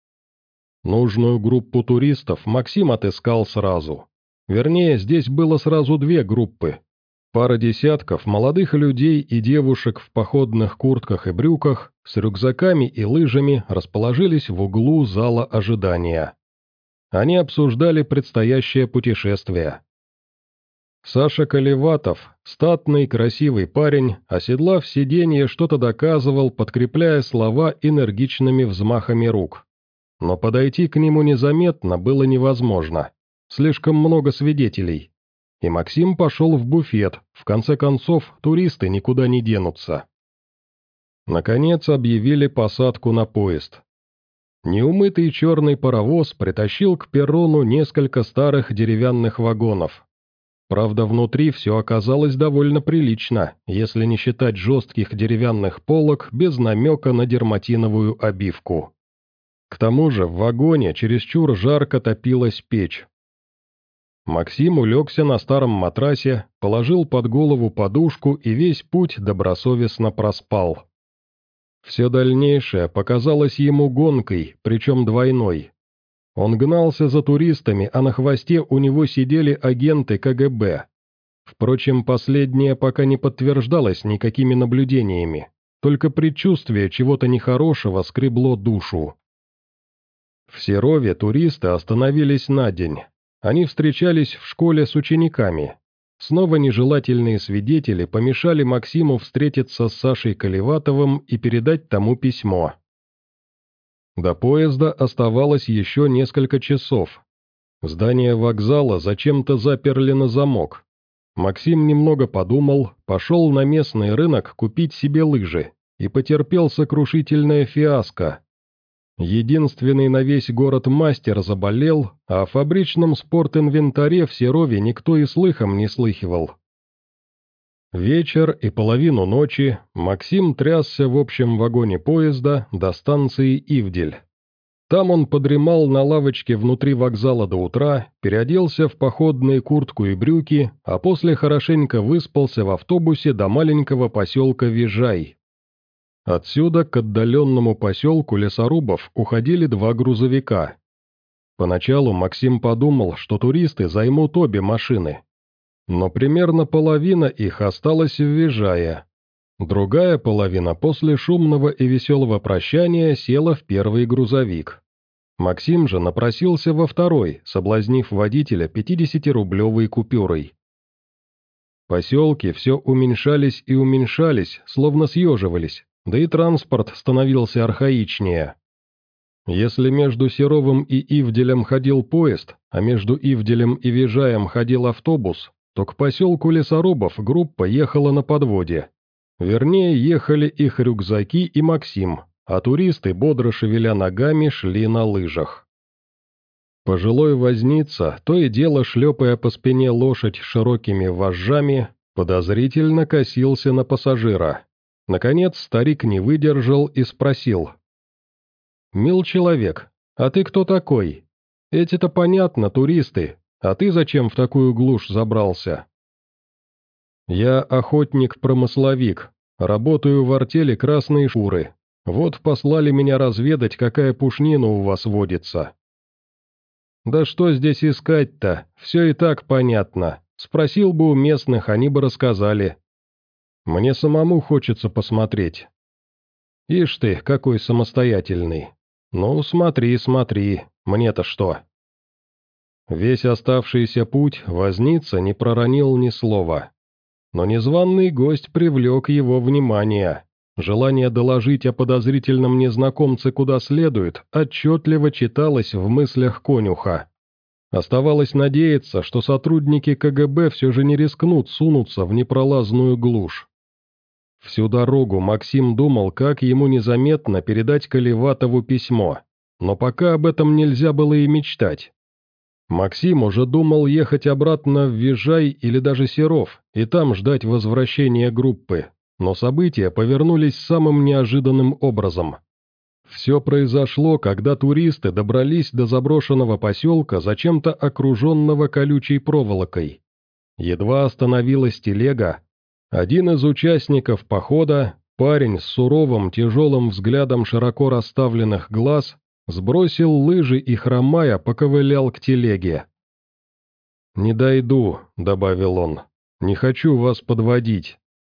Нужную группу туристов Максим отыскал сразу. Вернее, здесь было сразу две группы. Пара десятков молодых людей и девушек в походных куртках и брюках с рюкзаками и лыжами расположились в углу зала ожидания. Они обсуждали предстоящее путешествие. Саша Колеватов, статный красивый парень, оседлав сиденье, что-то доказывал, подкрепляя слова энергичными взмахами рук. Но подойти к нему незаметно было невозможно. Слишком много свидетелей. И Максим пошел в буфет, в конце концов, туристы никуда не денутся. Наконец объявили посадку на поезд. Неумытый черный паровоз притащил к перрону несколько старых деревянных вагонов. Правда, внутри все оказалось довольно прилично, если не считать жестких деревянных полок без намека на дерматиновую обивку. К тому же в вагоне чересчур жарко топилась печь. Максим улегся на старом матрасе, положил под голову подушку и весь путь добросовестно проспал. Все дальнейшее показалось ему гонкой, причем двойной. Он гнался за туристами, а на хвосте у него сидели агенты ка гэ бэ. Впрочем, последнее пока не подтверждалось никакими наблюдениями, только предчувствие чего-то нехорошего скребло душу. В Серове туристы остановились на день. Они встречались в школе с учениками. Снова нежелательные свидетели помешали Максиму встретиться с Сашей Колеватовым и передать тому письмо. До поезда оставалось еще несколько часов. Здание вокзала зачем-то заперли на замок. Максим немного подумал, пошел на местный рынок купить себе лыжи и потерпел сокрушительное фиаско. Единственный на весь город мастер заболел, а о фабричном спортинвентаре в Серове никто и слыхом не слыхивал. Вечер и половину ночи Максим трясся в общем вагоне поезда до станции Ивдель. Там он подремал на лавочке внутри вокзала до утра, переоделся в походные куртку и брюки, а после хорошенько выспался в автобусе до маленького поселка Вижай. Отсюда к отдаленному поселку лесорубов уходили два грузовика. Поначалу Максим подумал, что туристы займут обе машины. Но примерно половина их осталась в Вижае. Другая половина после шумного и веселого прощания села в первый грузовик. Максим же напросился во второй, соблазнив водителя пятидесятирублевой купюрой. Поселки все уменьшались и уменьшались, словно съеживались, да и транспорт становился архаичнее. Если между Серовым и Ивделем ходил поезд, а между Ивделем и Вижаем ходил автобус, то к поселку лесорубов группа ехала на подводе. Вернее, ехали их рюкзаки и Максим, а туристы, бодро шевеля ногами, шли на лыжах. Пожилой возница, то и дело шлепая по спине лошадь широкими вожжами, подозрительно косился на пассажира. Наконец старик не выдержал и спросил. «Мил человек, а ты кто такой? Эти-то понятно, туристы, а ты зачем в такую глушь забрался?» «Я охотник-промысловик, работаю в артели «Красные шкуры». Вот послали меня разведать, какая пушнина у вас водится». «Да что здесь искать-то? Все и так понятно. Спросил бы у местных, они бы рассказали. Мне самому хочется посмотреть». «Ишь ты, какой самостоятельный. Ну, смотри, смотри, мне-то что?» Весь оставшийся путь возница не проронил ни слова. Но незваный гость привлек его внимание. Желание доложить о подозрительном незнакомце куда следует отчетливо читалось в мыслях конюха. Оставалось надеяться, что сотрудники ка гэ бэ все же не рискнут сунуться в непролазную глушь. Всю дорогу Максим думал, как ему незаметно передать Колеватову письмо, но пока об этом нельзя было и мечтать. Максим уже думал ехать обратно в Вижай или даже Серов, и там ждать возвращения группы, но события повернулись самым неожиданным образом. Все произошло, когда туристы добрались до заброшенного поселка, зачем-то окруженного колючей проволокой. Едва остановилась телега, один из участников похода, парень с суровым тяжелым взглядом широко расставленных глаз, сбросил лыжи и, хромая, поковылял к телеге. «Не дойду», — добавил он, — «не хочу вас подводить».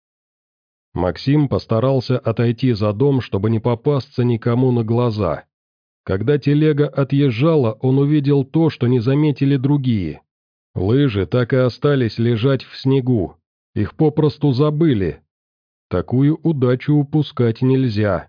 Максим постарался отойти за дом, чтобы не попасться никому на глаза. Когда телега отъезжала, он увидел то, что не заметили другие. Лыжи так и остались лежать в снегу, их попросту забыли. Такую удачу упускать нельзя.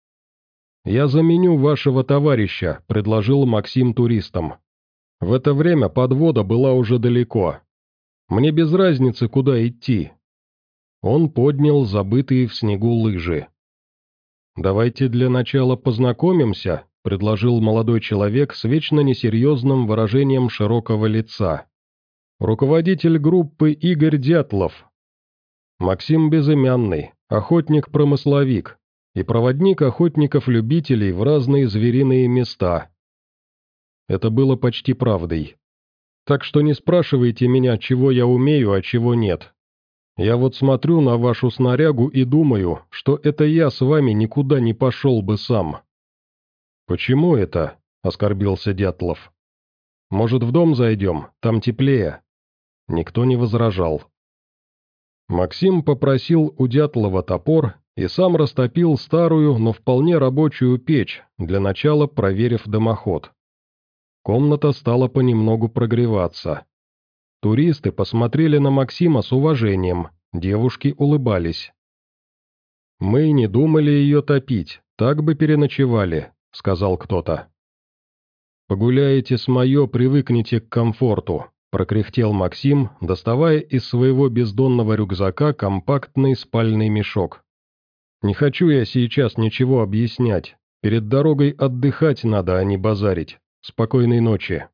«Я заменю вашего товарища», — предложил Максим туристам. В это время подвода была уже далеко. «Мне без разницы, куда идти». Он поднял забытые в снегу лыжи. «Давайте для начала познакомимся», — предложил молодой человек с вечно несерьезным выражением широкого лица. «Руководитель группы Игорь Дятлов. Максим Безымянный, охотник-промысловик и проводник охотников-любителей в разные звериные места». Это было почти правдой. «Так что не спрашивайте меня, чего я умею, а чего нет. Я вот смотрю на вашу снарягу и думаю, что это я с вами никуда не пошел бы сам». «Почему это?» — оскорбился Дятлов. «Может, в дом зайдем, там теплее?» Никто не возражал. Максим попросил у Дятлова топор и сам растопил старую, но вполне рабочую печь, для начала проверив дымоход. Комната стала понемногу прогреваться. Туристы посмотрели на Максима с уважением, девушки улыбались. «Мы не думали ее топить, так бы переночевали», — сказал кто-то. «Погуляете с моё, привыкнете к комфорту», — прокряхтел Максим, доставая из своего бездонного рюкзака компактный спальный мешок. «Не хочу я сейчас ничего объяснять, перед дорогой отдыхать надо, а не базарить. Спокойной ночи».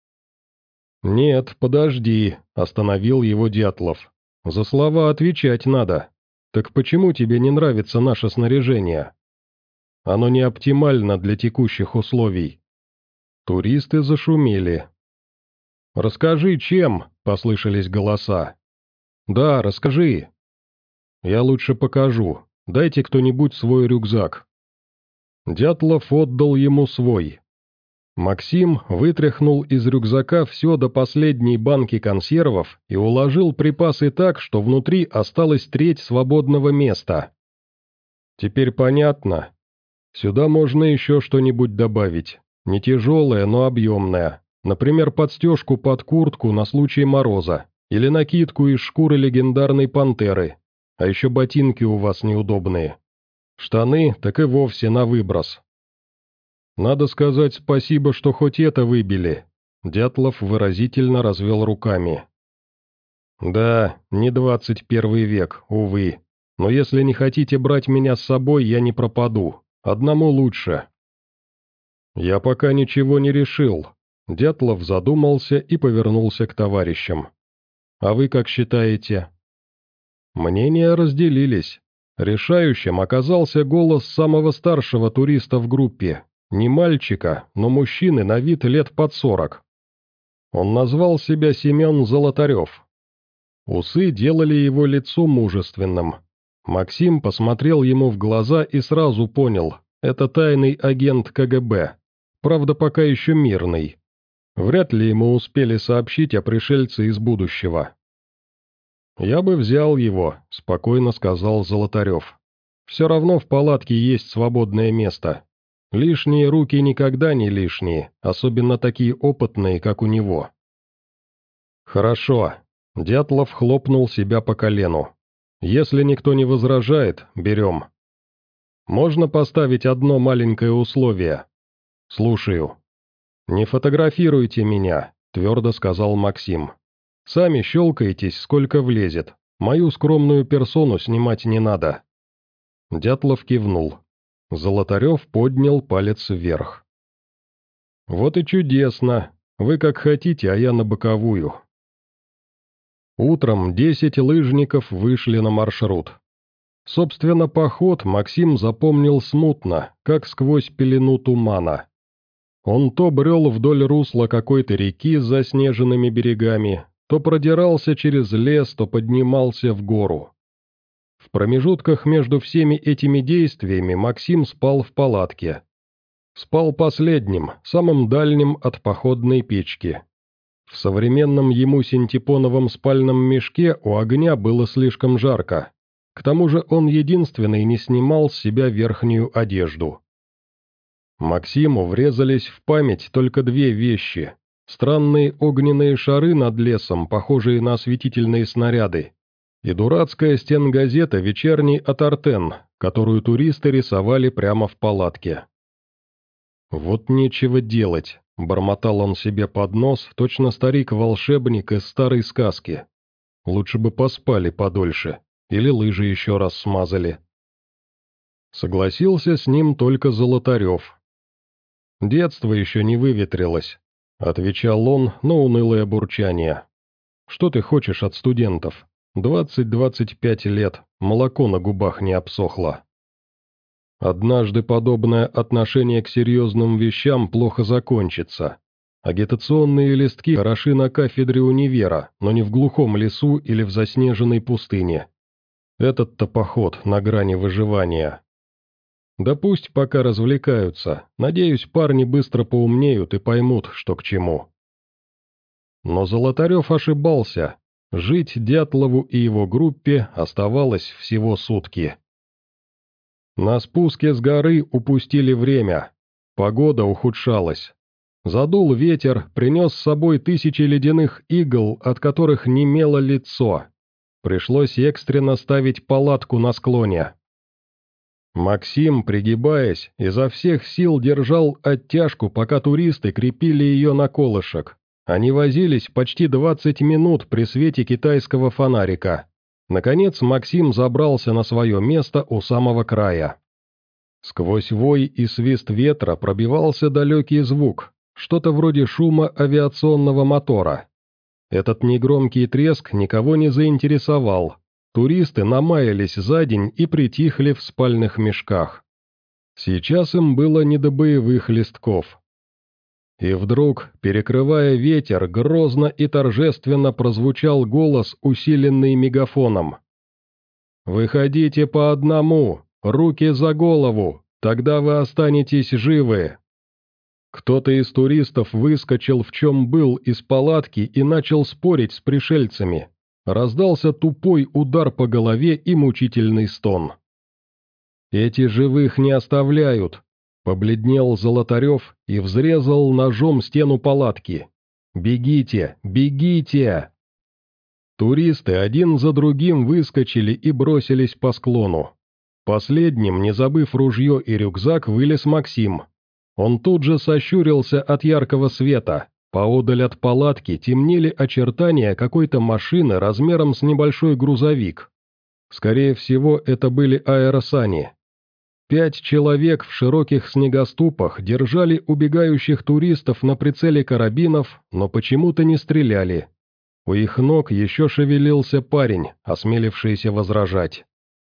«Нет, подожди», — остановил его Дятлов. «За слова отвечать надо. Так почему тебе не нравится наше снаряжение? Оно не оптимально для текущих условий». Туристы зашумели. «Расскажи, чем?» — послышались голоса. «Да, расскажи». «Я лучше покажу. Дайте кто-нибудь свой рюкзак». Дятлов отдал ему свой. Максим вытряхнул из рюкзака все до последней банки консервов и уложил припасы так, что внутри осталась треть свободного места. «Теперь понятно. Сюда можно еще что-нибудь добавить. Не тяжелое, но объемное. Например, подстежку под куртку на случай мороза. Или накидку из шкуры легендарной пантеры. А еще ботинки у вас неудобные. Штаны так и вовсе на выброс. Надо сказать спасибо, что хоть это выбили». Дятлов выразительно развел руками. «Да, не двадцать первый век, увы. Но если не хотите брать меня с собой, я не пропаду. Одному лучше». «Я пока ничего не решил». Дятлов задумался и повернулся к товарищам. «А вы как считаете?» Мнения разделились. Решающим оказался голос самого старшего туриста в группе. Не мальчика, но мужчины на вид лет под сорок. Он назвал себя Семен Золотарев. Усы делали его лицо мужественным. Максим посмотрел ему в глаза и сразу понял, это тайный агент ка гэ бэ, правда пока еще мирный. Вряд ли ему успели сообщить о пришельце из будущего. «Я бы взял его», — спокойно сказал Золотарев. «Все равно в палатке есть свободное место. Лишние руки никогда не лишние, особенно такие опытные, как у него». «Хорошо», — Дятлов хлопнул себя по колену. «Если никто не возражает, берем. Можно поставить одно маленькое условие?» «Слушаю». «Не фотографируйте меня», — твердо сказал Максим. «Сами щелкайтесь, сколько влезет. Мою скромную персону снимать не надо». Дятлов кивнул. Золотарев поднял палец вверх. «Вот и чудесно. Вы как хотите, а я на боковую». Утром десять лыжников вышли на маршрут. Собственно, поход Максим запомнил смутно, как сквозь пелену тумана. Он то брел вдоль русла какой-то реки с заснеженными берегами, то продирался через лес, то поднимался в гору. В промежутках между всеми этими действиями Максим спал в палатке. Спал последним, самым дальним от походной печки. В современном ему синтепоновом спальном мешке у огня было слишком жарко. К тому же он единственный не снимал с себя верхнюю одежду. Максиму врезались в память только две вещи. Странные огненные шары над лесом, похожие на осветительные снаряды, и дурацкая стенгазета «Вечерний Атартен», которую туристы рисовали прямо в палатке. «Вот нечего делать», — бормотал он себе под нос, точно старик-волшебник из старой сказки. «Лучше бы поспали подольше, или лыжи еще раз смазали». Согласился с ним только Золотарев. «Детство еще не выветрилось», — отвечал он на унылое бурчание. «Что ты хочешь от студентов? Двадцать-двадцать пять лет, молоко на губах не обсохло». Однажды подобное отношение к серьезным вещам плохо закончится. Агитационные листки хороши на кафедре универа, но не в глухом лесу или в заснеженной пустыне. Этот-то поход на грани выживания. Да пусть пока развлекаются, надеюсь, парни быстро поумнеют и поймут, что к чему. Но Золотарев ошибался, жить Дятлову и его группе оставалось всего сутки. На спуске с горы упустили время, погода ухудшалась. Задул ветер, принес с собой тысячи ледяных игл, от которых немело лицо. Пришлось экстренно ставить палатку на склоне. Максим, пригибаясь, изо всех сил держал оттяжку, пока туристы крепили ее на колышек. Они возились почти двадцать минут при свете китайского фонарика. Наконец Максим забрался на свое место у самого края. Сквозь вой и свист ветра пробивался далекий звук, что-то вроде шума авиационного мотора. Этот негромкий треск никого не заинтересовал. Туристы намаялись за день и притихли в спальных мешках. Сейчас им было не до боевых листков. И вдруг, перекрывая ветер, грозно и торжественно прозвучал голос, усиленный мегафоном. «Выходите по одному, руки за голову, тогда вы останетесь живы». Кто-то из туристов выскочил в чем был из палатки и начал спорить с пришельцами. Раздался тупой удар по голове и мучительный стон. «Эти живых не оставляют», — побледнел Золотарев и взрезал ножом стену палатки. «Бегите, бегите!» Туристы один за другим выскочили и бросились по склону. Последним, не забыв ружье и рюкзак, вылез Максим. Он тут же сощурился от яркого света. Поодаль от палатки темнели очертания какой-то машины размером с небольшой грузовик. Скорее всего, это были аэросани. Пять человек в широких снегоступах держали убегающих туристов на прицеле карабинов, но почему-то не стреляли. У их ног еще шевелился парень, осмелившийся возражать.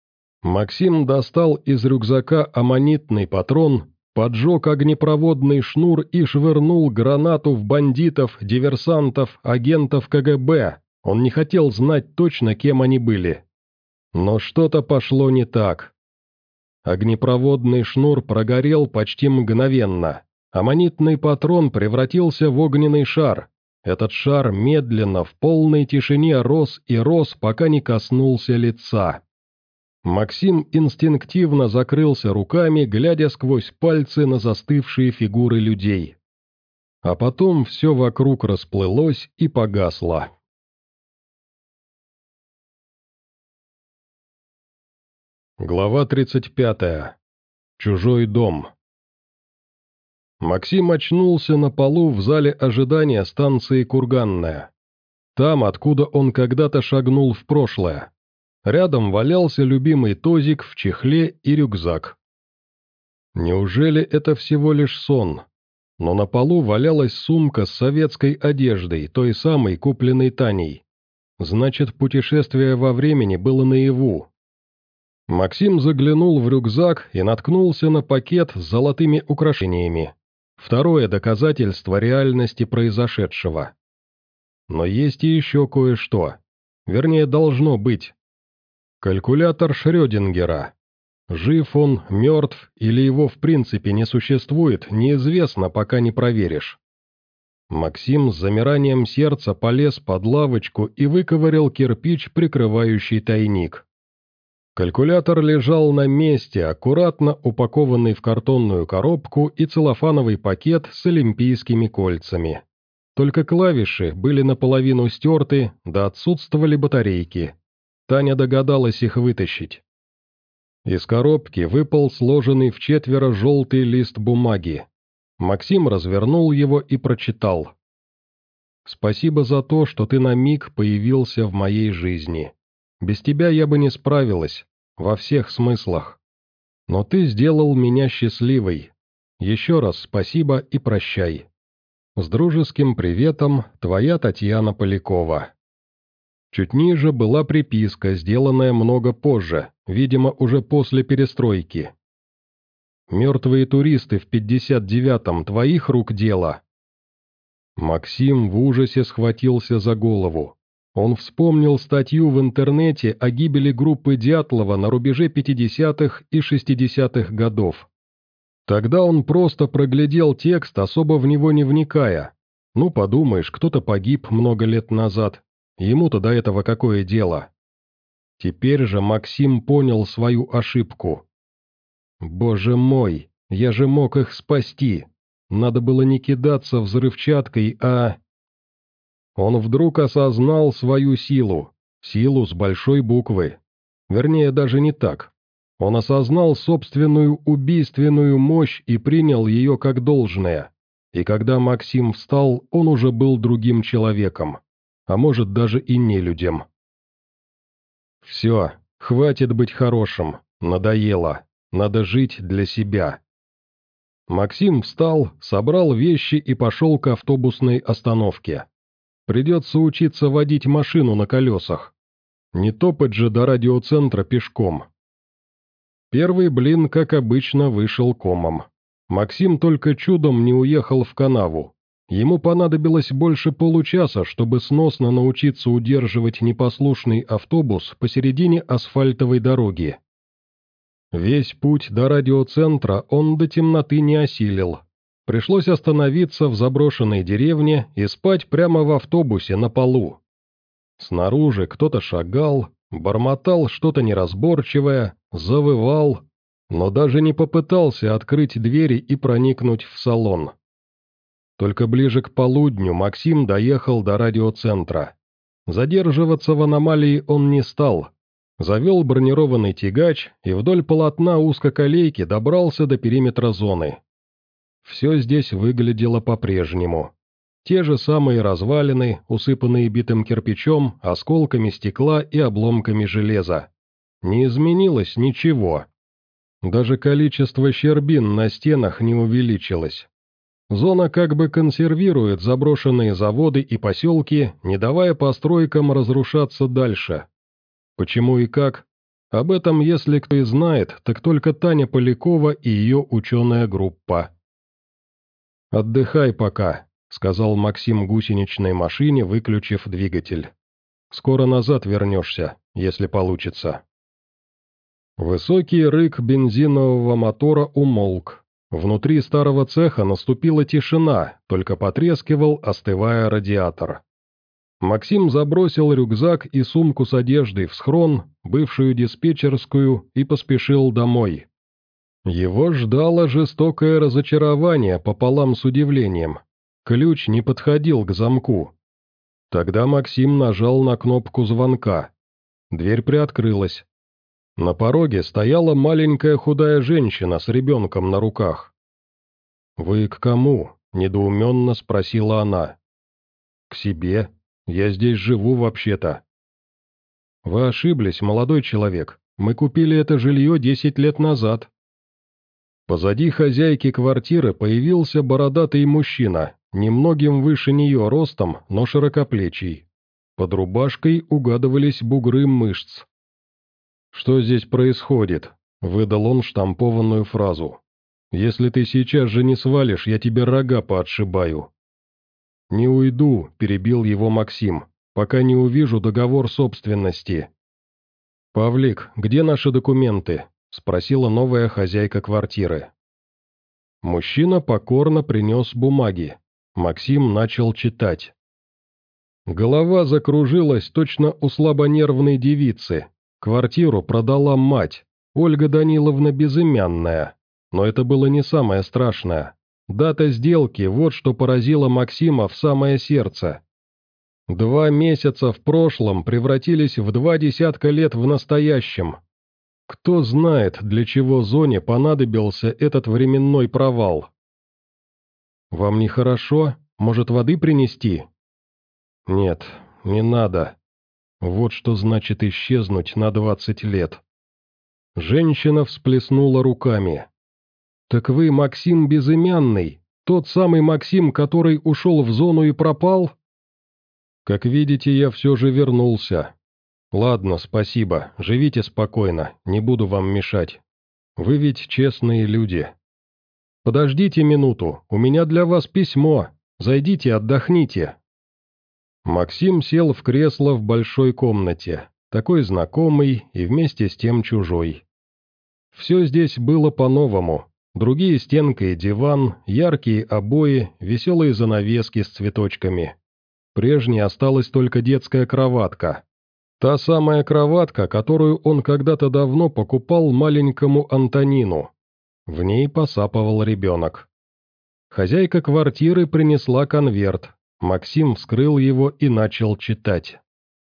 Максим достал из рюкзака аммонитный патрон, поджег огнепроводный шнур и швырнул гранату в бандитов, диверсантов, агентов ка гэ бэ. Он не хотел знать точно, кем они были. Но что-то пошло не так. Огнепроводный шнур прогорел почти мгновенно. Аммонитный патрон превратился в огненный шар. Этот шар медленно, в полной тишине рос и рос, пока не коснулся лица. Максим инстинктивно закрылся руками, глядя сквозь пальцы на застывшие фигуры людей. А потом все вокруг расплылось и погасло. Глава тридцать пятая. Чужой дом. Максим очнулся на полу в зале ожидания станции Курганная. Там, откуда он когда-то шагнул в прошлое. Рядом валялся любимый тозик в чехле и рюкзак. Неужели это всего лишь сон? Но на полу валялась сумка с советской одеждой, той самой, купленной Таней. Значит, путешествие во времени было наяву. Максим заглянул в рюкзак и наткнулся на пакет с золотыми украшениями. Второе доказательство реальности произошедшего. Но есть и еще кое-что. Вернее, должно быть. Калькулятор Шрёдингера. Жив он, мертв или его в принципе не существует, неизвестно, пока не проверишь. Максим с замиранием сердца полез под лавочку и выковырял кирпич, прикрывающий тайник. Калькулятор лежал на месте, аккуратно упакованный в картонную коробку и целлофановый пакет с олимпийскими кольцами. Только клавиши были наполовину стерты, да отсутствовали батарейки. Таня догадалась их вытащить. Из коробки выпал сложенный в четверо желтый лист бумаги. Максим развернул его и прочитал. «Спасибо за то, что ты на миг появился в моей жизни. Без тебя я бы не справилась, во всех смыслах. Но ты сделал меня счастливой. Еще раз спасибо и прощай. С дружеским приветом, твоя Татьяна Полякова». Чуть ниже была приписка, сделанная много позже, видимо, уже после перестройки. «Мертвые туристы в пятьдесят девятом, твоих рук дело?» Максим в ужасе схватился за голову. Он вспомнил статью в интернете о гибели группы Дятлова на рубеже пятидесятых и шестидесятых годов. Тогда он просто проглядел текст, особо в него не вникая. Ну, подумаешь, кто-то погиб много лет назад. Ему-то до этого какое дело? Теперь же Максим понял свою ошибку. «Боже мой, я же мог их спасти. Надо было не кидаться взрывчаткой, а...» Он вдруг осознал свою силу, силу с большой буквы. Вернее, даже не так. Он осознал собственную убийственную мощь и принял ее как должное. И когда Максим встал, он уже был другим человеком. А может, даже и нелюдем. «Все, хватит быть хорошим, надоело, надо жить для себя». Максим встал, собрал вещи и пошел к автобусной остановке. Придется учиться водить машину на колесах. Не топать же до радиоцентра пешком. Первый блин, как обычно, вышел комом. Максим только чудом не уехал в канаву. Ему понадобилось больше получаса, чтобы сносно научиться удерживать непослушный автобус посередине асфальтовой дороги. Весь путь до радиоцентра он до темноты не осилил. Пришлось остановиться в заброшенной деревне и спать прямо в автобусе на полу. Снаружи кто-то шагал, бормотал что-то неразборчивое, завывал, но даже не попытался открыть двери и проникнуть в салон. Только ближе к полудню Максим доехал до радиоцентра. Задерживаться в аномалии он не стал. Завел бронированный тягач и вдоль полотна узкоколейки добрался до периметра зоны. Все здесь выглядело по-прежнему. Те же самые развалины, усыпанные битым кирпичом, осколками стекла и обломками железа. Не изменилось ничего. Даже количество щербин на стенах не увеличилось. Зона как бы консервирует заброшенные заводы и поселки, не давая постройкам разрушаться дальше. Почему и как? Об этом, если кто и знает, так только Таня Полякова и ее ученая группа. «Отдыхай пока», — сказал Максим гусеничной машине, выключив двигатель. «Скоро назад вернешься, если получится». Высокий рык бензинового мотора умолк. Внутри старого цеха наступила тишина, только потрескивал, остывая радиатор. Максим забросил рюкзак и сумку с одеждой в схрон, бывшую диспетчерскую, и поспешил домой. Его ждало жестокое разочарование пополам с удивлением. Ключ не подходил к замку. Тогда Максим нажал на кнопку звонка. Дверь приоткрылась. На пороге стояла маленькая худая женщина с ребенком на руках. «Вы к кому?» – недоуменно спросила она. «К себе. Я здесь живу вообще-то». «Вы ошиблись, молодой человек. Мы купили это жилье десять лет назад». Позади хозяйки квартиры появился бородатый мужчина, немногим выше нее ростом, но широкоплечий. Под рубашкой угадывались бугры мышц. «Что здесь происходит?» — выдал он штампованную фразу. «Если ты сейчас же не свалишь, я тебе рога поотшибаю». «Не уйду», — перебил его Максим, «пока не увижу договор собственности». «Павлик, где наши документы?» — спросила новая хозяйка квартиры. Мужчина покорно принес бумаги. Максим начал читать. Голова закружилась точно у слабонервной девицы. Квартиру продала мать, Ольга Даниловна Безымянная. Но это было не самое страшное. Дата сделки – вот что поразило Максима в самое сердце. Два месяца в прошлом превратились в два десятка лет в настоящем. Кто знает, для чего Зоне понадобился этот временной провал. «Вам нехорошо? Может, воды принести?» «Нет, не надо. Вот что значит исчезнуть на двадцать лет». Женщина всплеснула руками. «Так вы Максим Безымянный, тот самый Максим, который ушел в зону и пропал?» «Как видите, я все же вернулся. Ладно, спасибо, живите спокойно, не буду вам мешать. Вы ведь честные люди. Подождите минуту, у меня для вас письмо. Зайдите, отдохните». Максим сел в кресло в большой комнате, такой знакомый и вместе с тем чужой. Все здесь было по-новому. Другие стенка и диван, яркие обои, веселые занавески с цветочками. Прежней осталась только детская кроватка. Та самая кроватка, которую он когда-то давно покупал маленькому Антонину. В ней посапывал ребенок. Хозяйка квартиры принесла конверт. Максим вскрыл его и начал читать.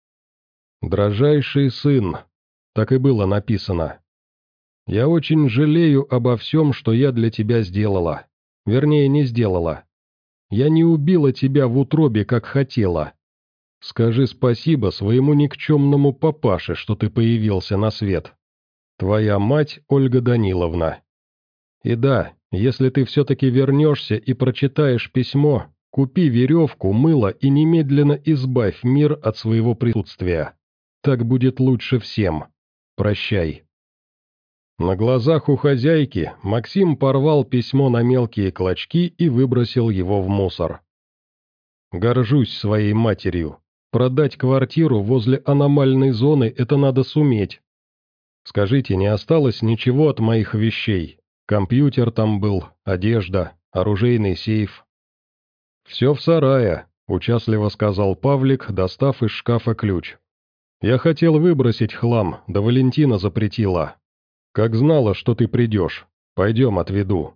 «Дрожайший сын», так и было написано. «Я очень жалею обо всем, что я для тебя сделала. Вернее, не сделала. Я не убила тебя в утробе, как хотела. Скажи спасибо своему никчемному папаше, что ты появился на свет. Твоя мать Ольга Даниловна. И да, если ты все-таки вернешься и прочитаешь письмо, купи веревку, мыло и немедленно избавь мир от своего присутствия. Так будет лучше всем. Прощай». На глазах у хозяйки Максим порвал письмо на мелкие клочки и выбросил его в мусор. «Горжусь своей матерью. Продать квартиру возле аномальной зоны – это надо суметь. Скажите, не осталось ничего от моих вещей? Компьютер там был, одежда, оружейный сейф». «Все в сарае», – участливо сказал Павлик, достав из шкафа ключ. «Я хотел выбросить хлам, да Валентина запретила. Как знала, что ты придешь. Пойдем, отведу».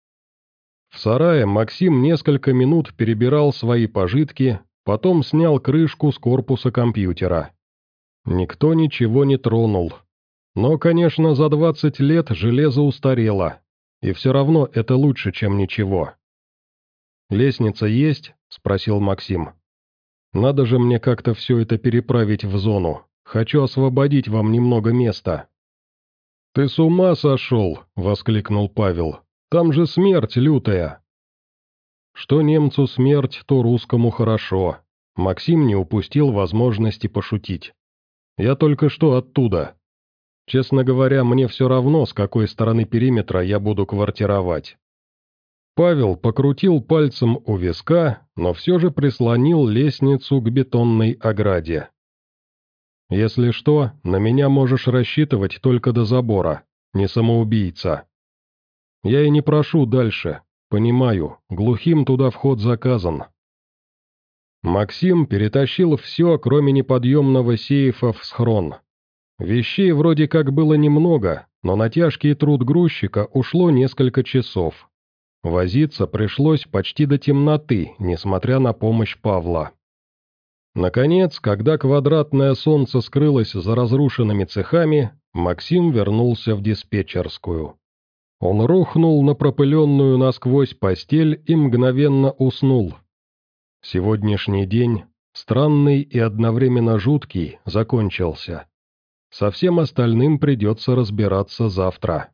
В сарае Максим несколько минут перебирал свои пожитки, потом снял крышку с корпуса компьютера. Никто ничего не тронул. Но, конечно, за двадцать лет железо устарело, и все равно это лучше, чем ничего. «Лестница есть?» – спросил Максим. «Надо же мне как-то все это переправить в зону. Хочу освободить вам немного места». «Ты с ума сошел?» – воскликнул Павел. «Там же смерть лютая». Что немцу смерть, то русскому хорошо. Максим не упустил возможности пошутить. «Я только что оттуда. Честно говоря, мне все равно, с какой стороны периметра я буду квартировать». Павел покрутил пальцем у виска, но все же прислонил лестницу к бетонной ограде. «Если что, на меня можешь рассчитывать только до забора, не самоубийца. Я и не прошу дальше, понимаю, глухим туда вход заказан». Максим перетащил все, кроме неподъемного сейфа, в схрон. Вещей вроде как было немного, но на тяжкий труд грузчика ушло несколько часов. Возиться пришлось почти до темноты, несмотря на помощь Павла. Наконец, когда квадратное солнце скрылось за разрушенными цехами, Максим вернулся в диспетчерскую. Он рухнул на пропыленную насквозь постель и мгновенно уснул. Сегодняшний день, странный и одновременно жуткий, закончился. Со всем остальным придется разбираться завтра.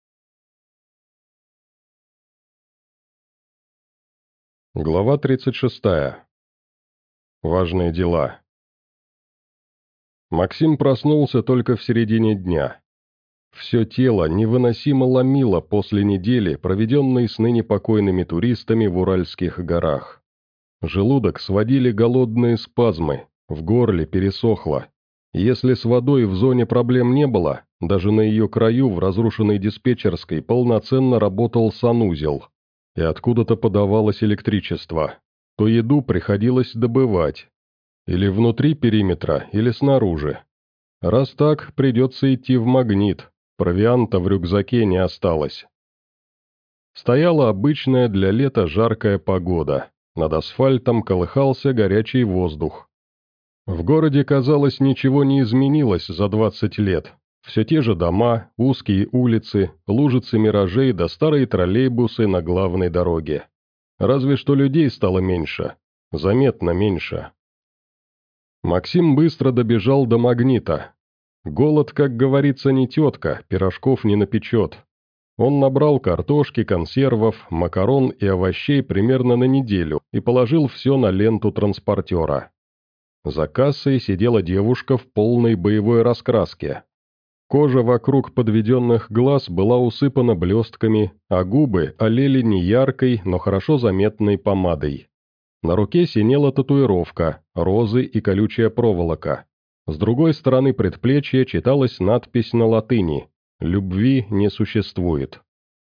Глава тридцать шестая. Важные дела. Максим проснулся только в середине дня. Все тело невыносимо ломило после недели, проведенной с ныне покойными туристами в Уральских горах. Желудок сводили голодные спазмы, в горле пересохло. Если с водой в зоне проблем не было, даже на ее краю в разрушенной диспетчерской полноценно работал санузел, и откуда-то подавалось электричество, то еду приходилось добывать. Или внутри периметра, или снаружи. Раз так, придется идти в Магнит, провианта в рюкзаке не осталось. Стояла обычная для лета жаркая погода, над асфальтом колыхался горячий воздух. В городе, казалось, ничего не изменилось за двадцать лет. Все те же дома, узкие улицы, лужицы миражей да старые троллейбусы на главной дороге. Разве что людей стало меньше, заметно меньше. Максим быстро добежал до Магнита. Голод, как говорится, не тетка, пирожков не напечет. Он набрал картошки, консервов, макарон и овощей примерно на неделю и положил все на ленту транспортера. За кассой сидела девушка в полной боевой раскраске. Кожа вокруг подведенных глаз была усыпана блестками, а губы олели неяркой, но хорошо заметной помадой. На руке синела татуировка, розы и колючая проволока. С другой стороны предплечья читалась надпись на латыни «Любви не существует».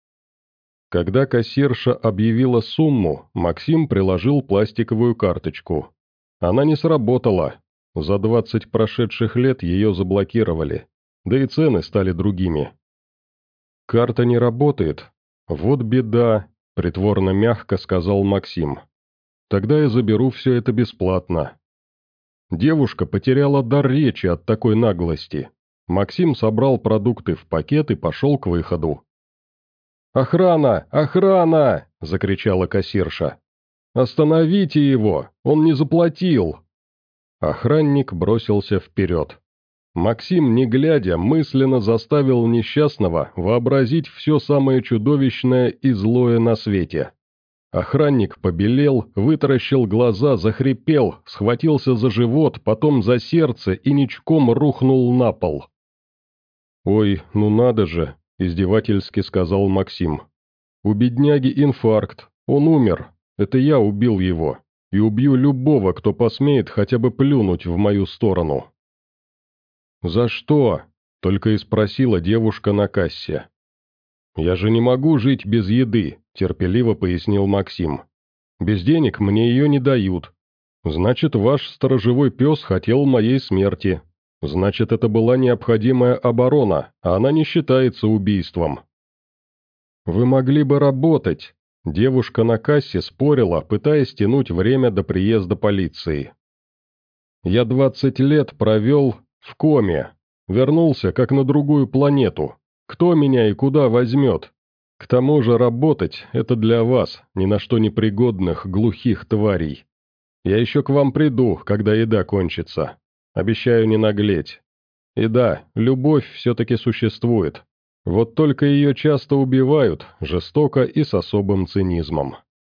Когда кассирша объявила сумму, Максим приложил пластиковую карточку. Она не сработала. За двадцать прошедших лет ее заблокировали. Да и цены стали другими. «Карта не работает. Вот беда», — притворно мягко сказал Максим. «Тогда я заберу все это бесплатно». Девушка потеряла дар речи от такой наглости. Максим собрал продукты в пакет и пошел к выходу. «Охрана! Охрана!» — закричала кассирша. «Остановите его! Он не заплатил!» Охранник бросился вперед. Максим, не глядя, мысленно заставил несчастного вообразить все самое чудовищное и злое на свете. Охранник побелел, вытаращил глаза, захрипел, схватился за живот, потом за сердце и ничком рухнул на пол. «Ой, ну надо же!» — издевательски сказал Максим. «У бедняги инфаркт, он умер, это я убил его, и убью любого, кто посмеет хотя бы плюнуть в мою сторону». «За что?» — только и спросила девушка на кассе. «Я же не могу жить без еды», — терпеливо пояснил Максим. «Без денег мне ее не дают. Значит, ваш сторожевой пес хотел моей смерти. Значит, это была необходимая оборона, а она не считается убийством». «Вы могли бы работать», — девушка на кассе спорила, пытаясь тянуть время до приезда полиции. «Я двадцать лет провел в коме, вернулся как на другую планету. Кто меня и куда возьмет? К тому же работать – это для вас, ни на что не пригодных, глухих тварей. Я еще к вам приду, когда еда кончится. Обещаю не наглеть. И да, любовь все-таки существует. Вот только ее часто убивают, жестоко и с особым цинизмом».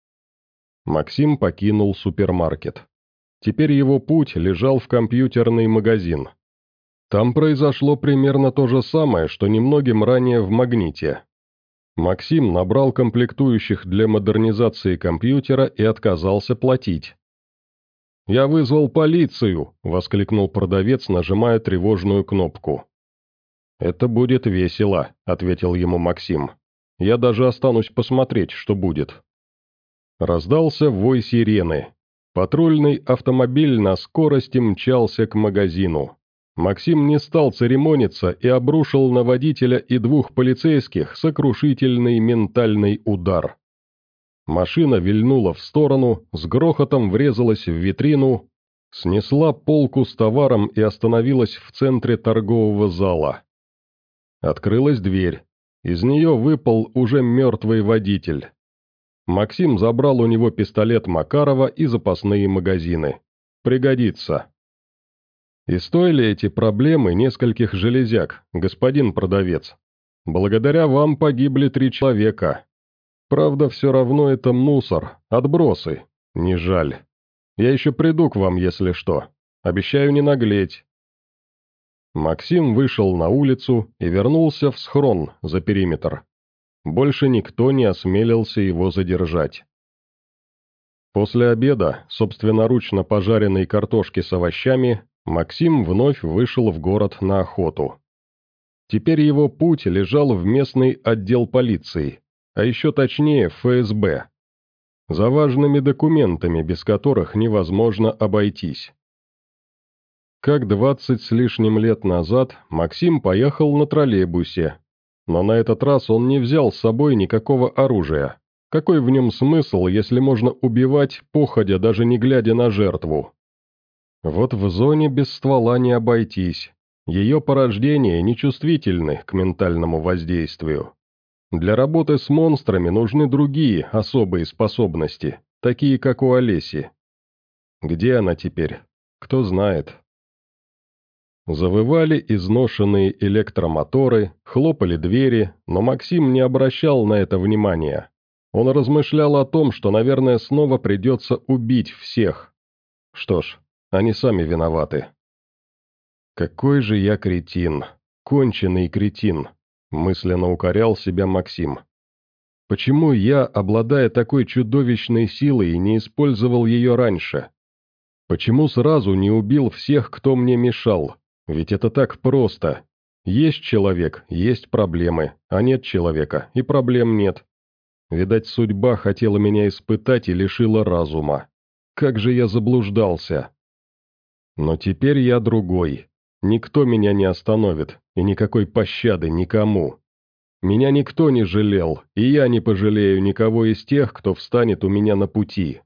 Максим покинул супермаркет. Теперь его путь лежал в компьютерный магазин. Там произошло примерно то же самое, что немногим ранее в Магните. Максим набрал комплектующих для модернизации компьютера и отказался платить. «Я вызвал полицию!» – воскликнул продавец, нажимая тревожную кнопку. «Это будет весело», – ответил ему Максим. «Я даже останусь посмотреть, что будет». Раздался вой сирены. Патрульный автомобиль на скорости мчался к магазину. Максим не стал церемониться и обрушил на водителя и двух полицейских сокрушительный ментальный удар. Машина вильнула в сторону, с грохотом врезалась в витрину, снесла полку с товаром и остановилась в центре торгового зала. Открылась дверь. Из нее выпал уже мертвый водитель. Максим забрал у него пистолет Макарова и запасные магазины. Пригодится. И стоили эти проблемы нескольких железяк, господин продавец. Благодаря вам погибли три человека. Правда, все равно это мусор, отбросы. Не жаль. Я еще приду к вам, если что. Обещаю не наглеть. Максим вышел на улицу и вернулся в схрон за периметр. Больше никто не осмелился его задержать. После обеда, собственноручно пожаренной картошки с овощами, Максим вновь вышел в город на охоту. Теперь его путь лежал в местный отдел полиции, а еще точнее в эф эс бэ, за важными документами, без которых невозможно обойтись. Как двадцать с лишним лет назад Максим поехал на троллейбусе, но на этот раз он не взял с собой никакого оружия. Какой в нем смысл, если можно убивать, походя, даже не глядя на жертву? Вот в зоне без ствола не обойтись. Ее порождения нечувствительны к ментальному воздействию. Для работы с монстрами нужны другие особые способности, такие как у Олеси. Где она теперь? Кто знает. Завывали изношенные электромоторы, хлопали двери, но Максим не обращал на это внимания. Он размышлял о том, что, наверное, снова придется убить всех. Что ж, они сами виноваты. «Какой же я кретин, конченый кретин», — мысленно укорял себя Максим. «Почему я, обладая такой чудовищной силой, не использовал ее раньше? Почему сразу не убил всех, кто мне мешал? Ведь это так просто. Есть человек, есть проблемы, а нет человека, и проблем нет. Видать, судьба хотела меня испытать и лишила разума. Как же я заблуждался. Но теперь я другой. Никто меня не остановит, и никакой пощады никому. Меня никто не жалел, и я не пожалею никого из тех, кто встанет у меня на пути».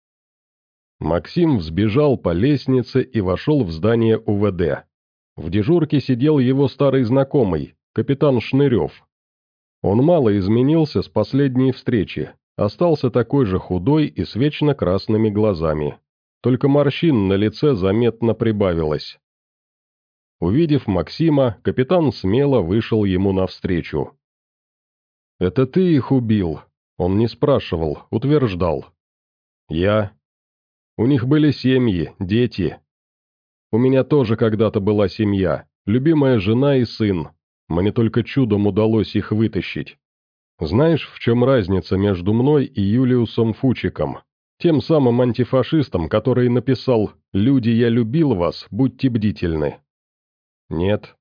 Максим взбежал по лестнице и вошел в здание у вэ дэ. В дежурке сидел его старый знакомый, капитан Шнырев. Он мало изменился с последней встречи, остался такой же худой и с вечно красными глазами. Только морщин на лице заметно прибавилось. Увидев Максима, капитан смело вышел ему навстречу. «Это ты их убил?» Он не спрашивал, утверждал. «Я. У них были семьи, дети. У меня тоже когда-то была семья, любимая жена и сын. Мне только чудом удалось их вытащить. Знаешь, в чем разница между мной и Юлиусом Фучиком, тем самым антифашистом, который написал «Люди, я любил вас, будьте бдительны»?» «Нет».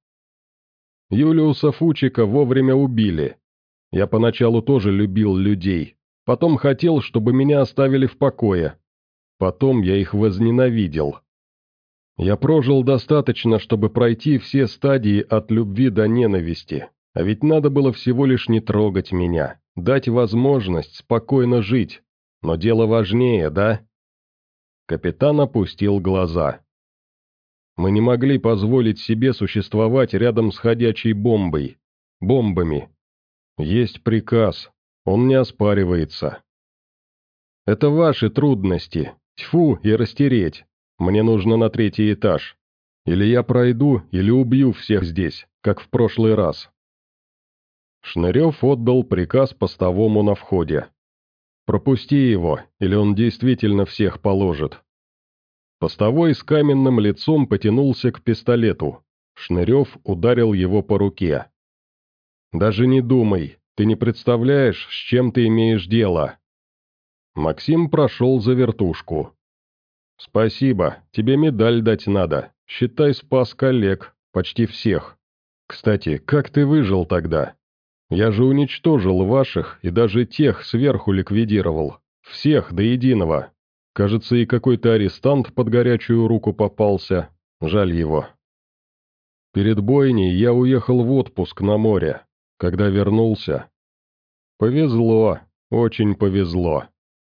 Юлиуса Фучика вовремя убили. Я поначалу тоже любил людей, потом хотел, чтобы меня оставили в покое. Потом я их возненавидел. Я прожил достаточно, чтобы пройти все стадии от любви до ненависти, а ведь надо было всего лишь не трогать меня, дать возможность спокойно жить. Но дело важнее, да? Капитан опустил глаза. Мы не могли позволить себе существовать рядом с ходячей бомбой. Бомбами. Есть приказ. Он не оспаривается. Это ваши трудности. Тьфу и растереть. Мне нужно на третий этаж. Или я пройду, или убью всех здесь, как в прошлый раз. Шнырев отдал приказ постовому на входе. Пропусти его, или он действительно всех положит. Постовой с каменным лицом потянулся к пистолету. Шнырев ударил его по руке. «Даже не думай, ты не представляешь, с чем ты имеешь дело». Максим прошел за вертушку. «Спасибо, тебе медаль дать надо. Считай, спас коллег, почти всех. Кстати, как ты выжил тогда? Я же уничтожил ваших и даже тех сверху ликвидировал. Всех до единого. Кажется, и какой-то арестант под горячую руку попался. Жаль его. Перед бойней я уехал в отпуск на море. Когда вернулся... Повезло, очень повезло».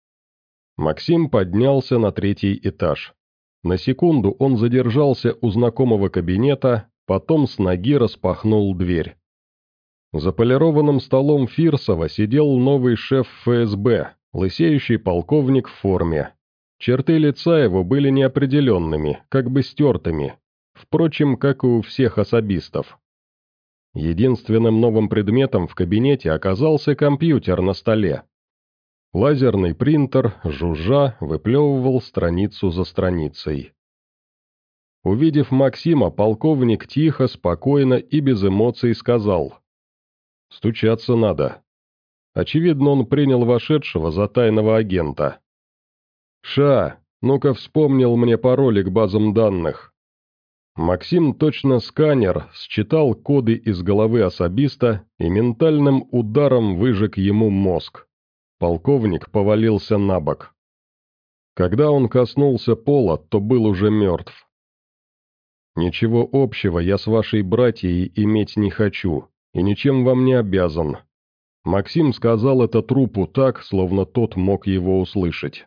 Максим поднялся на третий этаж. На секунду он задержался у знакомого кабинета, потом с ноги распахнул дверь. За полированным столом Фирсова сидел новый шеф эф эс бэ, лысеющий полковник в форме. Черты лица его были неопределенными, как бы стертыми, впрочем, как и у всех особистов. Единственным новым предметом в кабинете оказался компьютер на столе. Лазерный принтер, жужжа, выплевывал страницу за страницей. Увидев Максима, полковник тихо, спокойно и без эмоций сказал: «Стучаться надо». Очевидно, он принял вошедшего за тайного агента. «Ша, ну-ка вспомнил мне пароли к базам данных». Максим, точно сканер, считал коды из головы особиста и ментальным ударом выжег ему мозг. Полковник повалился на бок. Когда он коснулся пола, то был уже мертв. «Ничего общего я с вашей братьей иметь не хочу, и ничем вам не обязан». Максим сказал это трупу так, словно тот мог его услышать.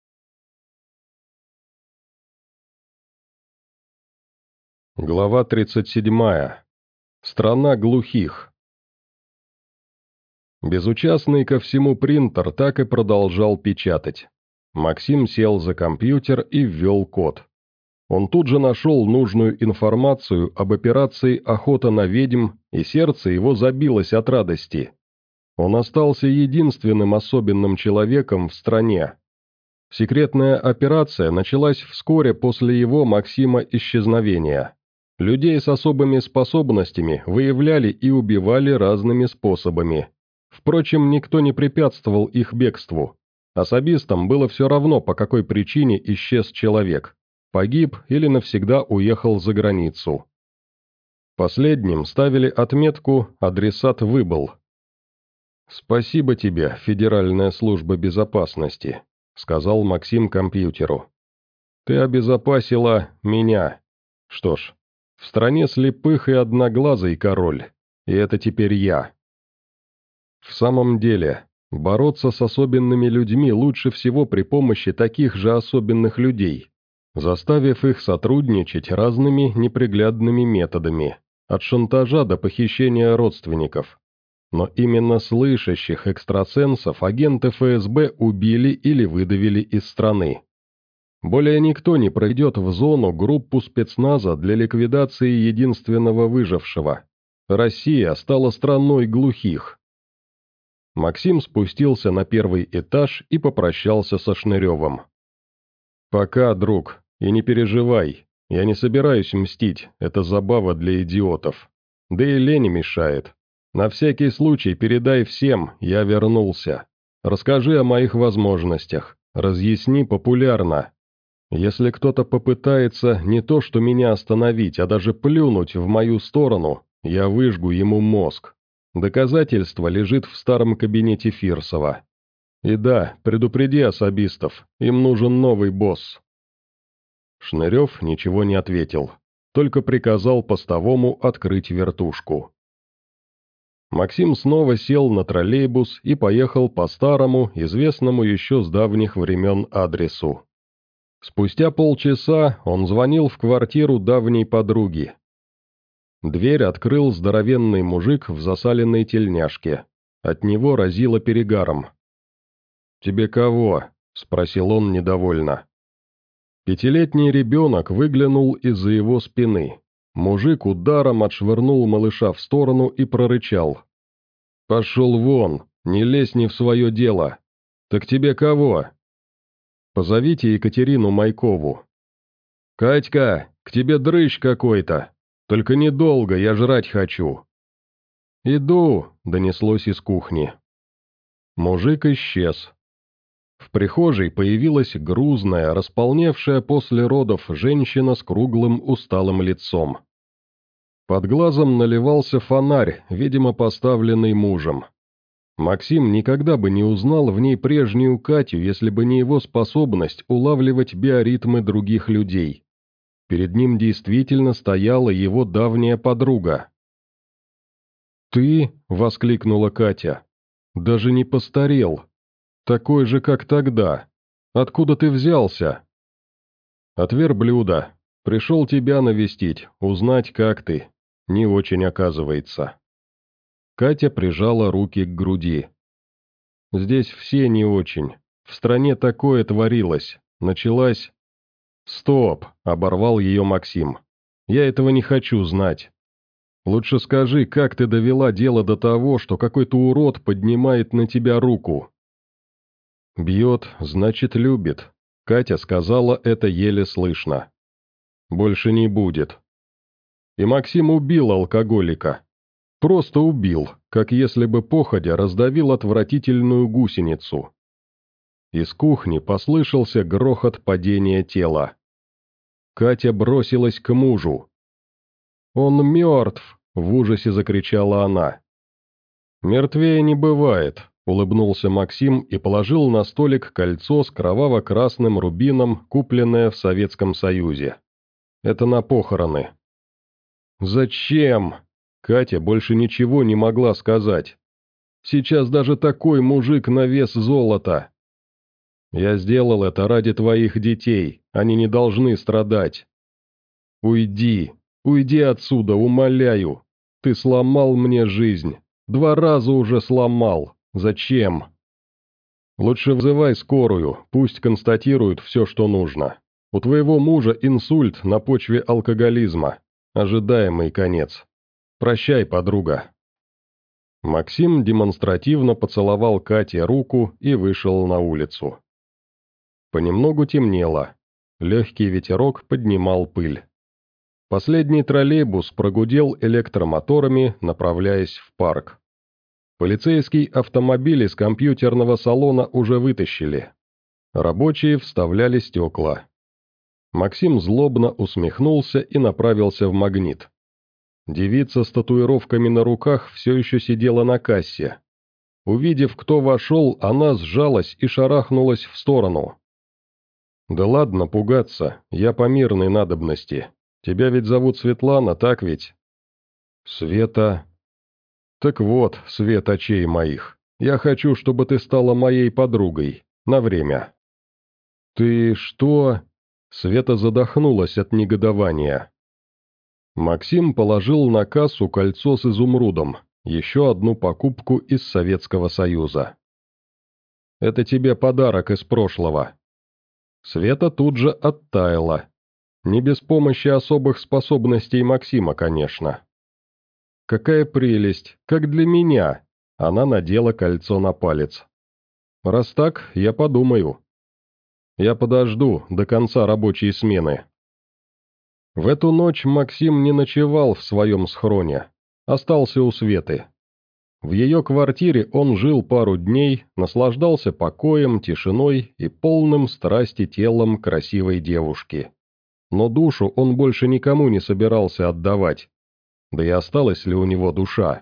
Глава тридцать седьмая. Страна глухих. Безучастный ко всему принтер так и продолжал печатать. Максим сел за компьютер и ввел код. Он тут же нашел нужную информацию об операции «Охота на ведьм», и сердце его забилось от радости. Он остался единственным особенным человеком в стране. Секретная операция началась вскоре после его, Максима, исчезновения. Людей с особыми способностями выявляли и убивали разными способами. Впрочем, никто не препятствовал их бегству. Особистам было все равно, по какой причине исчез человек. Погиб или навсегда уехал за границу. Последним ставили отметку «Адресат выбыл». «Спасибо тебе, Федеральная служба безопасности», — сказал Максим компьютеру. «Ты обезопасила меня. Что ж, в стране слепых и одноглазый король, и это теперь я». В самом деле, бороться с особенными людьми лучше всего при помощи таких же особенных людей, заставив их сотрудничать разными неприглядными методами, от шантажа до похищения родственников. Но именно слышащих экстрасенсов агенты эф эс бэ убили или выдавили из страны. Более никто не пройдет в зону группу спецназа для ликвидации единственного выжившего. Россия стала страной глухих. Максим спустился на первый этаж и попрощался со Шныревым. «Пока, друг, и не переживай, я не собираюсь мстить, это забава для идиотов. Да и лень мешает. На всякий случай передай всем, я вернулся. Расскажи о моих возможностях, разъясни популярно. Если кто-то попытается не то что меня остановить, а даже плюнуть в мою сторону, я выжгу ему мозг. Доказательство лежит в старом кабинете Фирсова. И да, предупреди особистов, им нужен новый босс». Шнырев ничего не ответил, только приказал постовому открыть вертушку. Максим снова сел на троллейбус и поехал по старому, известному еще с давних времен адресу. Спустя полчаса он звонил в квартиру давней подруги. Дверь открыл здоровенный мужик в засаленной тельняшке. От него разило перегаром. «Тебе кого?» – спросил он недовольно. Пятилетний ребенок выглянул из-за его спины. Мужик ударом отшвырнул малыша в сторону и прорычал. «Пошел вон, не лезь не в свое дело. Так тебе кого?» «Позовите Екатерину Майкову». «Катька, к тебе дрыщ какой-то. Только недолго, я жрать хочу». «Иду», — донеслось из кухни. Мужик исчез. В прихожей появилась грузная, располневшая после родов женщина с круглым усталым лицом. Под глазом наливался фонарь, видимо, поставленный мужем. Максим никогда бы не узнал в ней прежнюю Катю, если бы не его способность улавливать биоритмы других людей. Перед ним действительно стояла его давняя подруга. «Ты?» — воскликнула Катя. «Даже не постарел. Такой же, как тогда. Откуда ты взялся?» «От верблюда. Пришел тебя навестить, узнать, как ты. Не очень, оказывается». Катя прижала руки к груди. «Здесь все не очень. В стране такое творилось. Началась...» «Стоп!» — оборвал ее Максим. «Я этого не хочу знать. Лучше скажи, как ты довела дело до того, что какой-то урод поднимает на тебя руку?» «Бьет, значит, любит», — Катя сказала это еле слышно. Больше не будет. И Максим убил алкоголика. Просто убил, как если бы походя раздавил отвратительную гусеницу. Из кухни послышался грохот падения тела. Катя бросилась к мужу. «Он мертв!» — в ужасе закричала она. «Мертвее не бывает», — улыбнулся Максим и положил на столик кольцо с кроваво-красным рубином, купленное в Советском Союзе. «Это на похороны». «Зачем?» Катя больше ничего не могла сказать. «Сейчас даже такой мужик на вес золота». «Я сделал это ради твоих детей, они не должны страдать». «Уйди, уйди отсюда, умоляю. Ты сломал мне жизнь. Два раза уже сломал. Зачем?» «Лучше вызывай скорую, пусть констатируют все, что нужно. У твоего мужа инсульт на почве алкоголизма. Ожидаемый конец. Прощай, подруга». Максим демонстративно поцеловал Кате руку и вышел на улицу. Понемногу темнело. Легкий ветерок поднимал пыль. Последний троллейбус прогудел электромоторами, направляясь в парк. Полицейский автомобиль из компьютерного салона уже вытащили. Рабочие вставляли стекла. Максим злобно усмехнулся и направился в «Магнит». Девица с татуировками на руках все еще сидела на кассе. Увидев, кто вошел, она сжалась и шарахнулась в сторону. «Да ладно пугаться, я по мирной надобности. Тебя ведь зовут Светлана, так ведь?» «Света...» «Так вот, свет очей моих, я хочу, чтобы ты стала моей подругой. На время». «Ты что?» Света задохнулась от негодования. Максим положил на кассу кольцо с изумрудом, еще одну покупку из Советского Союза. «Это тебе подарок из прошлого». Света тут же оттаяла. Не без помощи особых способностей Максима, конечно. «Какая прелесть, как для меня!» Она надела кольцо на палец. «Раз так, я подумаю. Я подожду до конца рабочей смены». В эту ночь Максим не ночевал в своем схроне, остался у Светы. В ее квартире он жил пару дней, наслаждался покоем, тишиной и полным страсти телом красивой девушки. Но душу он больше никому не собирался отдавать. Да и осталась ли у него душа?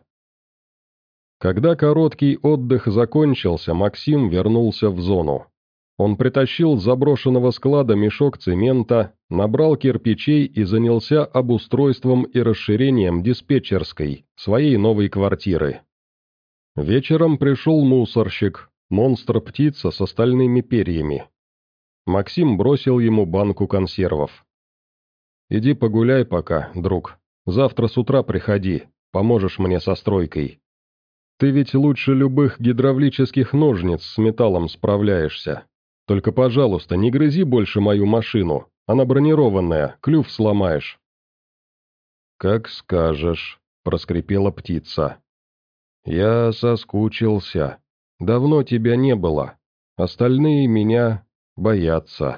Когда короткий отдых закончился, Максим вернулся в зону. Он притащил с заброшенного склада мешок цемента, набрал кирпичей и занялся обустройством и расширением диспетчерской, своей новой квартиры. Вечером пришел мусорщик, монстр-птица с остальными перьями. Максим бросил ему банку консервов. «Иди погуляй пока, друг. Завтра с утра приходи, поможешь мне со стройкой. Ты ведь лучше любых гидравлических ножниц с металлом справляешься. Только, пожалуйста, не грызи больше мою машину, она бронированная, клюв сломаешь». «Как скажешь», — проскрипела птица. «Я соскучился. Давно тебя не было. Остальные меня боятся».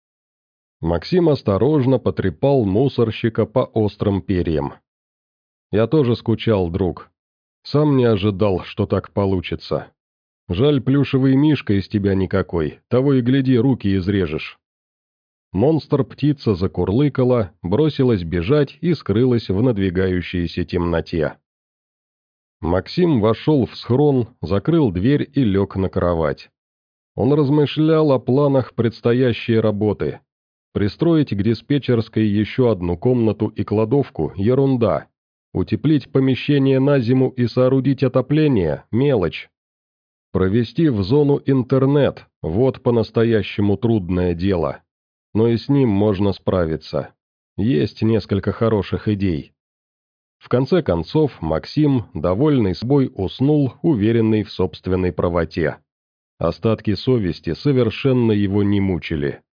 Максим осторожно потрепал мусорщика по острым перьям. «Я тоже скучал, друг. Сам не ожидал, что так получится. Жаль, плюшевый мишка из тебя никакой, того и гляди, руки изрежешь». Монстр-птица закурлыкала, бросилась бежать и скрылась в надвигающейся темноте. Максим вошел в схрон, закрыл дверь и лег на кровать. Он размышлял о планах предстоящей работы. Пристроить к диспетчерской еще одну комнату и кладовку – ерунда. Утеплить помещение на зиму и соорудить отопление – мелочь. Провести в зону интернет – вот по-настоящему трудное дело. Но и с ним можно справиться. Есть несколько хороших идей. В конце концов, Максим, довольный собой, уснул, уверенный в собственной правоте. Остатки совести совершенно его не мучили.